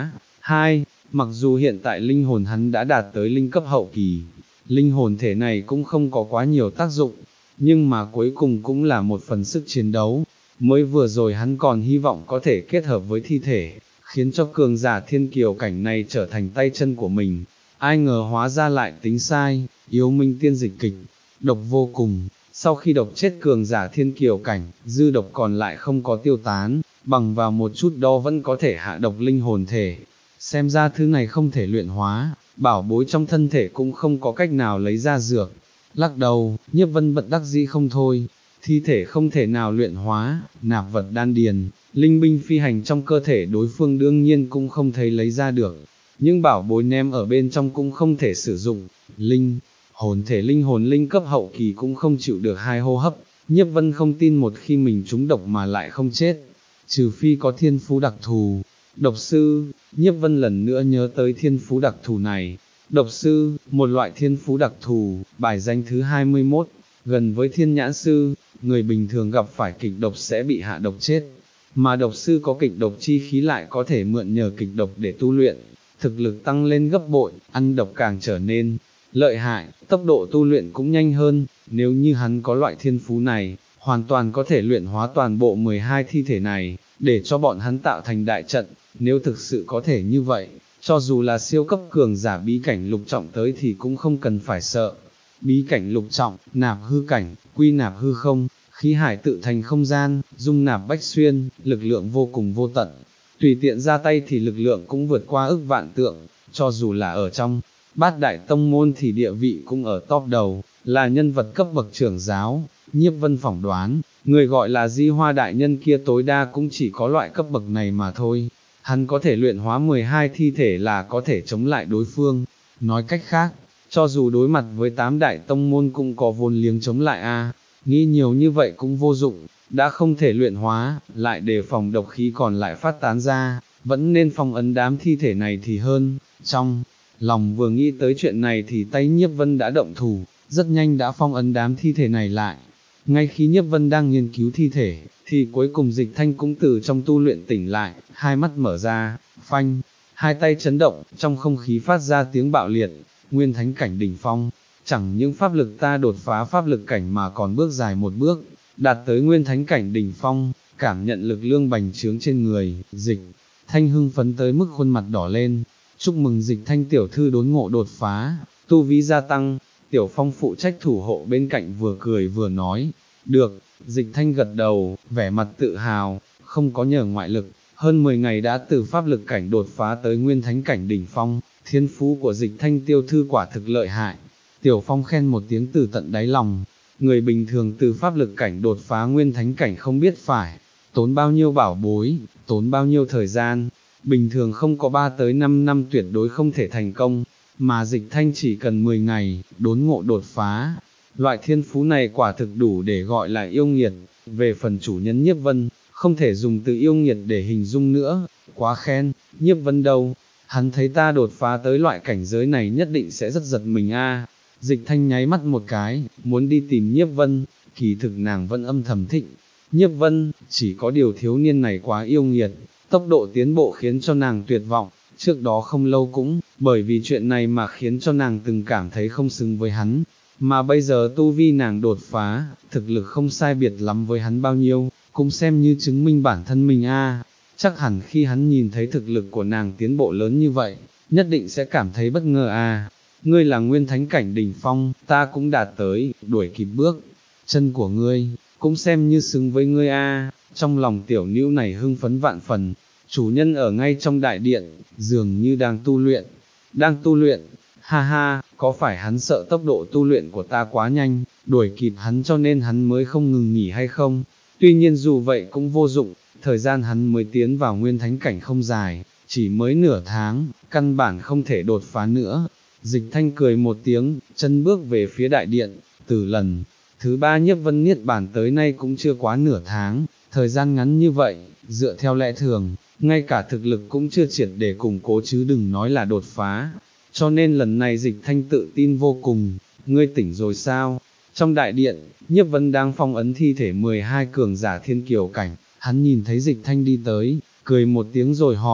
hai. Mặc dù hiện tại linh hồn hắn đã đạt tới linh cấp hậu kỳ, linh hồn thể này cũng không có quá nhiều tác dụng, nhưng mà cuối cùng cũng là một phần sức chiến đấu. Mới vừa rồi hắn còn hy vọng có thể kết hợp với thi thể, khiến cho cường giả thiên kiều cảnh này trở thành tay chân của mình. Ai ngờ hóa ra lại tính sai, yếu minh tiên dịch kịch, độc vô cùng. Sau khi độc chết cường giả thiên kiều cảnh, dư độc còn lại không có tiêu tán, bằng vào một chút đó vẫn có thể hạ độc linh hồn thể. Xem ra thứ này không thể luyện hóa, bảo bối trong thân thể cũng không có cách nào lấy ra dược. Lắc đầu, Nhiếp Vân bật đắc dĩ không thôi, thi thể không thể nào luyện hóa, nạp vật đan điền, linh binh phi hành trong cơ thể đối phương đương nhiên cũng không thấy lấy ra được. Nhưng bảo bối ném ở bên trong cũng không thể sử dụng, linh, hồn thể linh hồn linh cấp hậu kỳ cũng không chịu được hai hô hấp. Nhiếp Vân không tin một khi mình trúng độc mà lại không chết, trừ phi có thiên phú đặc thù. Độc sư, Nhiếp Vân lần nữa nhớ tới thiên phú đặc thù này. Độc sư, một loại thiên phú đặc thù, bài danh thứ hai mươi mốt, gần với thiên nhãn sư, người bình thường gặp phải kịch độc sẽ bị hạ độc chết, mà độc sư có kịch độc chi khí lại có thể mượn nhờ kịch độc để tu luyện, thực lực tăng lên gấp bội, ăn độc càng trở nên lợi hại, tốc độ tu luyện cũng nhanh hơn. Nếu như hắn có loại thiên phú này, hoàn toàn có thể luyện hóa toàn bộ mười hai thi thể này, để cho bọn hắn tạo thành đại trận. Nếu thực sự có thể như vậy, cho dù là siêu cấp cường giả bí cảnh lục trọng tới thì cũng không cần phải sợ. Bí cảnh lục trọng, nạp hư cảnh, quy nạp hư không, khí hải tự thành không gian, dung nạp bách xuyên, lực lượng vô cùng vô tận. Tùy tiện ra tay thì lực lượng cũng vượt qua ức vạn tượng, cho dù là ở trong bát đại tông môn thì địa vị cũng ở top đầu, là nhân vật cấp bậc trưởng giáo. Nhiếp Vân phỏng đoán, người gọi là Di Hoa đại nhân kia tối đa cũng chỉ có loại cấp bậc này mà thôi. Hắn có thể luyện hóa mười hai thi thể là có thể chống lại đối phương. Nói cách khác, cho dù đối mặt với tám đại tông môn cũng có vốn liếng chống lại a. Nghĩ nhiều như vậy cũng vô dụng, đã không thể luyện hóa, lại đề phòng độc khí còn lại phát tán ra, vẫn nên phong ấn đám thi thể này thì hơn. Trong lòng vừa nghĩ tới chuyện này thì tay Nhiếp Vân đã động thủ, rất nhanh đã phong ấn đám thi thể này lại. Ngay khi Nhiếp Vân đang nghiên cứu thi thể, thì cuối cùng Dịch Thanh cũng từ trong tu luyện tỉnh lại, hai mắt mở ra, phanh, hai tay chấn động, trong không khí phát ra tiếng bạo liệt, nguyên thánh cảnh đỉnh phong. Chẳng những pháp lực ta đột phá pháp lực cảnh mà còn bước dài một bước, đạt tới nguyên thánh cảnh đỉnh phong, cảm nhận lực lượng bành trướng trên người. Dịch Thanh hưng phấn tới mức khuôn mặt đỏ lên, chúc mừng Dịch Thanh tiểu thư đốn ngộ đột phá, tu vi gia tăng. Tiểu Phong phụ trách thủ hộ bên cạnh vừa cười vừa nói, được. Dịch Thanh gật đầu, vẻ mặt tự hào, không có nhờ ngoại lực, hơn mười ngày đã từ pháp lực cảnh đột phá tới nguyên thánh cảnh đỉnh phong, thiên phú của Dịch Thanh tiêu thư quả thực lợi hại. Tiểu Phong khen một tiếng từ tận đáy lòng, người bình thường từ pháp lực cảnh đột phá nguyên thánh cảnh không biết phải tốn bao nhiêu bảo bối, tốn bao nhiêu thời gian, bình thường không có ba tới năm năm tuyệt đối không thể thành công, mà Dịch Thanh chỉ cần mười ngày, đốn ngộ đột phá. Loại thiên phú này quả thực đủ để gọi là yêu nghiệt. Về phần chủ nhân Nhiếp Vân, không thể dùng từ yêu nghiệt để hình dung nữa, quá khen. Nhiếp Vân đâu, hắn thấy ta đột phá tới loại cảnh giới này nhất định sẽ rất giật mình a. Dịch Thanh nháy mắt một cái, muốn đi tìm Nhiếp Vân, kỳ thực nàng vẫn âm thầm thịnh Nhiếp Vân, chỉ có điều thiếu niên này quá yêu nghiệt, tốc độ tiến bộ khiến cho nàng tuyệt vọng. Trước đó không lâu cũng, bởi vì chuyện này mà khiến cho nàng từng cảm thấy không xứng với hắn, mà bây giờ tu vi nàng đột phá, thực lực không sai biệt lắm với hắn bao nhiêu, cũng xem như chứng minh bản thân mình a. Chắc hẳn khi hắn nhìn thấy thực lực của nàng tiến bộ lớn như vậy, nhất định sẽ cảm thấy bất ngờ a. Ngươi là nguyên thánh cảnh đỉnh phong, ta cũng đạt tới, đuổi kịp bước chân của ngươi, cũng xem như xứng với ngươi a. Trong lòng tiểu nữ này hưng phấn vạn phần. Chủ nhân ở ngay trong đại điện, dường như đang tu luyện, đang tu luyện, ha ha, có phải hắn sợ tốc độ tu luyện của ta quá nhanh, đuổi kịp hắn cho nên hắn mới không ngừng nghỉ hay không? Tuy nhiên dù vậy cũng vô dụng, thời gian hắn mới tiến vào nguyên thánh cảnh không dài, chỉ mới nửa tháng, căn bản không thể đột phá nữa. Dịch Thanh cười một tiếng, chân bước về phía đại điện, từ lần thứ ba Nhiếp Vân niết bàn tới nay cũng chưa quá nửa tháng, thời gian ngắn như vậy, dựa theo lẽ thường, ngay cả thực lực cũng chưa triệt để củng cố chứ đừng nói là đột phá, cho nên lần này Dịch Thanh tự tin vô cùng. Ngươi tỉnh rồi sao? Trong đại điện, Nhiếp Vân đang phong ấn thi thể mười hai cường giả thiên kiều cảnh, hắn nhìn thấy Dịch Thanh đi tới, cười một tiếng rồi hỏi,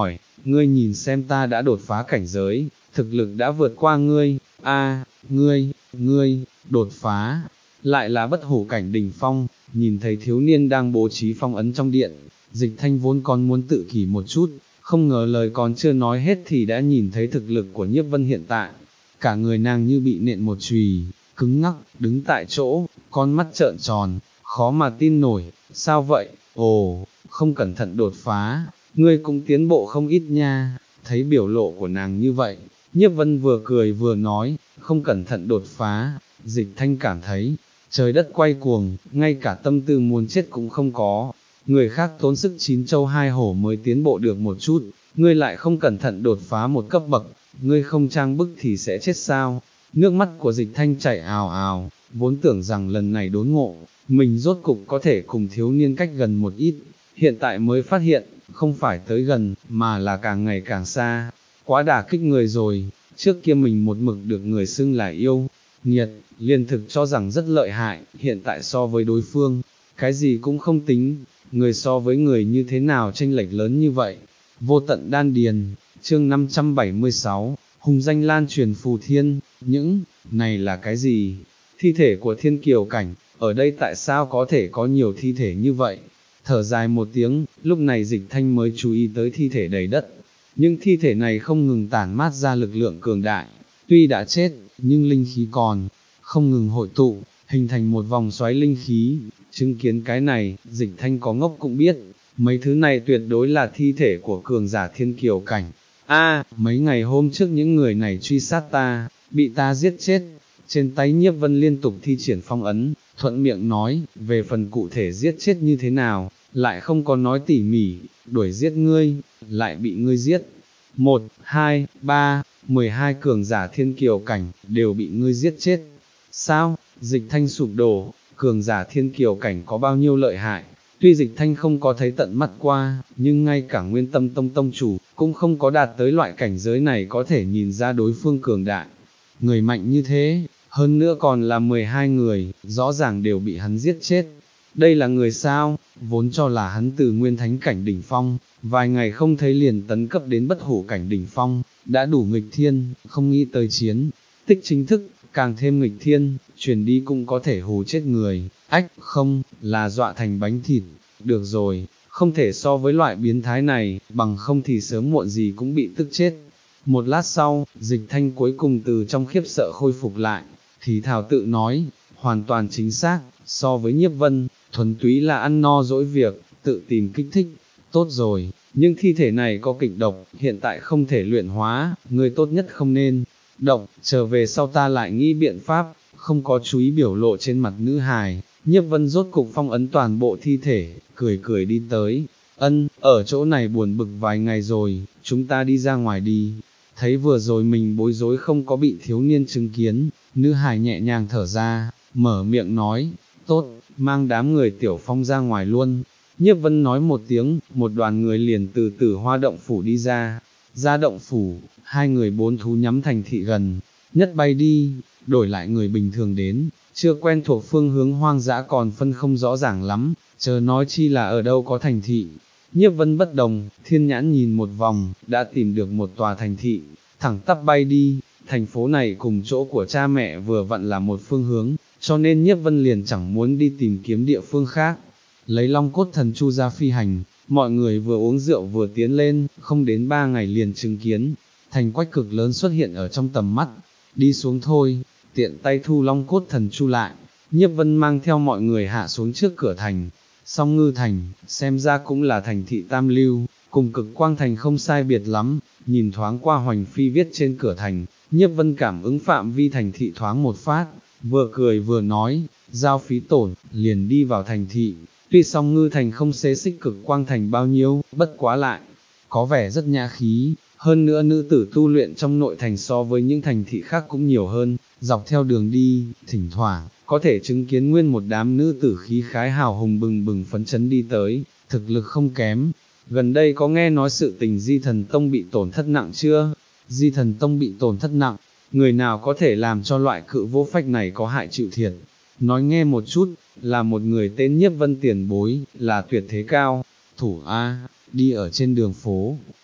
ngươi nhìn xem ta đã đột phá cảnh giới, thực lực đã vượt qua ngươi, a, ngươi, ngươi, đột phá, lại là bất hủ cảnh đỉnh phong, nhìn thấy thiếu niên đang bố trí phong ấn trong điện, Dịch Thanh vốn còn muốn tự kỷ một chút, không ngờ lời còn chưa nói hết thì đã nhìn thấy thực lực của Nhiếp Vân hiện tại, cả người nàng như bị nện một chùy, cứng ngắc, đứng tại chỗ, con mắt trợn tròn, khó mà tin nổi, sao vậy, ồ, không cẩn thận đột phá, ngươi cũng tiến bộ không ít nha, thấy biểu lộ của nàng như vậy, Nhiếp Vân vừa cười vừa nói, không cẩn thận đột phá, Dịch Thanh cảm thấy, trời đất quay cuồng, ngay cả tâm tư muốn chết cũng không có, người khác tốn sức chín châu hai hổ mới tiến bộ được một chút, ngươi lại không cẩn thận đột phá một cấp bậc, ngươi không trang bức thì sẽ chết sao, nước mắt của Dịch Thanh chảy ào ào, vốn tưởng rằng lần này đốn ngộ, mình rốt cục có thể cùng thiếu niên cách gần một ít, hiện tại mới phát hiện, không phải tới gần, mà là càng ngày càng xa, quá đả kích người rồi, trước kia mình một mực được người xưng là yêu, nghiệt, liền thực cho rằng rất lợi hại, hiện tại so với đối phương, cái gì cũng không tính, người so với người như thế nào chênh lệch lớn như vậy, vô tận đan điền, chương năm trăm bảy mươi sáu, hùng danh lan truyền phù thiên, những, này là cái gì, thi thể của thiên kiều cảnh, ở đây tại sao có thể có nhiều thi thể như vậy, thở dài một tiếng, lúc này Dịch Thanh mới chú ý tới thi thể đầy đất, những thi thể này không ngừng tản mát ra lực lượng cường đại, tuy đã chết, nhưng linh khí còn, không ngừng hội tụ, hình thành một vòng xoáy linh khí, chứng kiến cái này, Dịch Thanh có ngốc cũng biết, mấy thứ này tuyệt đối là thi thể của cường giả thiên kiều cảnh. A, mấy ngày hôm trước những người này truy sát ta, bị ta giết chết, trên tay Nhiếp Vân liên tục thi triển phong ấn, thuận miệng nói, về phần cụ thể giết chết như thế nào, lại không có nói tỉ mỉ, đuổi giết ngươi, lại bị ngươi giết. Một, hai, ba, mười hai cường giả thiên kiều cảnh, đều bị ngươi giết chết. Sao? Dịch Thanh sụp đổ, cường giả thiên kiều cảnh có bao nhiêu lợi hại, tuy Dịch Thanh không có thấy tận mắt qua, nhưng ngay cả Nguyên Tâm Tông tông chủ, cũng không có đạt tới loại cảnh giới này có thể nhìn ra đối phương cường đại. Người mạnh như thế, hơn nữa còn là mười hai người, rõ ràng đều bị hắn giết chết. Đây là người sao, vốn cho là hắn từ nguyên thánh cảnh đỉnh phong, vài ngày không thấy liền tấn cấp đến bất hủ cảnh đỉnh phong, đã đủ nghịch thiên, không nghĩ tới chiến, tích chính thức, càng thêm nghịch thiên, truyền đi cũng có thể hù chết người, ách, không, là dọa thành bánh thịt, được rồi, không thể so với loại biến thái này, bằng không thì sớm muộn gì cũng bị tức chết. Một lát sau, Dịch Thanh cuối cùng từ trong khiếp sợ khôi phục lại, thì thảo tự nói, hoàn toàn chính xác, so với Nhiếp Vân, thuần túy là ăn no dỗi việc, tự tìm kích thích, tốt rồi, nhưng thi thể này có kịch độc, hiện tại không thể luyện hóa, người tốt nhất không nên động, trở về sau ta lại nghĩ biện pháp, không có chú ý biểu lộ trên mặt nữ hài, Nhiếp Vân rốt cục phong ấn toàn bộ thi thể, cười cười đi tới, ân, ở chỗ này buồn bực vài ngày rồi, chúng ta đi ra ngoài đi. Thấy vừa rồi mình bối rối không có bị thiếu niên chứng kiến, nữ hài nhẹ nhàng thở ra, mở miệng nói, tốt, mang đám người tiểu phong ra ngoài luôn. Nhiếp Vân nói một tiếng, một đoàn người liền từ tử hoa động phủ đi ra, ra động phủ, hai người bốn thú nhắm thành thị gần, nhất bay đi, đổi lại người bình thường đến, chưa quen thuộc phương hướng hoang dã còn phân không rõ ràng lắm, chờ nói chi là ở đâu có thành thị. Nhiếp Vân bất đồng, thiên nhãn nhìn một vòng, đã tìm được một tòa thành thị, thẳng tắp bay đi, thành phố này cùng chỗ của cha mẹ vừa vặn là một phương hướng, cho nên Nhiếp Vân liền chẳng muốn đi tìm kiếm địa phương khác. Lấy Long Cốt Thần Chu ra phi hành, mọi người vừa uống rượu vừa tiến lên, không đến ba ngày liền chứng kiến, thành quách cực lớn xuất hiện ở trong tầm mắt, đi xuống thôi, tiện tay thu Long Cốt Thần Chu lại, Nhiếp Vân mang theo mọi người hạ xuống trước cửa thành. Song Ngư Thành, xem ra cũng là thành thị tam lưu, cùng Cực Quang Thành không sai biệt lắm, nhìn thoáng qua hoành phi viết trên cửa thành, Nhiếp Vân cảm ứng phạm vi thành thị thoáng một phát, vừa cười vừa nói, giao phí tổn, liền đi vào thành thị, tuy Song Ngư Thành không xê xích Cực Quang Thành bao nhiêu, bất quá lại, có vẻ rất nhã khí, hơn nữa nữ tử tu luyện trong nội thành so với những thành thị khác cũng nhiều hơn, dọc theo đường đi, thỉnh thoảng, có thể chứng kiến nguyên một đám nữ tử khí khái hào hùng bừng bừng phấn chấn đi tới, thực lực không kém. Gần đây có nghe nói sự tình Di Thần Tông bị tổn thất nặng chưa? Di Thần Tông bị tổn thất nặng, người nào có thể làm cho loại cự vô phách này có hại chịu thiệt? Nói nghe một chút, là một người tên Nhiếp Vân tiền bối, là tuyệt thế cao, thủ A, đi ở trên đường phố,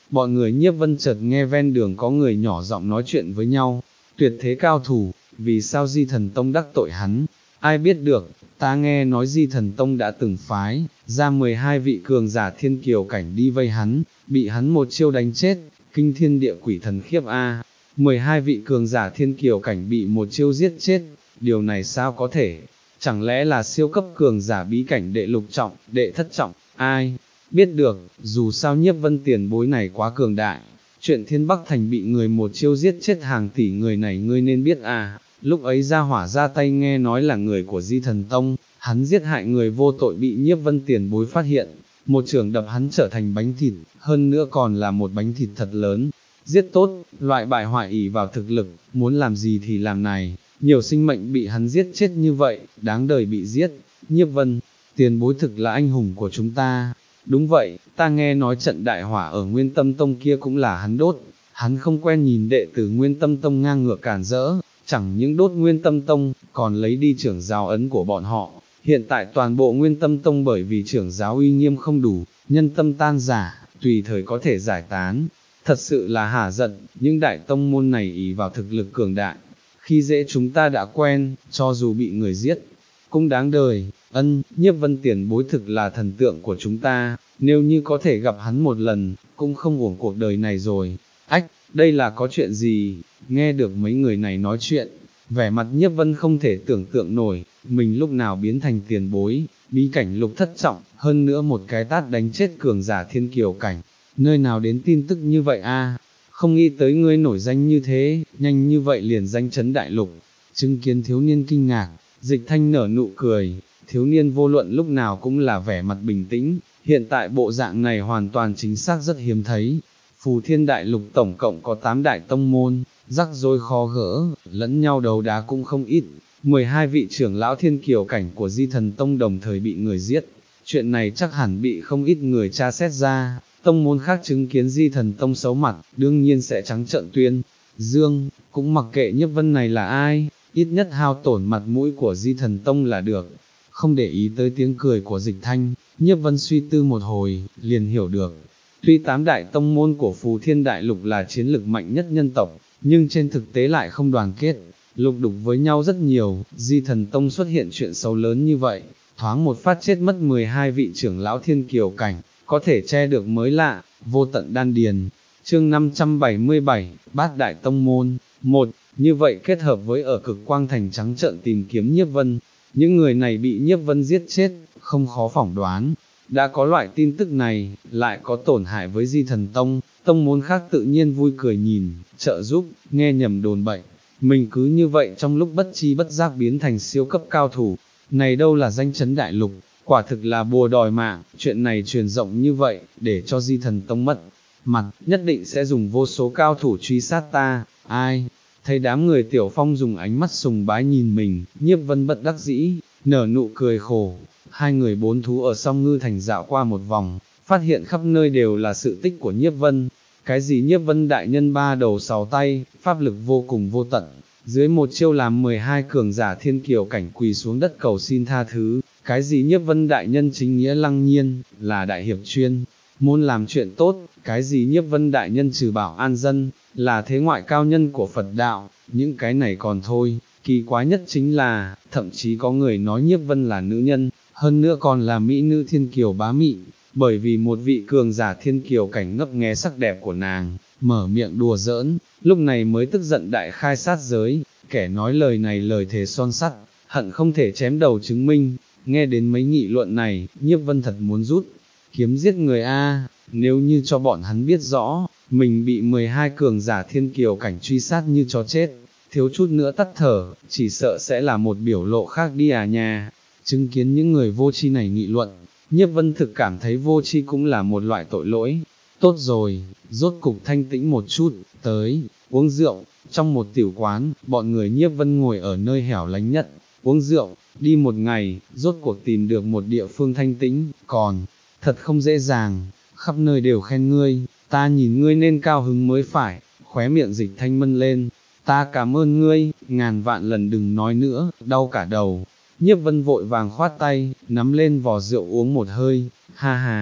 Bọn người Nhiếp Vân chợt nghe ven đường có người nhỏ giọng nói chuyện với nhau, tuyệt thế cao thủ, vì sao Di Thần Tông đắc tội hắn, ai biết được, ta nghe nói Di Thần Tông đã từng phái, ra mười hai vị cường giả thiên kiều cảnh đi vây hắn, bị hắn một chiêu đánh chết, kinh thiên địa quỷ thần khiếp a. mười hai vị cường giả thiên kiều cảnh bị một chiêu giết chết, điều này sao có thể, chẳng lẽ là siêu cấp cường giả bí cảnh đệ lục trọng, đệ thất trọng, ai biết được, dù sao Nhiếp Vân tiền bối này quá cường đại, chuyện Thiên Bắc Thành bị người một chiêu giết chết hàng tỷ người này ngươi nên biết à, lúc ấy ra hỏa ra tay nghe nói là người của Di Thần Tông, hắn giết hại người vô tội bị Nhiếp Vân tiền bối phát hiện, một trường đập hắn trở thành bánh thịt, hơn nữa còn là một bánh thịt thật lớn, giết tốt, loại bại hoại ỷ vào thực lực, muốn làm gì thì làm này, nhiều sinh mệnh bị hắn giết chết như vậy, đáng đời bị giết, Nhiếp Vân, tiền bối thực là anh hùng của chúng ta. Đúng vậy, ta nghe nói trận đại hỏa ở Nguyên Tâm Tông kia cũng là hắn đốt, hắn không quen nhìn đệ tử Nguyên Tâm Tông ngang ngược cản rỡ, chẳng những đốt Nguyên Tâm Tông, còn lấy đi trưởng giáo ấn của bọn họ. Hiện tại toàn bộ Nguyên Tâm Tông bởi vì trưởng giáo uy nghiêm không đủ, nhân tâm tan rã, tùy thời có thể giải tán. Thật sự là hả giận, những đại tông môn này ỷ vào thực lực cường đại, khi dễ chúng ta đã quen, cho dù bị người giết, cũng đáng đời. Ân, Nhiếp Vân tiền bối thực là thần tượng của chúng ta, nếu như có thể gặp hắn một lần, cũng không uổng cuộc đời này rồi. Ách, đây là có chuyện gì? Nghe được mấy người này nói chuyện, vẻ mặt Nhiếp Vân không thể tưởng tượng nổi, mình lúc nào biến thành tiền bối, bí cảnh lục thất trọng, hơn nữa một cái tát đánh chết cường giả thiên kiều cảnh, nơi nào đến tin tức như vậy a? Không nghĩ tới ngươi nổi danh như thế, nhanh như vậy liền danh chấn đại lục. Chứng kiến thiếu niên kinh ngạc, Dịch Thanh nở nụ cười, thiếu niên vô luận lúc nào cũng là vẻ mặt bình tĩnh, hiện tại bộ dạng này hoàn toàn chính xác rất hiếm thấy. Phù Thiên Đại Lục tổng cộng có tám đại tông môn, rắc rối khó gỡ, lẫn nhau đấu đá cũng không ít, mười hai vị trưởng lão thiên kiều cảnh của Di Thần Tông đồng thời bị người giết, chuyện này chắc hẳn bị không ít người tra xét ra, tông môn khác chứng kiến Di Thần Tông xấu mặt, đương nhiên sẽ trắng trợn tuyên dương, cũng mặc kệ Nhiếp Vân này là ai, ít nhất hao tổn mặt mũi của Di Thần Tông là được. Không để ý tới tiếng cười của Dịch Thanh, Nhiếp Vân suy tư một hồi, liền hiểu được. Tuy tám đại tông môn của Phù Thiên Đại Lục là chiến lực mạnh nhất nhân tộc, nhưng trên thực tế lại không đoàn kết, lục đục với nhau rất nhiều, Di Thần Tông xuất hiện chuyện xấu lớn như vậy, thoáng một phát chết mất mười hai vị trưởng lão thiên kiều cảnh, có thể che được mới lạ, vô tận đan điền. Chương năm trăm bảy mươi bảy, Bát Đại Tông Môn, một, như vậy kết hợp với ở Cực Quang Thành trắng trợn tìm kiếm Nhiếp Vân, những người này bị Nhiếp Vân giết chết, không khó phỏng đoán. Đã có loại tin tức này, lại có tổn hại với Di Thần Tông, tông môn khác tự nhiên vui cười nhìn, trợ giúp, nghe nhầm đồn bậy. Mình cứ như vậy trong lúc bất chi bất giác biến thành siêu cấp cao thủ, này đâu là danh chấn đại lục, quả thực là bùa đòi mạng, chuyện này truyền rộng như vậy, để cho Di Thần Tông mất mặt, nhất định sẽ dùng vô số cao thủ truy sát ta, ai? Thấy đám người Tiểu Phong dùng ánh mắt sùng bái nhìn mình, Nhiếp Vân bất đắc dĩ, nở nụ cười khổ. Hai người bốn thú ở Song Ngư Thành dạo qua một vòng, phát hiện khắp nơi đều là sự tích của Nhiếp Vân. Cái gì Nhiếp Vân đại nhân ba đầu sáu tay, pháp lực vô cùng vô tận, dưới một chiêu làm mười hai cường giả thiên kiều cảnh quỳ xuống đất cầu xin tha thứ. Cái gì Nhiếp Vân đại nhân chính nghĩa lăng nhiên, là đại hiệp chuyên môn làm chuyện tốt. Cái gì Nhiếp Vân đại nhân trừ bảo an dân, là thế ngoại cao nhân của Phật đạo. Những cái này còn thôi, kỳ quái nhất chính là, thậm chí có người nói Nhiếp Vân là nữ nhân, hơn nữa còn là mỹ nữ thiên kiều bá mị, bởi vì một vị cường giả thiên kiều cảnh ngấp nghé sắc đẹp của nàng, mở miệng đùa giỡn, lúc này mới tức giận đại khai sát giới, kẻ nói lời này lời thề son sắt, hận không thể chém đầu chứng minh. Nghe đến mấy nghị luận này, Nhiếp Vân thật muốn rút kiếm giết người a. Nếu như cho bọn hắn biết rõ, mình bị mười hai cường giả thiên kiều cảnh truy sát như chó chết, thiếu chút nữa tắt thở, chỉ sợ sẽ là một biểu lộ khác đi à nha. Chứng kiến những người vô tri này nghị luận, Nhiếp Vân thực cảm thấy vô tri cũng là một loại tội lỗi. Tốt rồi, rốt cục thanh tĩnh một chút, tới, uống rượu. Trong một tiểu quán, bọn người Nhiếp Vân ngồi ở nơi hẻo lánh nhất, uống rượu, đi một ngày, rốt cuộc tìm được một địa phương thanh tĩnh, còn, thật không dễ dàng, khắp nơi đều khen ngươi, ta nhìn ngươi nên cao hứng mới phải, khóe miệng Dịch Thanh mân lên, ta cảm ơn ngươi, ngàn vạn lần đừng nói nữa, đau cả đầu. Nhiếp Vân vội vàng khoát tay, nắm lên vò rượu uống một hơi, ha ha,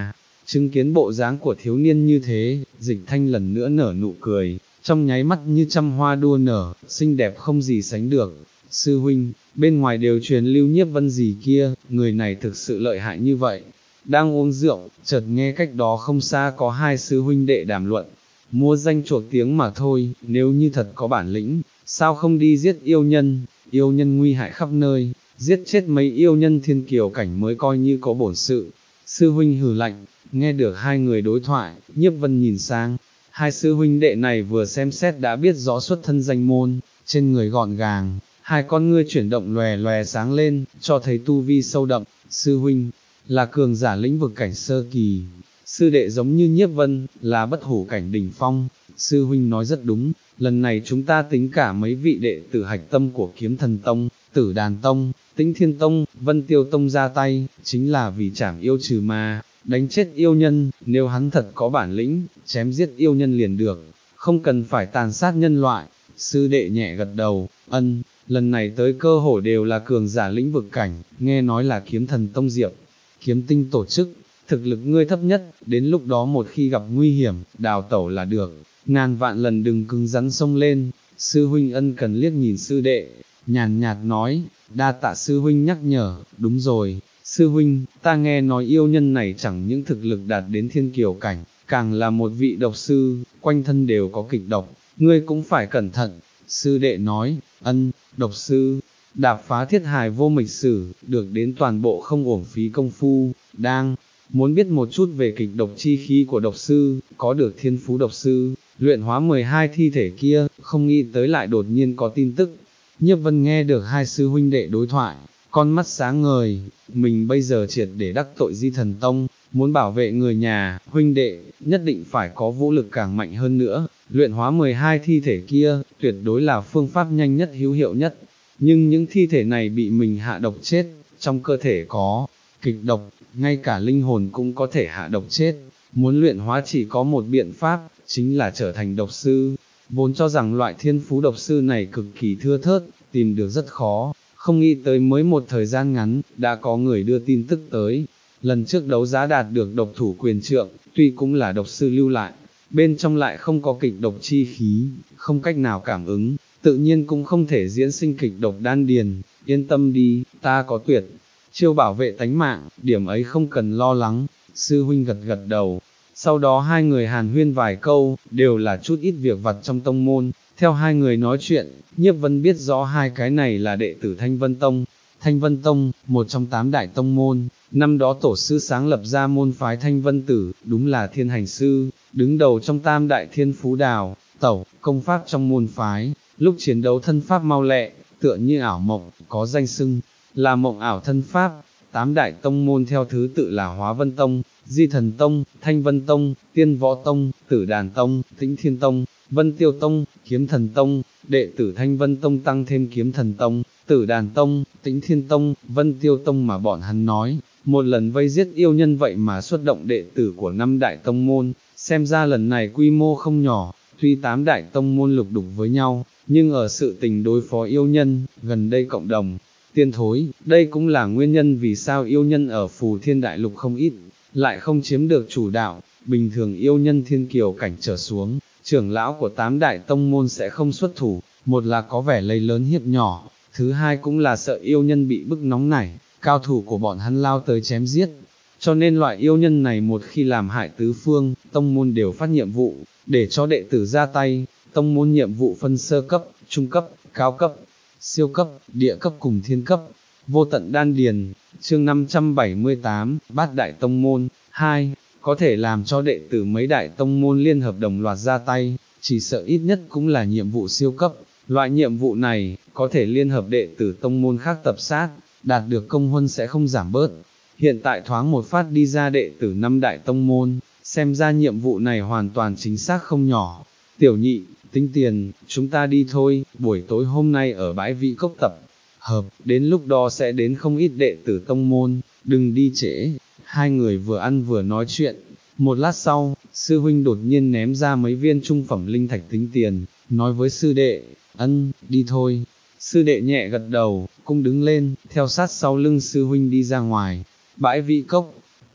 chứng kiến bộ dáng của thiếu niên như thế, Dịch Thanh lần nữa nở nụ cười, trong nháy mắt như trăm hoa đua nở, xinh đẹp không gì sánh được. Sư huynh, bên ngoài đều truyền lưu Nhiếp Vân gì kia, người này thực sự lợi hại như vậy. Đang uống rượu, chợt nghe cách đó không xa có hai sư huynh đệ đàm luận, mua danh chuộc tiếng mà thôi, nếu như thật có bản lĩnh, sao không đi giết yêu nhân, yêu nhân nguy hại khắp nơi, giết chết mấy yêu nhân thiên kiều cảnh mới coi như có bổn sự. Sư huynh hừ lạnh, nghe được hai người đối thoại, Nhiếp Vân nhìn sang, hai sư huynh đệ này vừa xem xét đã biết rõ xuất thân danh môn, trên người gọn gàng, hai con ngươi chuyển động lòe lòe sáng lên, cho thấy tu vi sâu đậm. Sư huynh là cường giả lĩnh vực cảnh sơ kỳ, sư đệ giống như Nhiếp Vân là bất hủ cảnh đỉnh phong. Sư huynh nói rất đúng, lần này chúng ta tính cả mấy vị đệ tử hạch tâm của Kiếm Thần Tông, Tử Đàn Tông, Tĩnh Thiên Tông, Vân Tiêu Tông ra tay, chính là vì trảm yêu trừ ma, đánh chết yêu nhân. Nếu hắn thật có bản lĩnh, chém giết yêu nhân liền được, không cần phải tàn sát nhân loại. Sư đệ nhẹ gật đầu, ân, lần này tới cơ hồ đều là cường giả lĩnh vực cảnh, nghe nói là Kiếm Thần Tông Diệp Kiếm Tinh tổ chức, thực lực ngươi thấp nhất, đến lúc đó một khi gặp nguy hiểm, đào tẩu là được, ngàn vạn lần đừng cứng rắn xông lên. Sư huynh ân cần liếc nhìn sư đệ, nhàn nhạt nói, đa tạ sư huynh nhắc nhở. Đúng rồi, sư huynh, ta nghe nói yêu nhân này chẳng những thực lực đạt đến thiên kiều cảnh, càng là một vị độc sư, quanh thân đều có kịch độc, ngươi cũng phải cẩn thận. Sư đệ nói, ân, độc sư, đạp phá thiết hài vô mịch sử, được đến toàn bộ không uổng phí công phu. Đang muốn biết một chút về kịch độc chi khí của độc sư, có được thiên phú độc sư, luyện hóa mười hai thi thể kia, không nghĩ tới lại đột nhiên có tin tức. Nhiếp Vân nghe được hai sư huynh đệ đối thoại, con mắt sáng ngời, mình bây giờ triệt để đắc tội Di Thần Tông, muốn bảo vệ người nhà, huynh đệ, nhất định phải có vũ lực càng mạnh hơn nữa, luyện hóa mười hai thi thể kia, tuyệt đối là phương pháp nhanh nhất hữu hiệu nhất. Nhưng những thi thể này bị mình hạ độc chết, trong cơ thể có kịch độc, ngay cả linh hồn cũng có thể hạ độc chết. Muốn luyện hóa chỉ có một biện pháp, chính là trở thành độc sư. Vốn cho rằng loại thiên phú độc sư này cực kỳ thưa thớt, tìm được rất khó, không nghĩ tới mới một thời gian ngắn, đã có người đưa tin tức tới. Lần trước đấu giá đạt được độc thủ quyền trượng, tuy cũng là độc sư lưu lại, bên trong lại không có kịch độc chi khí, không cách nào cảm ứng, tự nhiên cũng không thể diễn sinh kịch độc đan điền. Yên tâm đi, ta có tuyệt chiêu bảo vệ tánh mạng, điểm ấy không cần lo lắng. Sư huynh gật gật đầu. Sau đó hai người hàn huyên vài câu, đều là chút ít việc vặt trong tông môn. Theo hai người nói chuyện, Nhiếp Vân biết rõ hai cái này là đệ tử Thanh Vân Tông. Thanh Vân Tông, một trong tám đại tông môn, năm đó tổ sư sáng lập ra môn phái Thanh Vân Tử, đúng là thiên hành sư, đứng đầu trong tam đại thiên phú đào, tẩu, công pháp trong môn phái, lúc chiến đấu thân pháp mau lẹ, tựa như ảo mộng, có danh xưng là mộng ảo thân pháp. Tám đại tông môn theo thứ tự là Hóa Vân Tông, Di Thần Tông, Thanh Vân Tông, Tiên Võ Tông, Tử Đàn Tông, Tĩnh Thiên Tông, Vân Tiêu Tông, Kiếm Thần Tông. Đệ tử Thanh Vân Tông tăng thêm Kiếm Thần Tông, Tử Đàn Tông, Tĩnh Thiên Tông, Vân Tiêu Tông mà bọn hắn nói, một lần vây giết yêu nhân vậy mà xuất động đệ tử của năm đại tông môn, xem ra lần này quy mô không nhỏ. Tuy tám đại tông môn lục đục với nhau, nhưng ở sự tình đối phó yêu nhân, gần đây cộng đồng tiên thối, đây cũng là nguyên nhân vì sao yêu nhân ở Phù Thiên Đại Lục không ít, lại không chiếm được chủ đạo. Bình thường yêu nhân thiên kiều cảnh trở xuống, trưởng lão của tám đại tông môn sẽ không xuất thủ, một là có vẻ lấy lớn hiếp nhỏ, thứ hai cũng là sợ yêu nhân bị bức nóng nảy, cao thủ của bọn hắn lao tới chém giết. Cho nên loại yêu nhân này một khi làm hại tứ phương, tông môn đều phát nhiệm vụ, để cho đệ tử ra tay. Tông môn nhiệm vụ phân sơ cấp, trung cấp, cao cấp, siêu cấp, địa cấp cùng thiên cấp. Vô tận đan điền. Chương năm trăm bảy mươi tám, Bát đại tông môn. Hai, có thể làm cho đệ tử mấy đại tông môn liên hợp đồng loạt ra tay, chỉ sợ ít nhất cũng là nhiệm vụ siêu cấp. Loại nhiệm vụ này, có thể liên hợp đệ tử tông môn khác tập sát, đạt được công huân sẽ không giảm bớt. Hiện tại thoáng một phát đi ra đệ tử năm đại tông môn, xem ra nhiệm vụ này hoàn toàn chính xác không nhỏ. Tiểu nhị, tính tiền, chúng ta đi thôi, buổi tối hôm nay ở bãi vị cốc tập hợp, đến lúc đó sẽ đến không ít đệ tử tông môn, đừng đi trễ. Hai người vừa ăn vừa nói chuyện, một lát sau, sư huynh đột nhiên ném ra mấy viên trung phẩm linh thạch tính tiền, nói với sư đệ, ân, đi thôi. Sư đệ nhẹ gật đầu, cũng đứng lên, theo sát sau lưng sư huynh đi ra ngoài. Bãi vị cốc,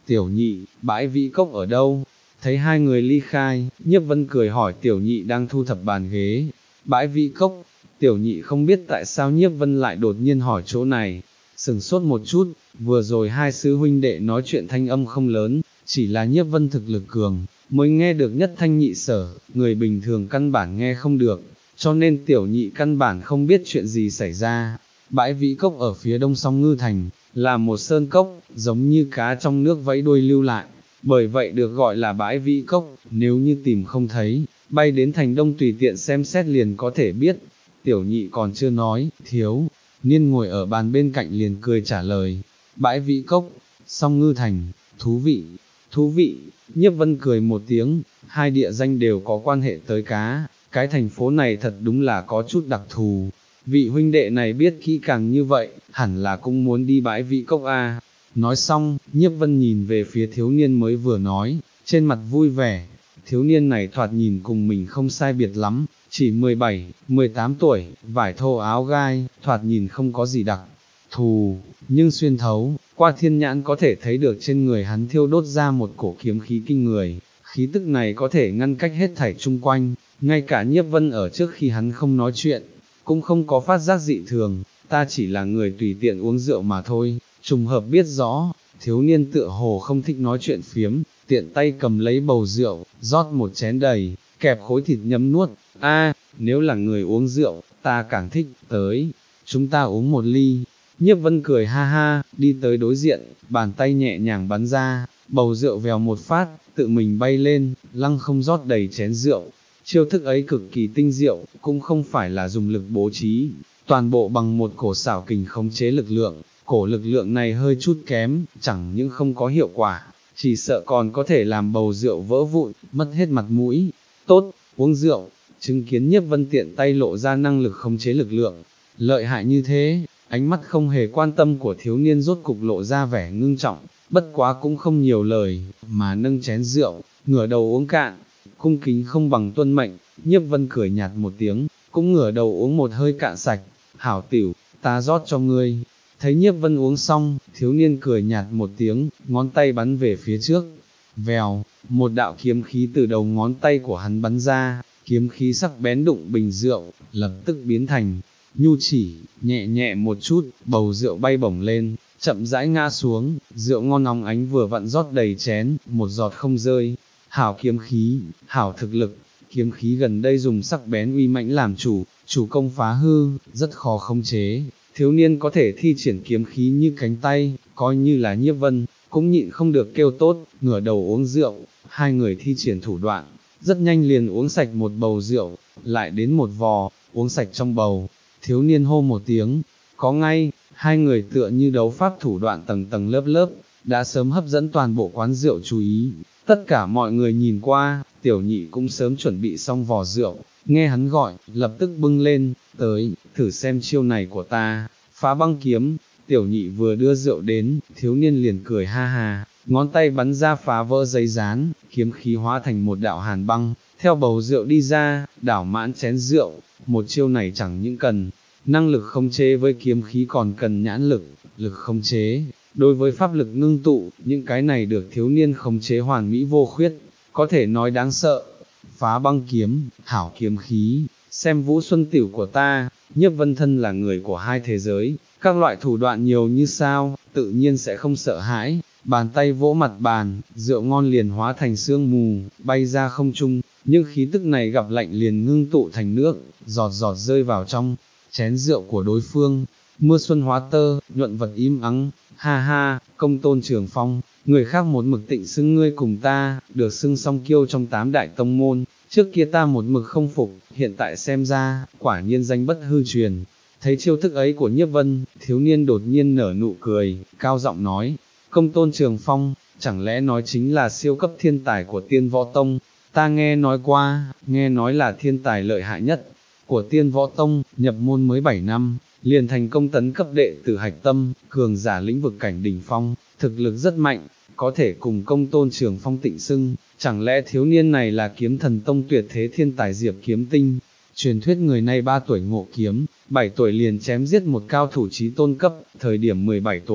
Tiểu nhị, bãi vĩ cốc ở đâu? Thấy hai người ly khai, Nhiếp Vân cười hỏi tiểu nhị đang thu thập bàn ghế. Bãi vĩ cốc, tiểu nhị không biết tại sao Nhiếp Vân lại đột nhiên hỏi chỗ này, sừng sốt một chút, vừa rồi hai sư huynh đệ nói chuyện thanh âm không lớn, chỉ là Nhiếp Vân thực lực cường, mới nghe được nhất thanh nhị sở, người bình thường căn bản nghe không được, cho nên tiểu nhị căn bản không biết chuyện gì xảy ra. Bãi vĩ cốc ở phía đông song Ngư Thành, là một sơn cốc, giống như cá trong nước vẫy đuôi lưu lại, bởi vậy được gọi là bãi vĩ cốc, nếu như tìm không thấy, bay đến thành đông tùy tiện xem xét liền có thể biết. Tiểu nhị còn chưa nói, thiếu niên ngồi ở bàn bên cạnh liền cười trả lời, bãi vĩ cốc, song Ngư Thành, thú vị, thú vị, Nhiếp Vân cười một tiếng, hai địa danh đều có quan hệ tới cá, cái thành phố này thật đúng là có chút đặc thù. Vị huynh đệ này biết kỹ càng như vậy, hẳn là cũng muốn đi bãi vĩ cốc a. Nói xong, Nhiếp Vân nhìn về phía thiếu niên mới vừa nói, trên mặt vui vẻ, thiếu niên này thoạt nhìn cùng mình không sai biệt lắm, chỉ mười bảy, mười tám tuổi, vải thô áo gai, thoạt nhìn không có gì đặc thù, nhưng xuyên thấu, qua thiên nhãn có thể thấy được trên người hắn thiêu đốt ra một cổ kiếm khí kinh người, khí tức này có thể ngăn cách hết thảy chung quanh, ngay cả Nhiếp Vân ở trước khi hắn không nói chuyện, cũng không có phát giác dị thường, ta chỉ là người tùy tiện uống rượu mà thôi, trùng hợp biết rõ, thiếu niên tựa hồ không thích nói chuyện phiếm, tiện tay cầm lấy bầu rượu, rót một chén đầy, kẹp khối thịt nhấm nuốt, a, nếu là người uống rượu, ta càng thích, tới, chúng ta uống một ly. Nhiếp Vân cười ha ha, đi tới đối diện, bàn tay nhẹ nhàng bắn ra, bầu rượu vèo một phát, tự mình bay lên, lăng không rót đầy chén rượu. Chiêu thức ấy cực kỳ tinh diệu, cũng không phải là dùng lực bố trí, toàn bộ bằng một cổ xảo kình khống chế lực lượng, cổ lực lượng này hơi chút kém, chẳng những không có hiệu quả, chỉ sợ còn có thể làm bầu rượu vỡ vụn, mất hết mặt mũi. Tốt, uống rượu, chứng kiến Nhiếp Vân tiện tay lộ ra năng lực khống chế lực lượng, lợi hại như thế, ánh mắt không hề quan tâm của thiếu niên rốt cục lộ ra vẻ ngưng trọng, bất quá cũng không nhiều lời, mà nâng chén rượu, ngửa đầu uống cạn. Cung kính không bằng tuân mệnh, Nhiếp Vân cười nhạt một tiếng, cũng ngửa đầu uống một hơi cạn sạch, hảo tiểu, ta rót cho ngươi. Thấy Nhiếp Vân uống xong, thiếu niên cười nhạt một tiếng, ngón tay bắn về phía trước, vèo, một đạo kiếm khí từ đầu ngón tay của hắn bắn ra, kiếm khí sắc bén đụng bình rượu, lập tức biến thành nhu chỉ, nhẹ nhẹ một chút, bầu rượu bay bổng lên, chậm rãi ngã xuống, rượu ngon óng ánh vừa vặn rót đầy chén, một giọt không rơi. Hảo kiếm khí, hảo thực lực, kiếm khí gần đây dùng sắc bén uy mãnh làm chủ, chủ công phá hư, rất khó khống chế, thiếu niên có thể thi triển kiếm khí như cánh tay, coi như là Nhiếp Vân, cũng nhịn không được kêu tốt, ngửa đầu uống rượu, hai người thi triển thủ đoạn, rất nhanh liền uống sạch một bầu rượu, lại đến một vò, uống sạch trong bầu, thiếu niên hô một tiếng, có ngay, hai người tựa như đấu pháp thủ đoạn tầng tầng lớp lớp, đã sớm hấp dẫn toàn bộ quán rượu chú ý. Tất cả mọi người nhìn qua, tiểu nhị cũng sớm chuẩn bị xong vò rượu, nghe hắn gọi, lập tức bưng lên, tới, thử xem chiêu này của ta, phá băng kiếm, tiểu nhị vừa đưa rượu đến, thiếu niên liền cười ha ha, ngón tay bắn ra phá vỡ giấy dán, kiếm khí hóa thành một đạo hàn băng, theo bầu rượu đi ra, đảo mãn chén rượu, một chiêu này chẳng những cần năng lực khống chế với kiếm khí còn cần nhãn lực, lực khống chế. Đối với pháp lực ngưng tụ, những cái này được thiếu niên khống chế hoàn mỹ vô khuyết, có thể nói đáng sợ. Phá băng kiếm, hảo kiếm khí, xem vũ xuân tiểu của ta, Nhiếp Vân thân là người của hai thế giới, các loại thủ đoạn nhiều như sao, tự nhiên sẽ không sợ hãi. Bàn tay vỗ mặt bàn, rượu ngon liền hóa thành sương mù, bay ra không trung, nhưng khí tức này gặp lạnh liền ngưng tụ thành nước, giọt giọt rơi vào trong chén rượu của đối phương. Mưa xuân hóa tơ, nhuận vật im ắng, ha ha, Công Tôn Trường Phong, người khác một mực tịnh xưng ngươi cùng ta, được xưng song kiêu trong tám đại tông môn, trước kia ta một mực không phục, hiện tại xem ra, quả nhiên danh bất hư truyền. Thấy chiêu thức ấy của Nhiếp Vân, thiếu niên đột nhiên nở nụ cười, cao giọng nói, Công Tôn Trường Phong, chẳng lẽ nói chính là siêu cấp thiên tài của Tiên Võ Tông, ta nghe nói qua, nghe nói là thiên tài lợi hại nhất của Tiên Võ Tông, nhập môn mới bảy năm, liền thành công tấn cấp đệ tử hạch tâm, cường giả lĩnh vực cảnh đỉnh phong, thực lực rất mạnh, có thể cùng Công Tôn Trường Phong tịnh xưng, chẳng lẽ thiếu niên này là kiếm thần tông tuyệt thế thiên tài Diệp Kiếm Tinh. Truyền thuyết người này ba tuổi ngộ kiếm, bảy tuổi liền chém giết một cao thủ chí tôn cấp, thời điểm mười bảy tuổi,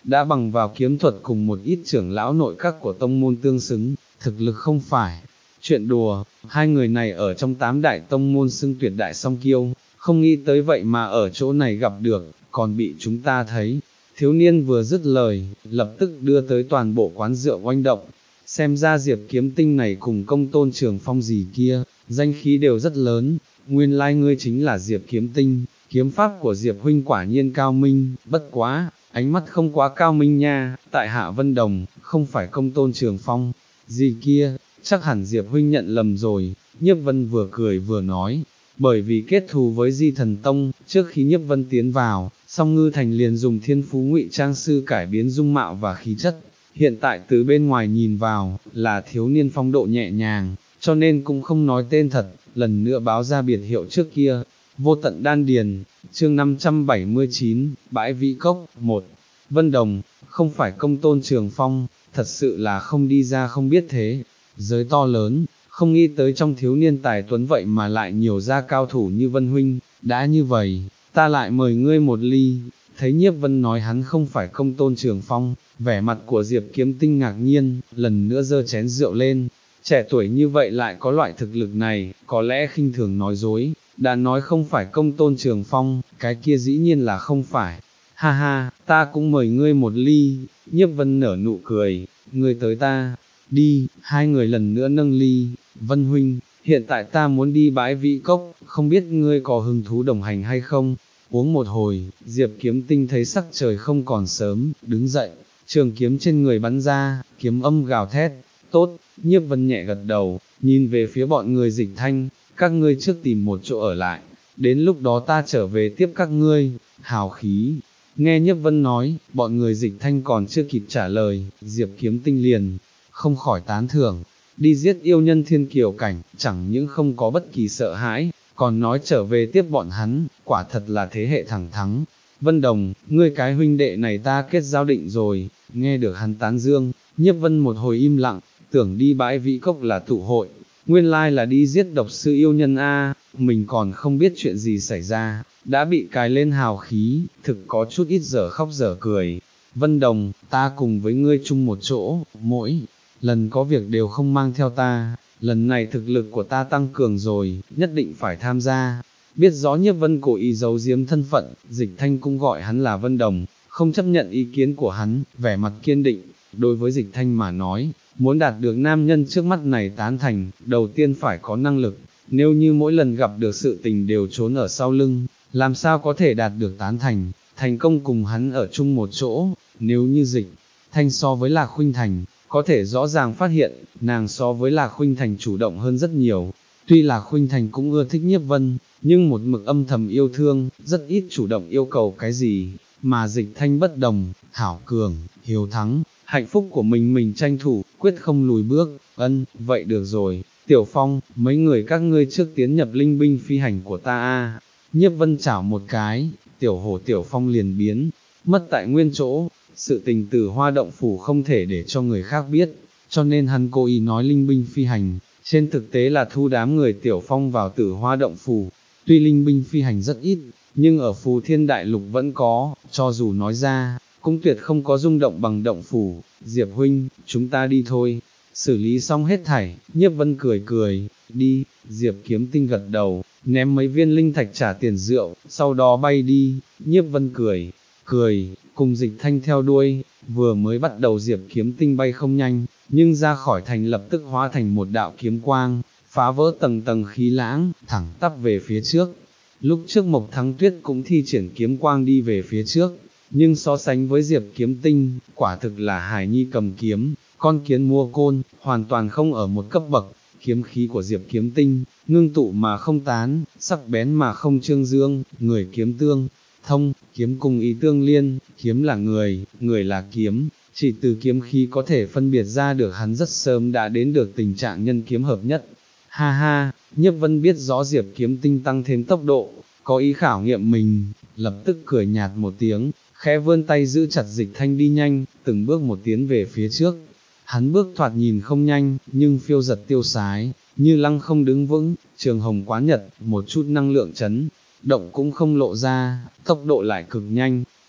đã bằng vào kiếm thuật cùng một ít trưởng lão nội các của tông môn tương xứng, thực lực không phải chuyện đùa, hai người này ở trong tám đại tông môn xưng tuyệt đại song kiêu, không nghĩ tới vậy mà ở chỗ này gặp được, còn bị chúng ta thấy. Thiếu niên vừa dứt lời, lập tức đưa tới toàn bộ quán rượu oanh động, xem ra Diệp Kiếm Tinh này cùng Công Tôn Trường Phong gì kia, danh khí đều rất lớn, nguyên lai like ngươi chính là Diệp Kiếm Tinh, kiếm pháp của Diệp huynh quả nhiên cao minh, bất quá, ánh mắt không quá cao minh nha, tại Hạ Vân Đồng, không phải Công Tôn Trường Phong, gì kia, chắc hẳn Diệp huynh nhận lầm rồi, Nhiếp Vân vừa cười vừa nói, bởi vì kết thù với Di Thần Tông, trước khi Nhiếp Vân tiến vào, Song Ngư Thành liền dùng thiên phú ngụy trang sư cải biến dung mạo và khí chất, hiện tại từ bên ngoài nhìn vào, là thiếu niên phong độ nhẹ nhàng, cho nên cũng không nói tên thật, lần nữa báo ra biệt hiệu trước kia. Vô tận đan điền, chương năm trăm bảy mươi chín, bãi vĩ cốc, một, Vân Đồng, không phải Công Tôn Trường Phong, thật sự là không đi ra không biết thế, giới to lớn, không nghĩ tới trong thiếu niên tài tuấn vậy mà lại nhiều ra cao thủ như Vân Huynh, đã như vậy, ta lại mời ngươi một ly. Thấy Nhiếp Vân nói hắn không phải Công Tôn Trường Phong, vẻ mặt của Diệp Kiếm Tinh ngạc nhiên, lần nữa giơ chén rượu lên, trẻ tuổi như vậy lại có loại thực lực này, có lẽ khinh thường nói dối, đã nói không phải Công Tôn Trường Phong, cái kia dĩ nhiên là không phải, ha ha, ta cũng mời ngươi một ly. Nhiếp Vân nở nụ cười, ngươi tới ta, đi, hai người lần nữa nâng ly. Vân Huynh, hiện tại ta muốn đi bãi vĩ cốc, không biết ngươi có hứng thú đồng hành hay không? Uống một hồi, Diệp Kiếm Tinh thấy sắc trời không còn sớm, đứng dậy, trường kiếm trên người bắn ra, kiếm âm gào thét, tốt. Nhiếp Vân nhẹ gật đầu, nhìn về phía bọn người Dịch Thanh, các ngươi trước tìm một chỗ ở lại, đến lúc đó ta trở về tiếp các ngươi, hào khí. Nghe Nhiếp Vân nói, bọn người Dịch Thanh còn chưa kịp trả lời, Diệp Kiếm Tinh liền, không khỏi tán thưởng, đi giết yêu nhân thiên kiều cảnh, chẳng những không có bất kỳ sợ hãi, còn nói trở về tiếp bọn hắn, quả thật là thế hệ thẳng thắng. Vân Đồng, ngươi cái huynh đệ này ta kết giao định rồi, nghe được hắn tán dương, Nhiếp Vân một hồi im lặng, tưởng đi bãi vĩ cốc là tụ hội, nguyên lai là đi giết độc sư yêu nhân a, mình còn không biết chuyện gì xảy ra, đã bị cài lên hào khí, thực có chút ít dở khóc dở cười. Vân Đồng, ta cùng với ngươi chung một chỗ, mỗi lần có việc đều không mang theo ta, lần này thực lực của ta tăng cường rồi, nhất định phải tham gia. Biết rõ Nhiếp Vân cố ý giấu giếm thân phận, Dịch Thanh cũng gọi hắn là Vân Đồng, không chấp nhận ý kiến của hắn, vẻ mặt kiên định. Đối với Dịch Thanh mà nói, muốn đạt được nam nhân trước mắt này tán thành, đầu tiên phải có năng lực, nếu như mỗi lần gặp được sự tình đều trốn ở sau lưng, làm sao có thể đạt được tán thành, thành công cùng hắn ở chung một chỗ. Nếu như Dịch Thanh so với Lạc Khuynh Thành, có thể rõ ràng phát hiện, nàng so với Lạc Khuynh Thành chủ động hơn rất nhiều. Tuy Lạc Khuynh Thành cũng ưa thích Nhiếp Vân, nhưng một mực âm thầm yêu thương, rất ít chủ động yêu cầu cái gì, mà Dịch Thanh bất đồng, hảo cường, hiếu thắng, hạnh phúc của mình mình tranh thủ, quyết không lùi bước. Ân, vậy được rồi, Tiểu Phong, mấy người các ngươi trước tiến nhập linh binh phi hành của ta a. Nhiếp Vân chảo một cái, Tiểu Hổ Tiểu Phong liền biến, mất tại nguyên chỗ. Sự tình Tử Hoa động phủ không thể để cho người khác biết, cho nên hắn cố ý nói linh binh phi hành, trên thực tế là thu đám người Tiểu Phong vào Tử Hoa động phủ. Tuy linh binh phi hành rất ít, nhưng ở Phù Thiên Đại Lục vẫn có, cho dù nói ra, cũng tuyệt không có rung động bằng động phủ. Diệp huynh, chúng ta đi thôi. Xử lý xong hết thảy, Nhiếp Vân cười cười, đi. Diệp Kiếm Tinh gật đầu, ném mấy viên linh thạch trả tiền rượu, sau đó bay đi. Nhiếp Vân cười, cười, cùng Dịch Thanh theo đuôi. Vừa mới bắt đầu Diệp Kiếm Tinh bay không nhanh, nhưng ra khỏi thành lập tức hóa thành một đạo kiếm quang, phá vỡ tầng tầng khí lãng, thẳng tắp về phía trước. Lúc trước Mộc Thắng Tuyết cũng thi triển kiếm quang đi về phía trước, nhưng so sánh với Diệp Kiếm Tinh, quả thực là hài nhi cầm kiếm, con kiến mua côn, hoàn toàn không ở một cấp bậc. Kiếm khí của Diệp Kiếm Tinh, ngưng tụ mà không tán, sắc bén mà không trương dương, người kiếm tương thông, kiếm cùng ý tương liên, kiếm là người, người là kiếm, chỉ từ kiếm khí có thể phân biệt ra được hắn rất sớm đã đến được tình trạng nhân kiếm hợp nhất. Ha ha, Nhiếp Vân biết rõ Diệp Kiếm Tinh tăng thêm tốc độ, có ý khảo nghiệm mình, lập tức cười nhạt một tiếng, khẽ vươn tay giữ chặt Dịch Thanh đi nhanh, từng bước một tiến về phía trước. Hắn bước thoạt nhìn không nhanh, nhưng phiêu giật tiêu sái, như lăng không đứng vững, trường hồng quán nhật, một chút năng lượng chấn động cũng không lộ ra, tốc độ lại cực nhanh.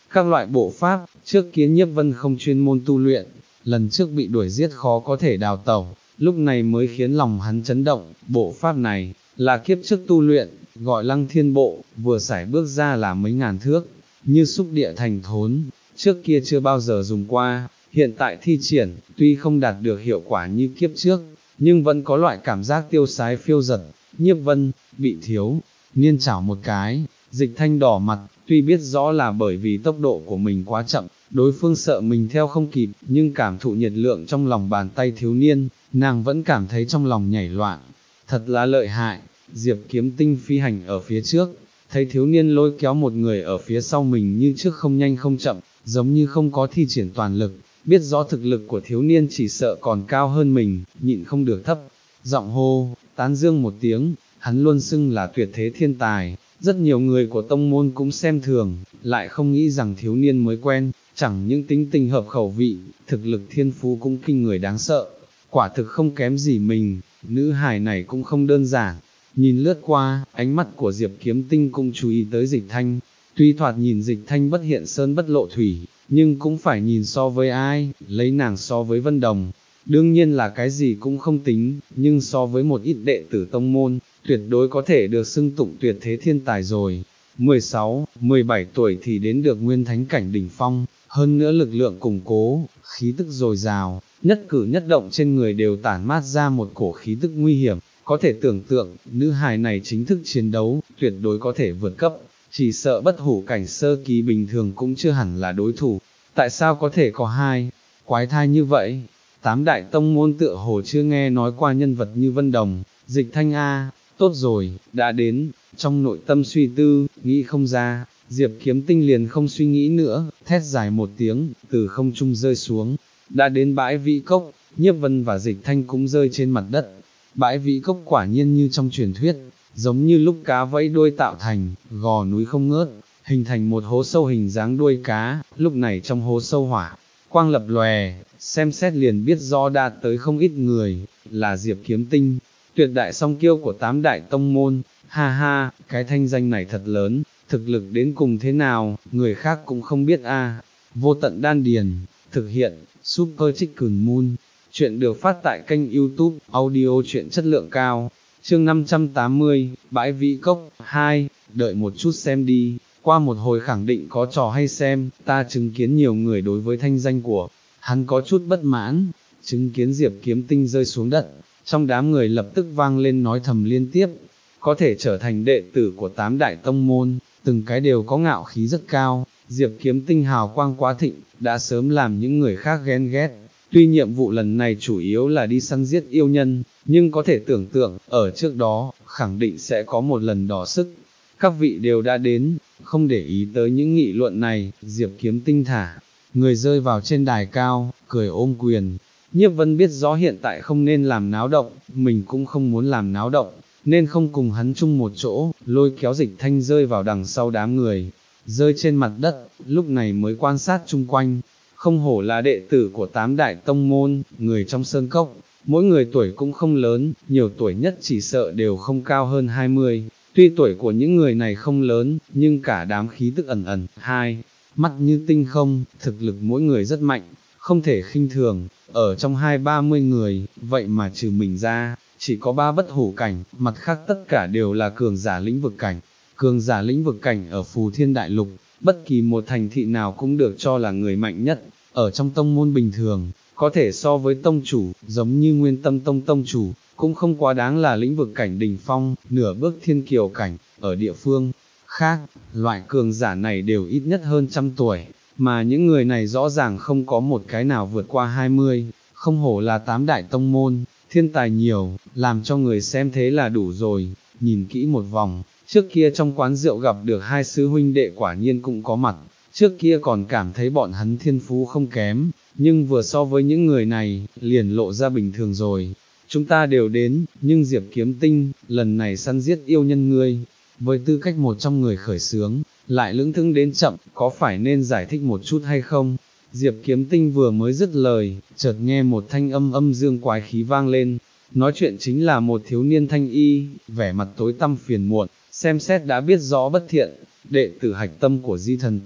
các loại bộ pháp, trước kia Nhiếp Vân không chuyên môn tu luyện, lần trước bị đuổi giết khó có thể đào tẩu, lúc này mới khiến lòng hắn chấn động, bộ pháp này, là kiếp trước tu luyện, gọi Lăng Thiên Bộ, vừa sải bước ra là mấy ngàn thước, như xúc địa thành thốn, trước kia chưa bao giờ dùng qua, hiện tại thi triển, tuy không đạt được hiệu quả như kiếp trước, nhưng vẫn có loại cảm giác tiêu sái phiêu dật. Nhiếp Vân, bị thiếu niên chảo một cái, Dịch Thanh đỏ mặt, tuy biết rõ là bởi vì tốc độ của mình quá chậm, đối phương sợ mình theo không kịp, nhưng cảm thụ nhiệt lượng trong lòng bàn tay thiếu niên, nàng vẫn cảm thấy trong lòng nhảy loạn, thật là lợi hại. Diệp Kiếm Tinh phi hành ở phía trước, thấy thiếu niên lôi kéo một người ở phía sau mình như trước không nhanh không chậm, giống như không có thi triển toàn lực, biết rõ thực lực của thiếu niên chỉ sợ còn cao hơn mình, nhịn không được thấp giọng hô, tán dương một tiếng, hắn luôn xưng là tuyệt thế thiên tài, rất nhiều người của tông môn cũng xem thường, lại không nghĩ rằng thiếu niên mới quen, chẳng những tính tình hợp khẩu vị, thực lực thiên phú cũng kinh người đáng sợ, quả thực không kém gì mình, nữ hài này cũng không đơn giản. Nhìn lướt qua, ánh mắt của Diệp Kiếm Tinh cũng chú ý tới Dịch Thanh, tuy thoạt nhìn Dịch Thanh bất hiện sơn bất lộ thủy, nhưng cũng phải nhìn so với ai, lấy nàng so với Vân Đồng, đương nhiên là cái gì cũng không tính, nhưng so với một ít đệ tử tông môn, tuyệt đối có thể được xưng tụng tuyệt thế thiên tài rồi. mười sáu, mười bảy tuổi thì đến được nguyên thánh cảnh đỉnh phong, hơn nữa lực lượng củng cố, khí tức dồi dào, nhất cử nhất động trên người đều tản mát ra một cổ khí tức nguy hiểm, có thể tưởng tượng, nữ hài này chính thức chiến đấu, tuyệt đối có thể vượt cấp, chỉ sợ bất hủ cảnh sơ kỳ bình thường cũng chưa hẳn là đối thủ, tại sao có thể có hai quái thai như vậy? Tám đại tông môn tựa hồ chưa nghe nói qua nhân vật như Vân Đồng, Dịch Thanh a, tốt rồi, đã đến, trong nội tâm suy tư, nghĩ không ra, Diệp Kiếm Tinh liền không suy nghĩ nữa, thét dài một tiếng, từ không trung rơi xuống, đã đến bãi vĩ cốc, Nhiếp Vân và Dịch Thanh cũng rơi trên mặt đất. Bãi vĩ cốc quả nhiên như trong truyền thuyết, giống như lúc cá vẫy đuôi tạo thành, gò núi không ngớt, hình thành một hố sâu hình dáng đuôi cá, lúc này trong hố sâu hỏa, quang lập lòe, xem xét liền biết rõ đã tới không ít người, là Diệp Kiếm Tinh, tuyệt đại song kiêu của tám đại tông môn, ha ha, cái thanh danh này thật lớn, thực lực đến cùng thế nào, người khác cũng không biết a. Vô tận đan điền, thực hiện, Super Chicken Moon. Chuyện được phát tại kênh YouTube, audio truyện chất lượng cao, chương năm trăm tám mươi, Bãi Vĩ Cốc, hai, đợi một chút xem đi, qua một hồi khẳng định có trò hay xem, ta chứng kiến nhiều người đối với thanh danh của hắn có chút bất mãn, chứng kiến Diệp Kiếm Tinh rơi xuống đất, trong đám người lập tức vang lên nói thầm liên tiếp, có thể trở thành đệ tử của tám đại tông môn, từng cái đều có ngạo khí rất cao, Diệp Kiếm Tinh hào quang quá thịnh, đã sớm làm những người khác ghen ghét. Tuy nhiệm vụ lần này chủ yếu là đi săn giết yêu nhân, nhưng có thể tưởng tượng, ở trước đó, khẳng định sẽ có một lần đỏ sức. Các vị đều đã đến, không để ý tới những nghị luận này, Diệp Kiếm Tinh thả, người rơi vào trên đài cao, cười ôm quyền. Nhiếp Vân biết rõ hiện tại không nên làm náo động, mình cũng không muốn làm náo động, nên không cùng hắn chung một chỗ, lôi kéo Dịch Thanh rơi vào đằng sau đám người, rơi trên mặt đất, lúc này mới quan sát chung quanh. Không hổ là đệ tử của tám đại tông môn, người trong sơn cốc, mỗi người tuổi cũng không lớn, nhiều tuổi nhất chỉ sợ đều không cao hơn hai mươi, tuy tuổi của những người này không lớn, nhưng cả đám khí tức ẩn ẩn, hai, mắt như tinh không, thực lực mỗi người rất mạnh, không thể khinh thường, ở trong hai ba mươi người, vậy mà trừ mình ra, chỉ có ba bất hủ cảnh, mặt khác tất cả đều là cường giả lĩnh vực cảnh, cường giả lĩnh vực cảnh ở Phù Thiên Đại Lục. Bất kỳ một thành thị nào cũng được cho là người mạnh nhất, ở trong tông môn bình thường, có thể so với tông chủ, giống như Nguyên Tâm Tông tông chủ, cũng không quá đáng là lĩnh vực cảnh đỉnh phong, nửa bước thiên kiều cảnh, ở địa phương khác, loại cường giả này đều ít nhất hơn trăm tuổi, mà những người này rõ ràng không có một cái nào vượt qua hai mươi, không hổ là tám đại tông môn, thiên tài nhiều, làm cho người xem thế là đủ rồi, nhìn kỹ một vòng. Trước kia trong quán rượu gặp được hai sư huynh đệ quả nhiên cũng có mặt, trước kia còn cảm thấy bọn hắn thiên phú không kém, nhưng vừa so với những người này, liền lộ ra bình thường rồi. Chúng ta đều đến, nhưng Diệp Kiếm Tinh, lần này săn giết yêu nhân ngươi, với tư cách một trong người khởi xướng, lại lững thững đến chậm, có phải nên giải thích một chút hay không? Diệp Kiếm Tinh vừa mới dứt lời, chợt nghe một thanh âm âm dương quái khí vang lên, nói chuyện chính là một thiếu niên thanh y, vẻ mặt tối tăm phiền muộn, xem xét đã biết rõ bất thiện, đệ tử hạch tâm của Di Thần Tông,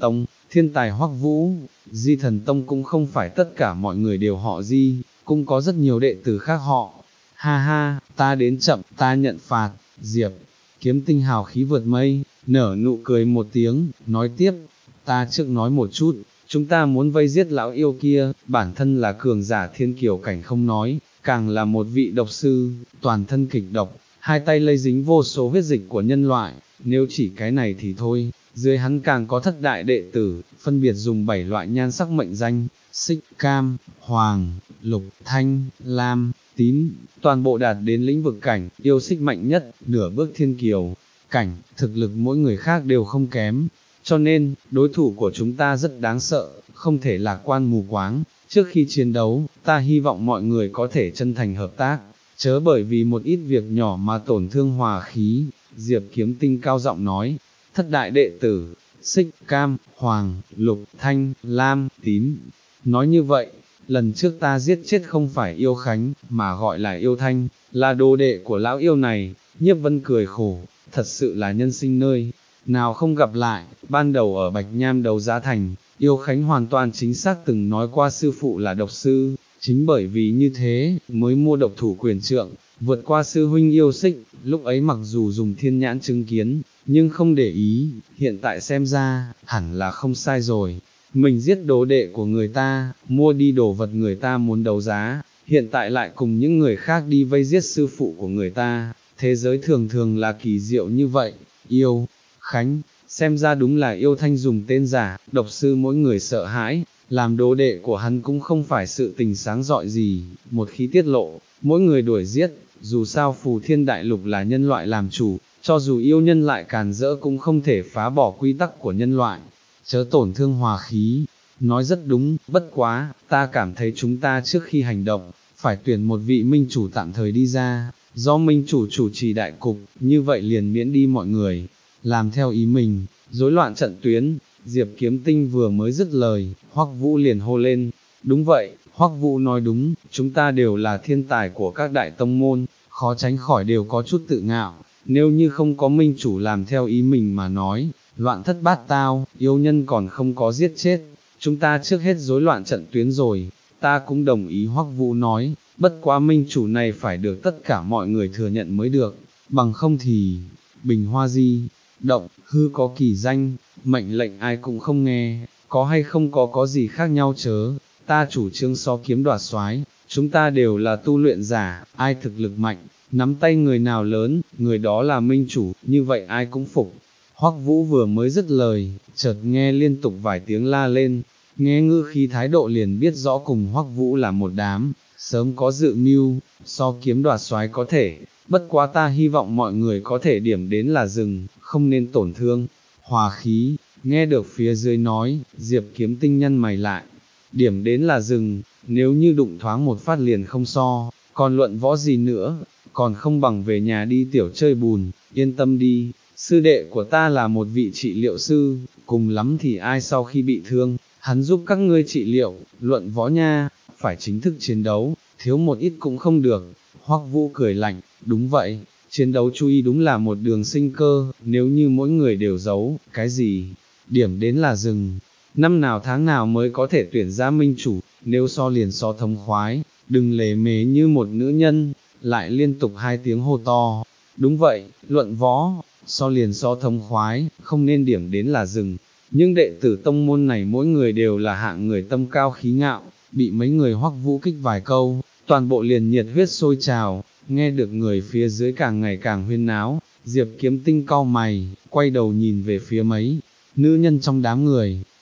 thiên tài Hoắc Vũ, Di Thần Tông cũng không phải tất cả mọi người đều họ Di, cũng có rất nhiều đệ tử khác họ. Ha ha, ta đến chậm, ta nhận phạt. Diệp Kiếm Tinh hào khí vượt mây, nở nụ cười một tiếng, nói tiếp, ta trước nói một chút, chúng ta muốn vây giết lão yêu kia, bản thân là cường giả thiên kiều cảnh không nói, càng là một vị độc sư, toàn thân kịch độc, hai tay lây dính vô số huyết dịch của nhân loại, nếu chỉ cái này thì thôi, dưới hắn càng có thất đại đệ tử, phân biệt dùng bảy loại nhan sắc mệnh danh, xích, cam, hoàng, lục, thanh, lam, tím, toàn bộ đạt đến lĩnh vực cảnh, yêu xích mạnh nhất, nửa bước thiên kiều, cảnh, thực lực mỗi người khác đều không kém, cho nên, đối thủ của chúng ta rất đáng sợ, không thể lạc quan mù quáng, trước khi chiến đấu, ta hy vọng mọi người có thể chân thành hợp tác, chớ bởi vì một ít việc nhỏ mà tổn thương hòa khí. Diệp Kiếm Tinh cao giọng nói, thất đại đệ tử, xích, cam, hoàng, lục, thanh, lam, tím. Nói như vậy, lần trước ta giết chết không phải yêu Khánh, mà gọi là yêu Thanh, là đồ đệ của lão yêu này. Nhiếp Vân cười khổ, thật sự là nhân sinh nơi nào không gặp lại. Ban đầu ở Bạch Nham đấu giá thành, yêu Khánh hoàn toàn chính xác từng nói qua sư phụ là độc sư, chính bởi vì như thế, mới mua độc thủ quyền trượng, vượt qua sư huynh yêu xích. Lúc ấy mặc dù dùng thiên nhãn chứng kiến, nhưng không để ý, hiện tại xem ra, hẳn là không sai rồi. Mình giết đồ đệ của người ta, mua đi đồ vật người ta muốn đấu giá, hiện tại lại cùng những người khác đi vây giết sư phụ của người ta, thế giới thường thường là kỳ diệu như vậy. Yêu Khánh, xem ra đúng là yêu Thanh dùng tên giả, độc sư mỗi người sợ hãi, làm đồ đệ của hắn cũng không phải sự tình sáng rọi gì, một khi tiết lộ, mỗi người đuổi giết, dù sao Phù Thiên Đại Lục là nhân loại làm chủ, cho dù yêu nhân lại càn rỡ cũng không thể phá bỏ quy tắc của nhân loại, chớ tổn thương hòa khí. Nói rất đúng, bất quá, ta cảm thấy chúng ta trước khi hành động, phải tuyển một vị minh chủ tạm thời đi ra, do minh chủ chủ trì đại cục, như vậy liền miễn đi mọi người làm theo ý mình, rối loạn trận tuyến. Diệp Kiếm Tinh vừa mới dứt lời, Hoắc Vũ liền hô lên, đúng vậy, Hoắc Vũ nói đúng, chúng ta đều là thiên tài của các đại tông môn, khó tránh khỏi đều có chút tự ngạo, nếu như không có minh chủ làm theo ý mình mà nói, loạn thất bát tao, yêu nhân còn không có giết chết, chúng ta trước hết rối loạn trận tuyến rồi. Ta cũng đồng ý Hoắc Vũ nói, bất quá minh chủ này phải được tất cả mọi người thừa nhận mới được, bằng không thì, Bình Hoa Di động, hư có kỳ danh, mệnh lệnh ai cũng không nghe, có hay không có có gì khác nhau chớ. Ta chủ trương so kiếm đoạt soái, chúng ta đều là tu luyện giả, ai thực lực mạnh, nắm tay người nào lớn, người đó là minh chủ, như vậy ai cũng phục. Hoắc Vũ vừa mới dứt lời, chợt nghe liên tục vài tiếng la lên, nghe ngữ khí thái độ liền biết rõ cùng Hoắc Vũ là một đám, sớm có dự mưu, so kiếm đoạt soái có thể, bất quá ta hy vọng mọi người có thể điểm đến là dừng, không nên tổn thương hòa khí. Nghe được phía dưới nói, Diệp Kiếm Tinh nhăn mày lại, điểm đến là dừng, nếu như đụng thoáng một phát liền không so, còn luận võ gì nữa, còn không bằng về nhà đi tiểu chơi bùn. Yên tâm đi, sư đệ của ta là một vị trị liệu sư, cùng lắm thì ai sau khi bị thương, hắn giúp các ngươi trị liệu. Luận võ nha, phải chính thức chiến đấu, thiếu một ít cũng không được. Hoắc Vũ cười lạnh, đúng vậy, chiến đấu chú ý đúng là một đường sinh cơ, nếu như mỗi người đều giấu, cái gì, điểm đến là dừng, năm nào tháng nào mới có thể tuyển ra minh chủ, nếu so liền so thống khoái, đừng lề mề như một nữ nhân. Lại liên tục hai tiếng hô to, đúng vậy, luận võ, so liền so thống khoái, không nên điểm đến là dừng. Nhưng đệ tử tông môn này mỗi người đều là hạng người tâm cao khí ngạo, bị mấy người Hoắc Vũ kích vài câu, toàn bộ liền nhiệt huyết sôi trào. Nghe được người phía dưới càng ngày càng huyên náo, Diệp Kiếm Tinh cau mày, quay đầu nhìn về phía mấy nữ nhân trong đám người,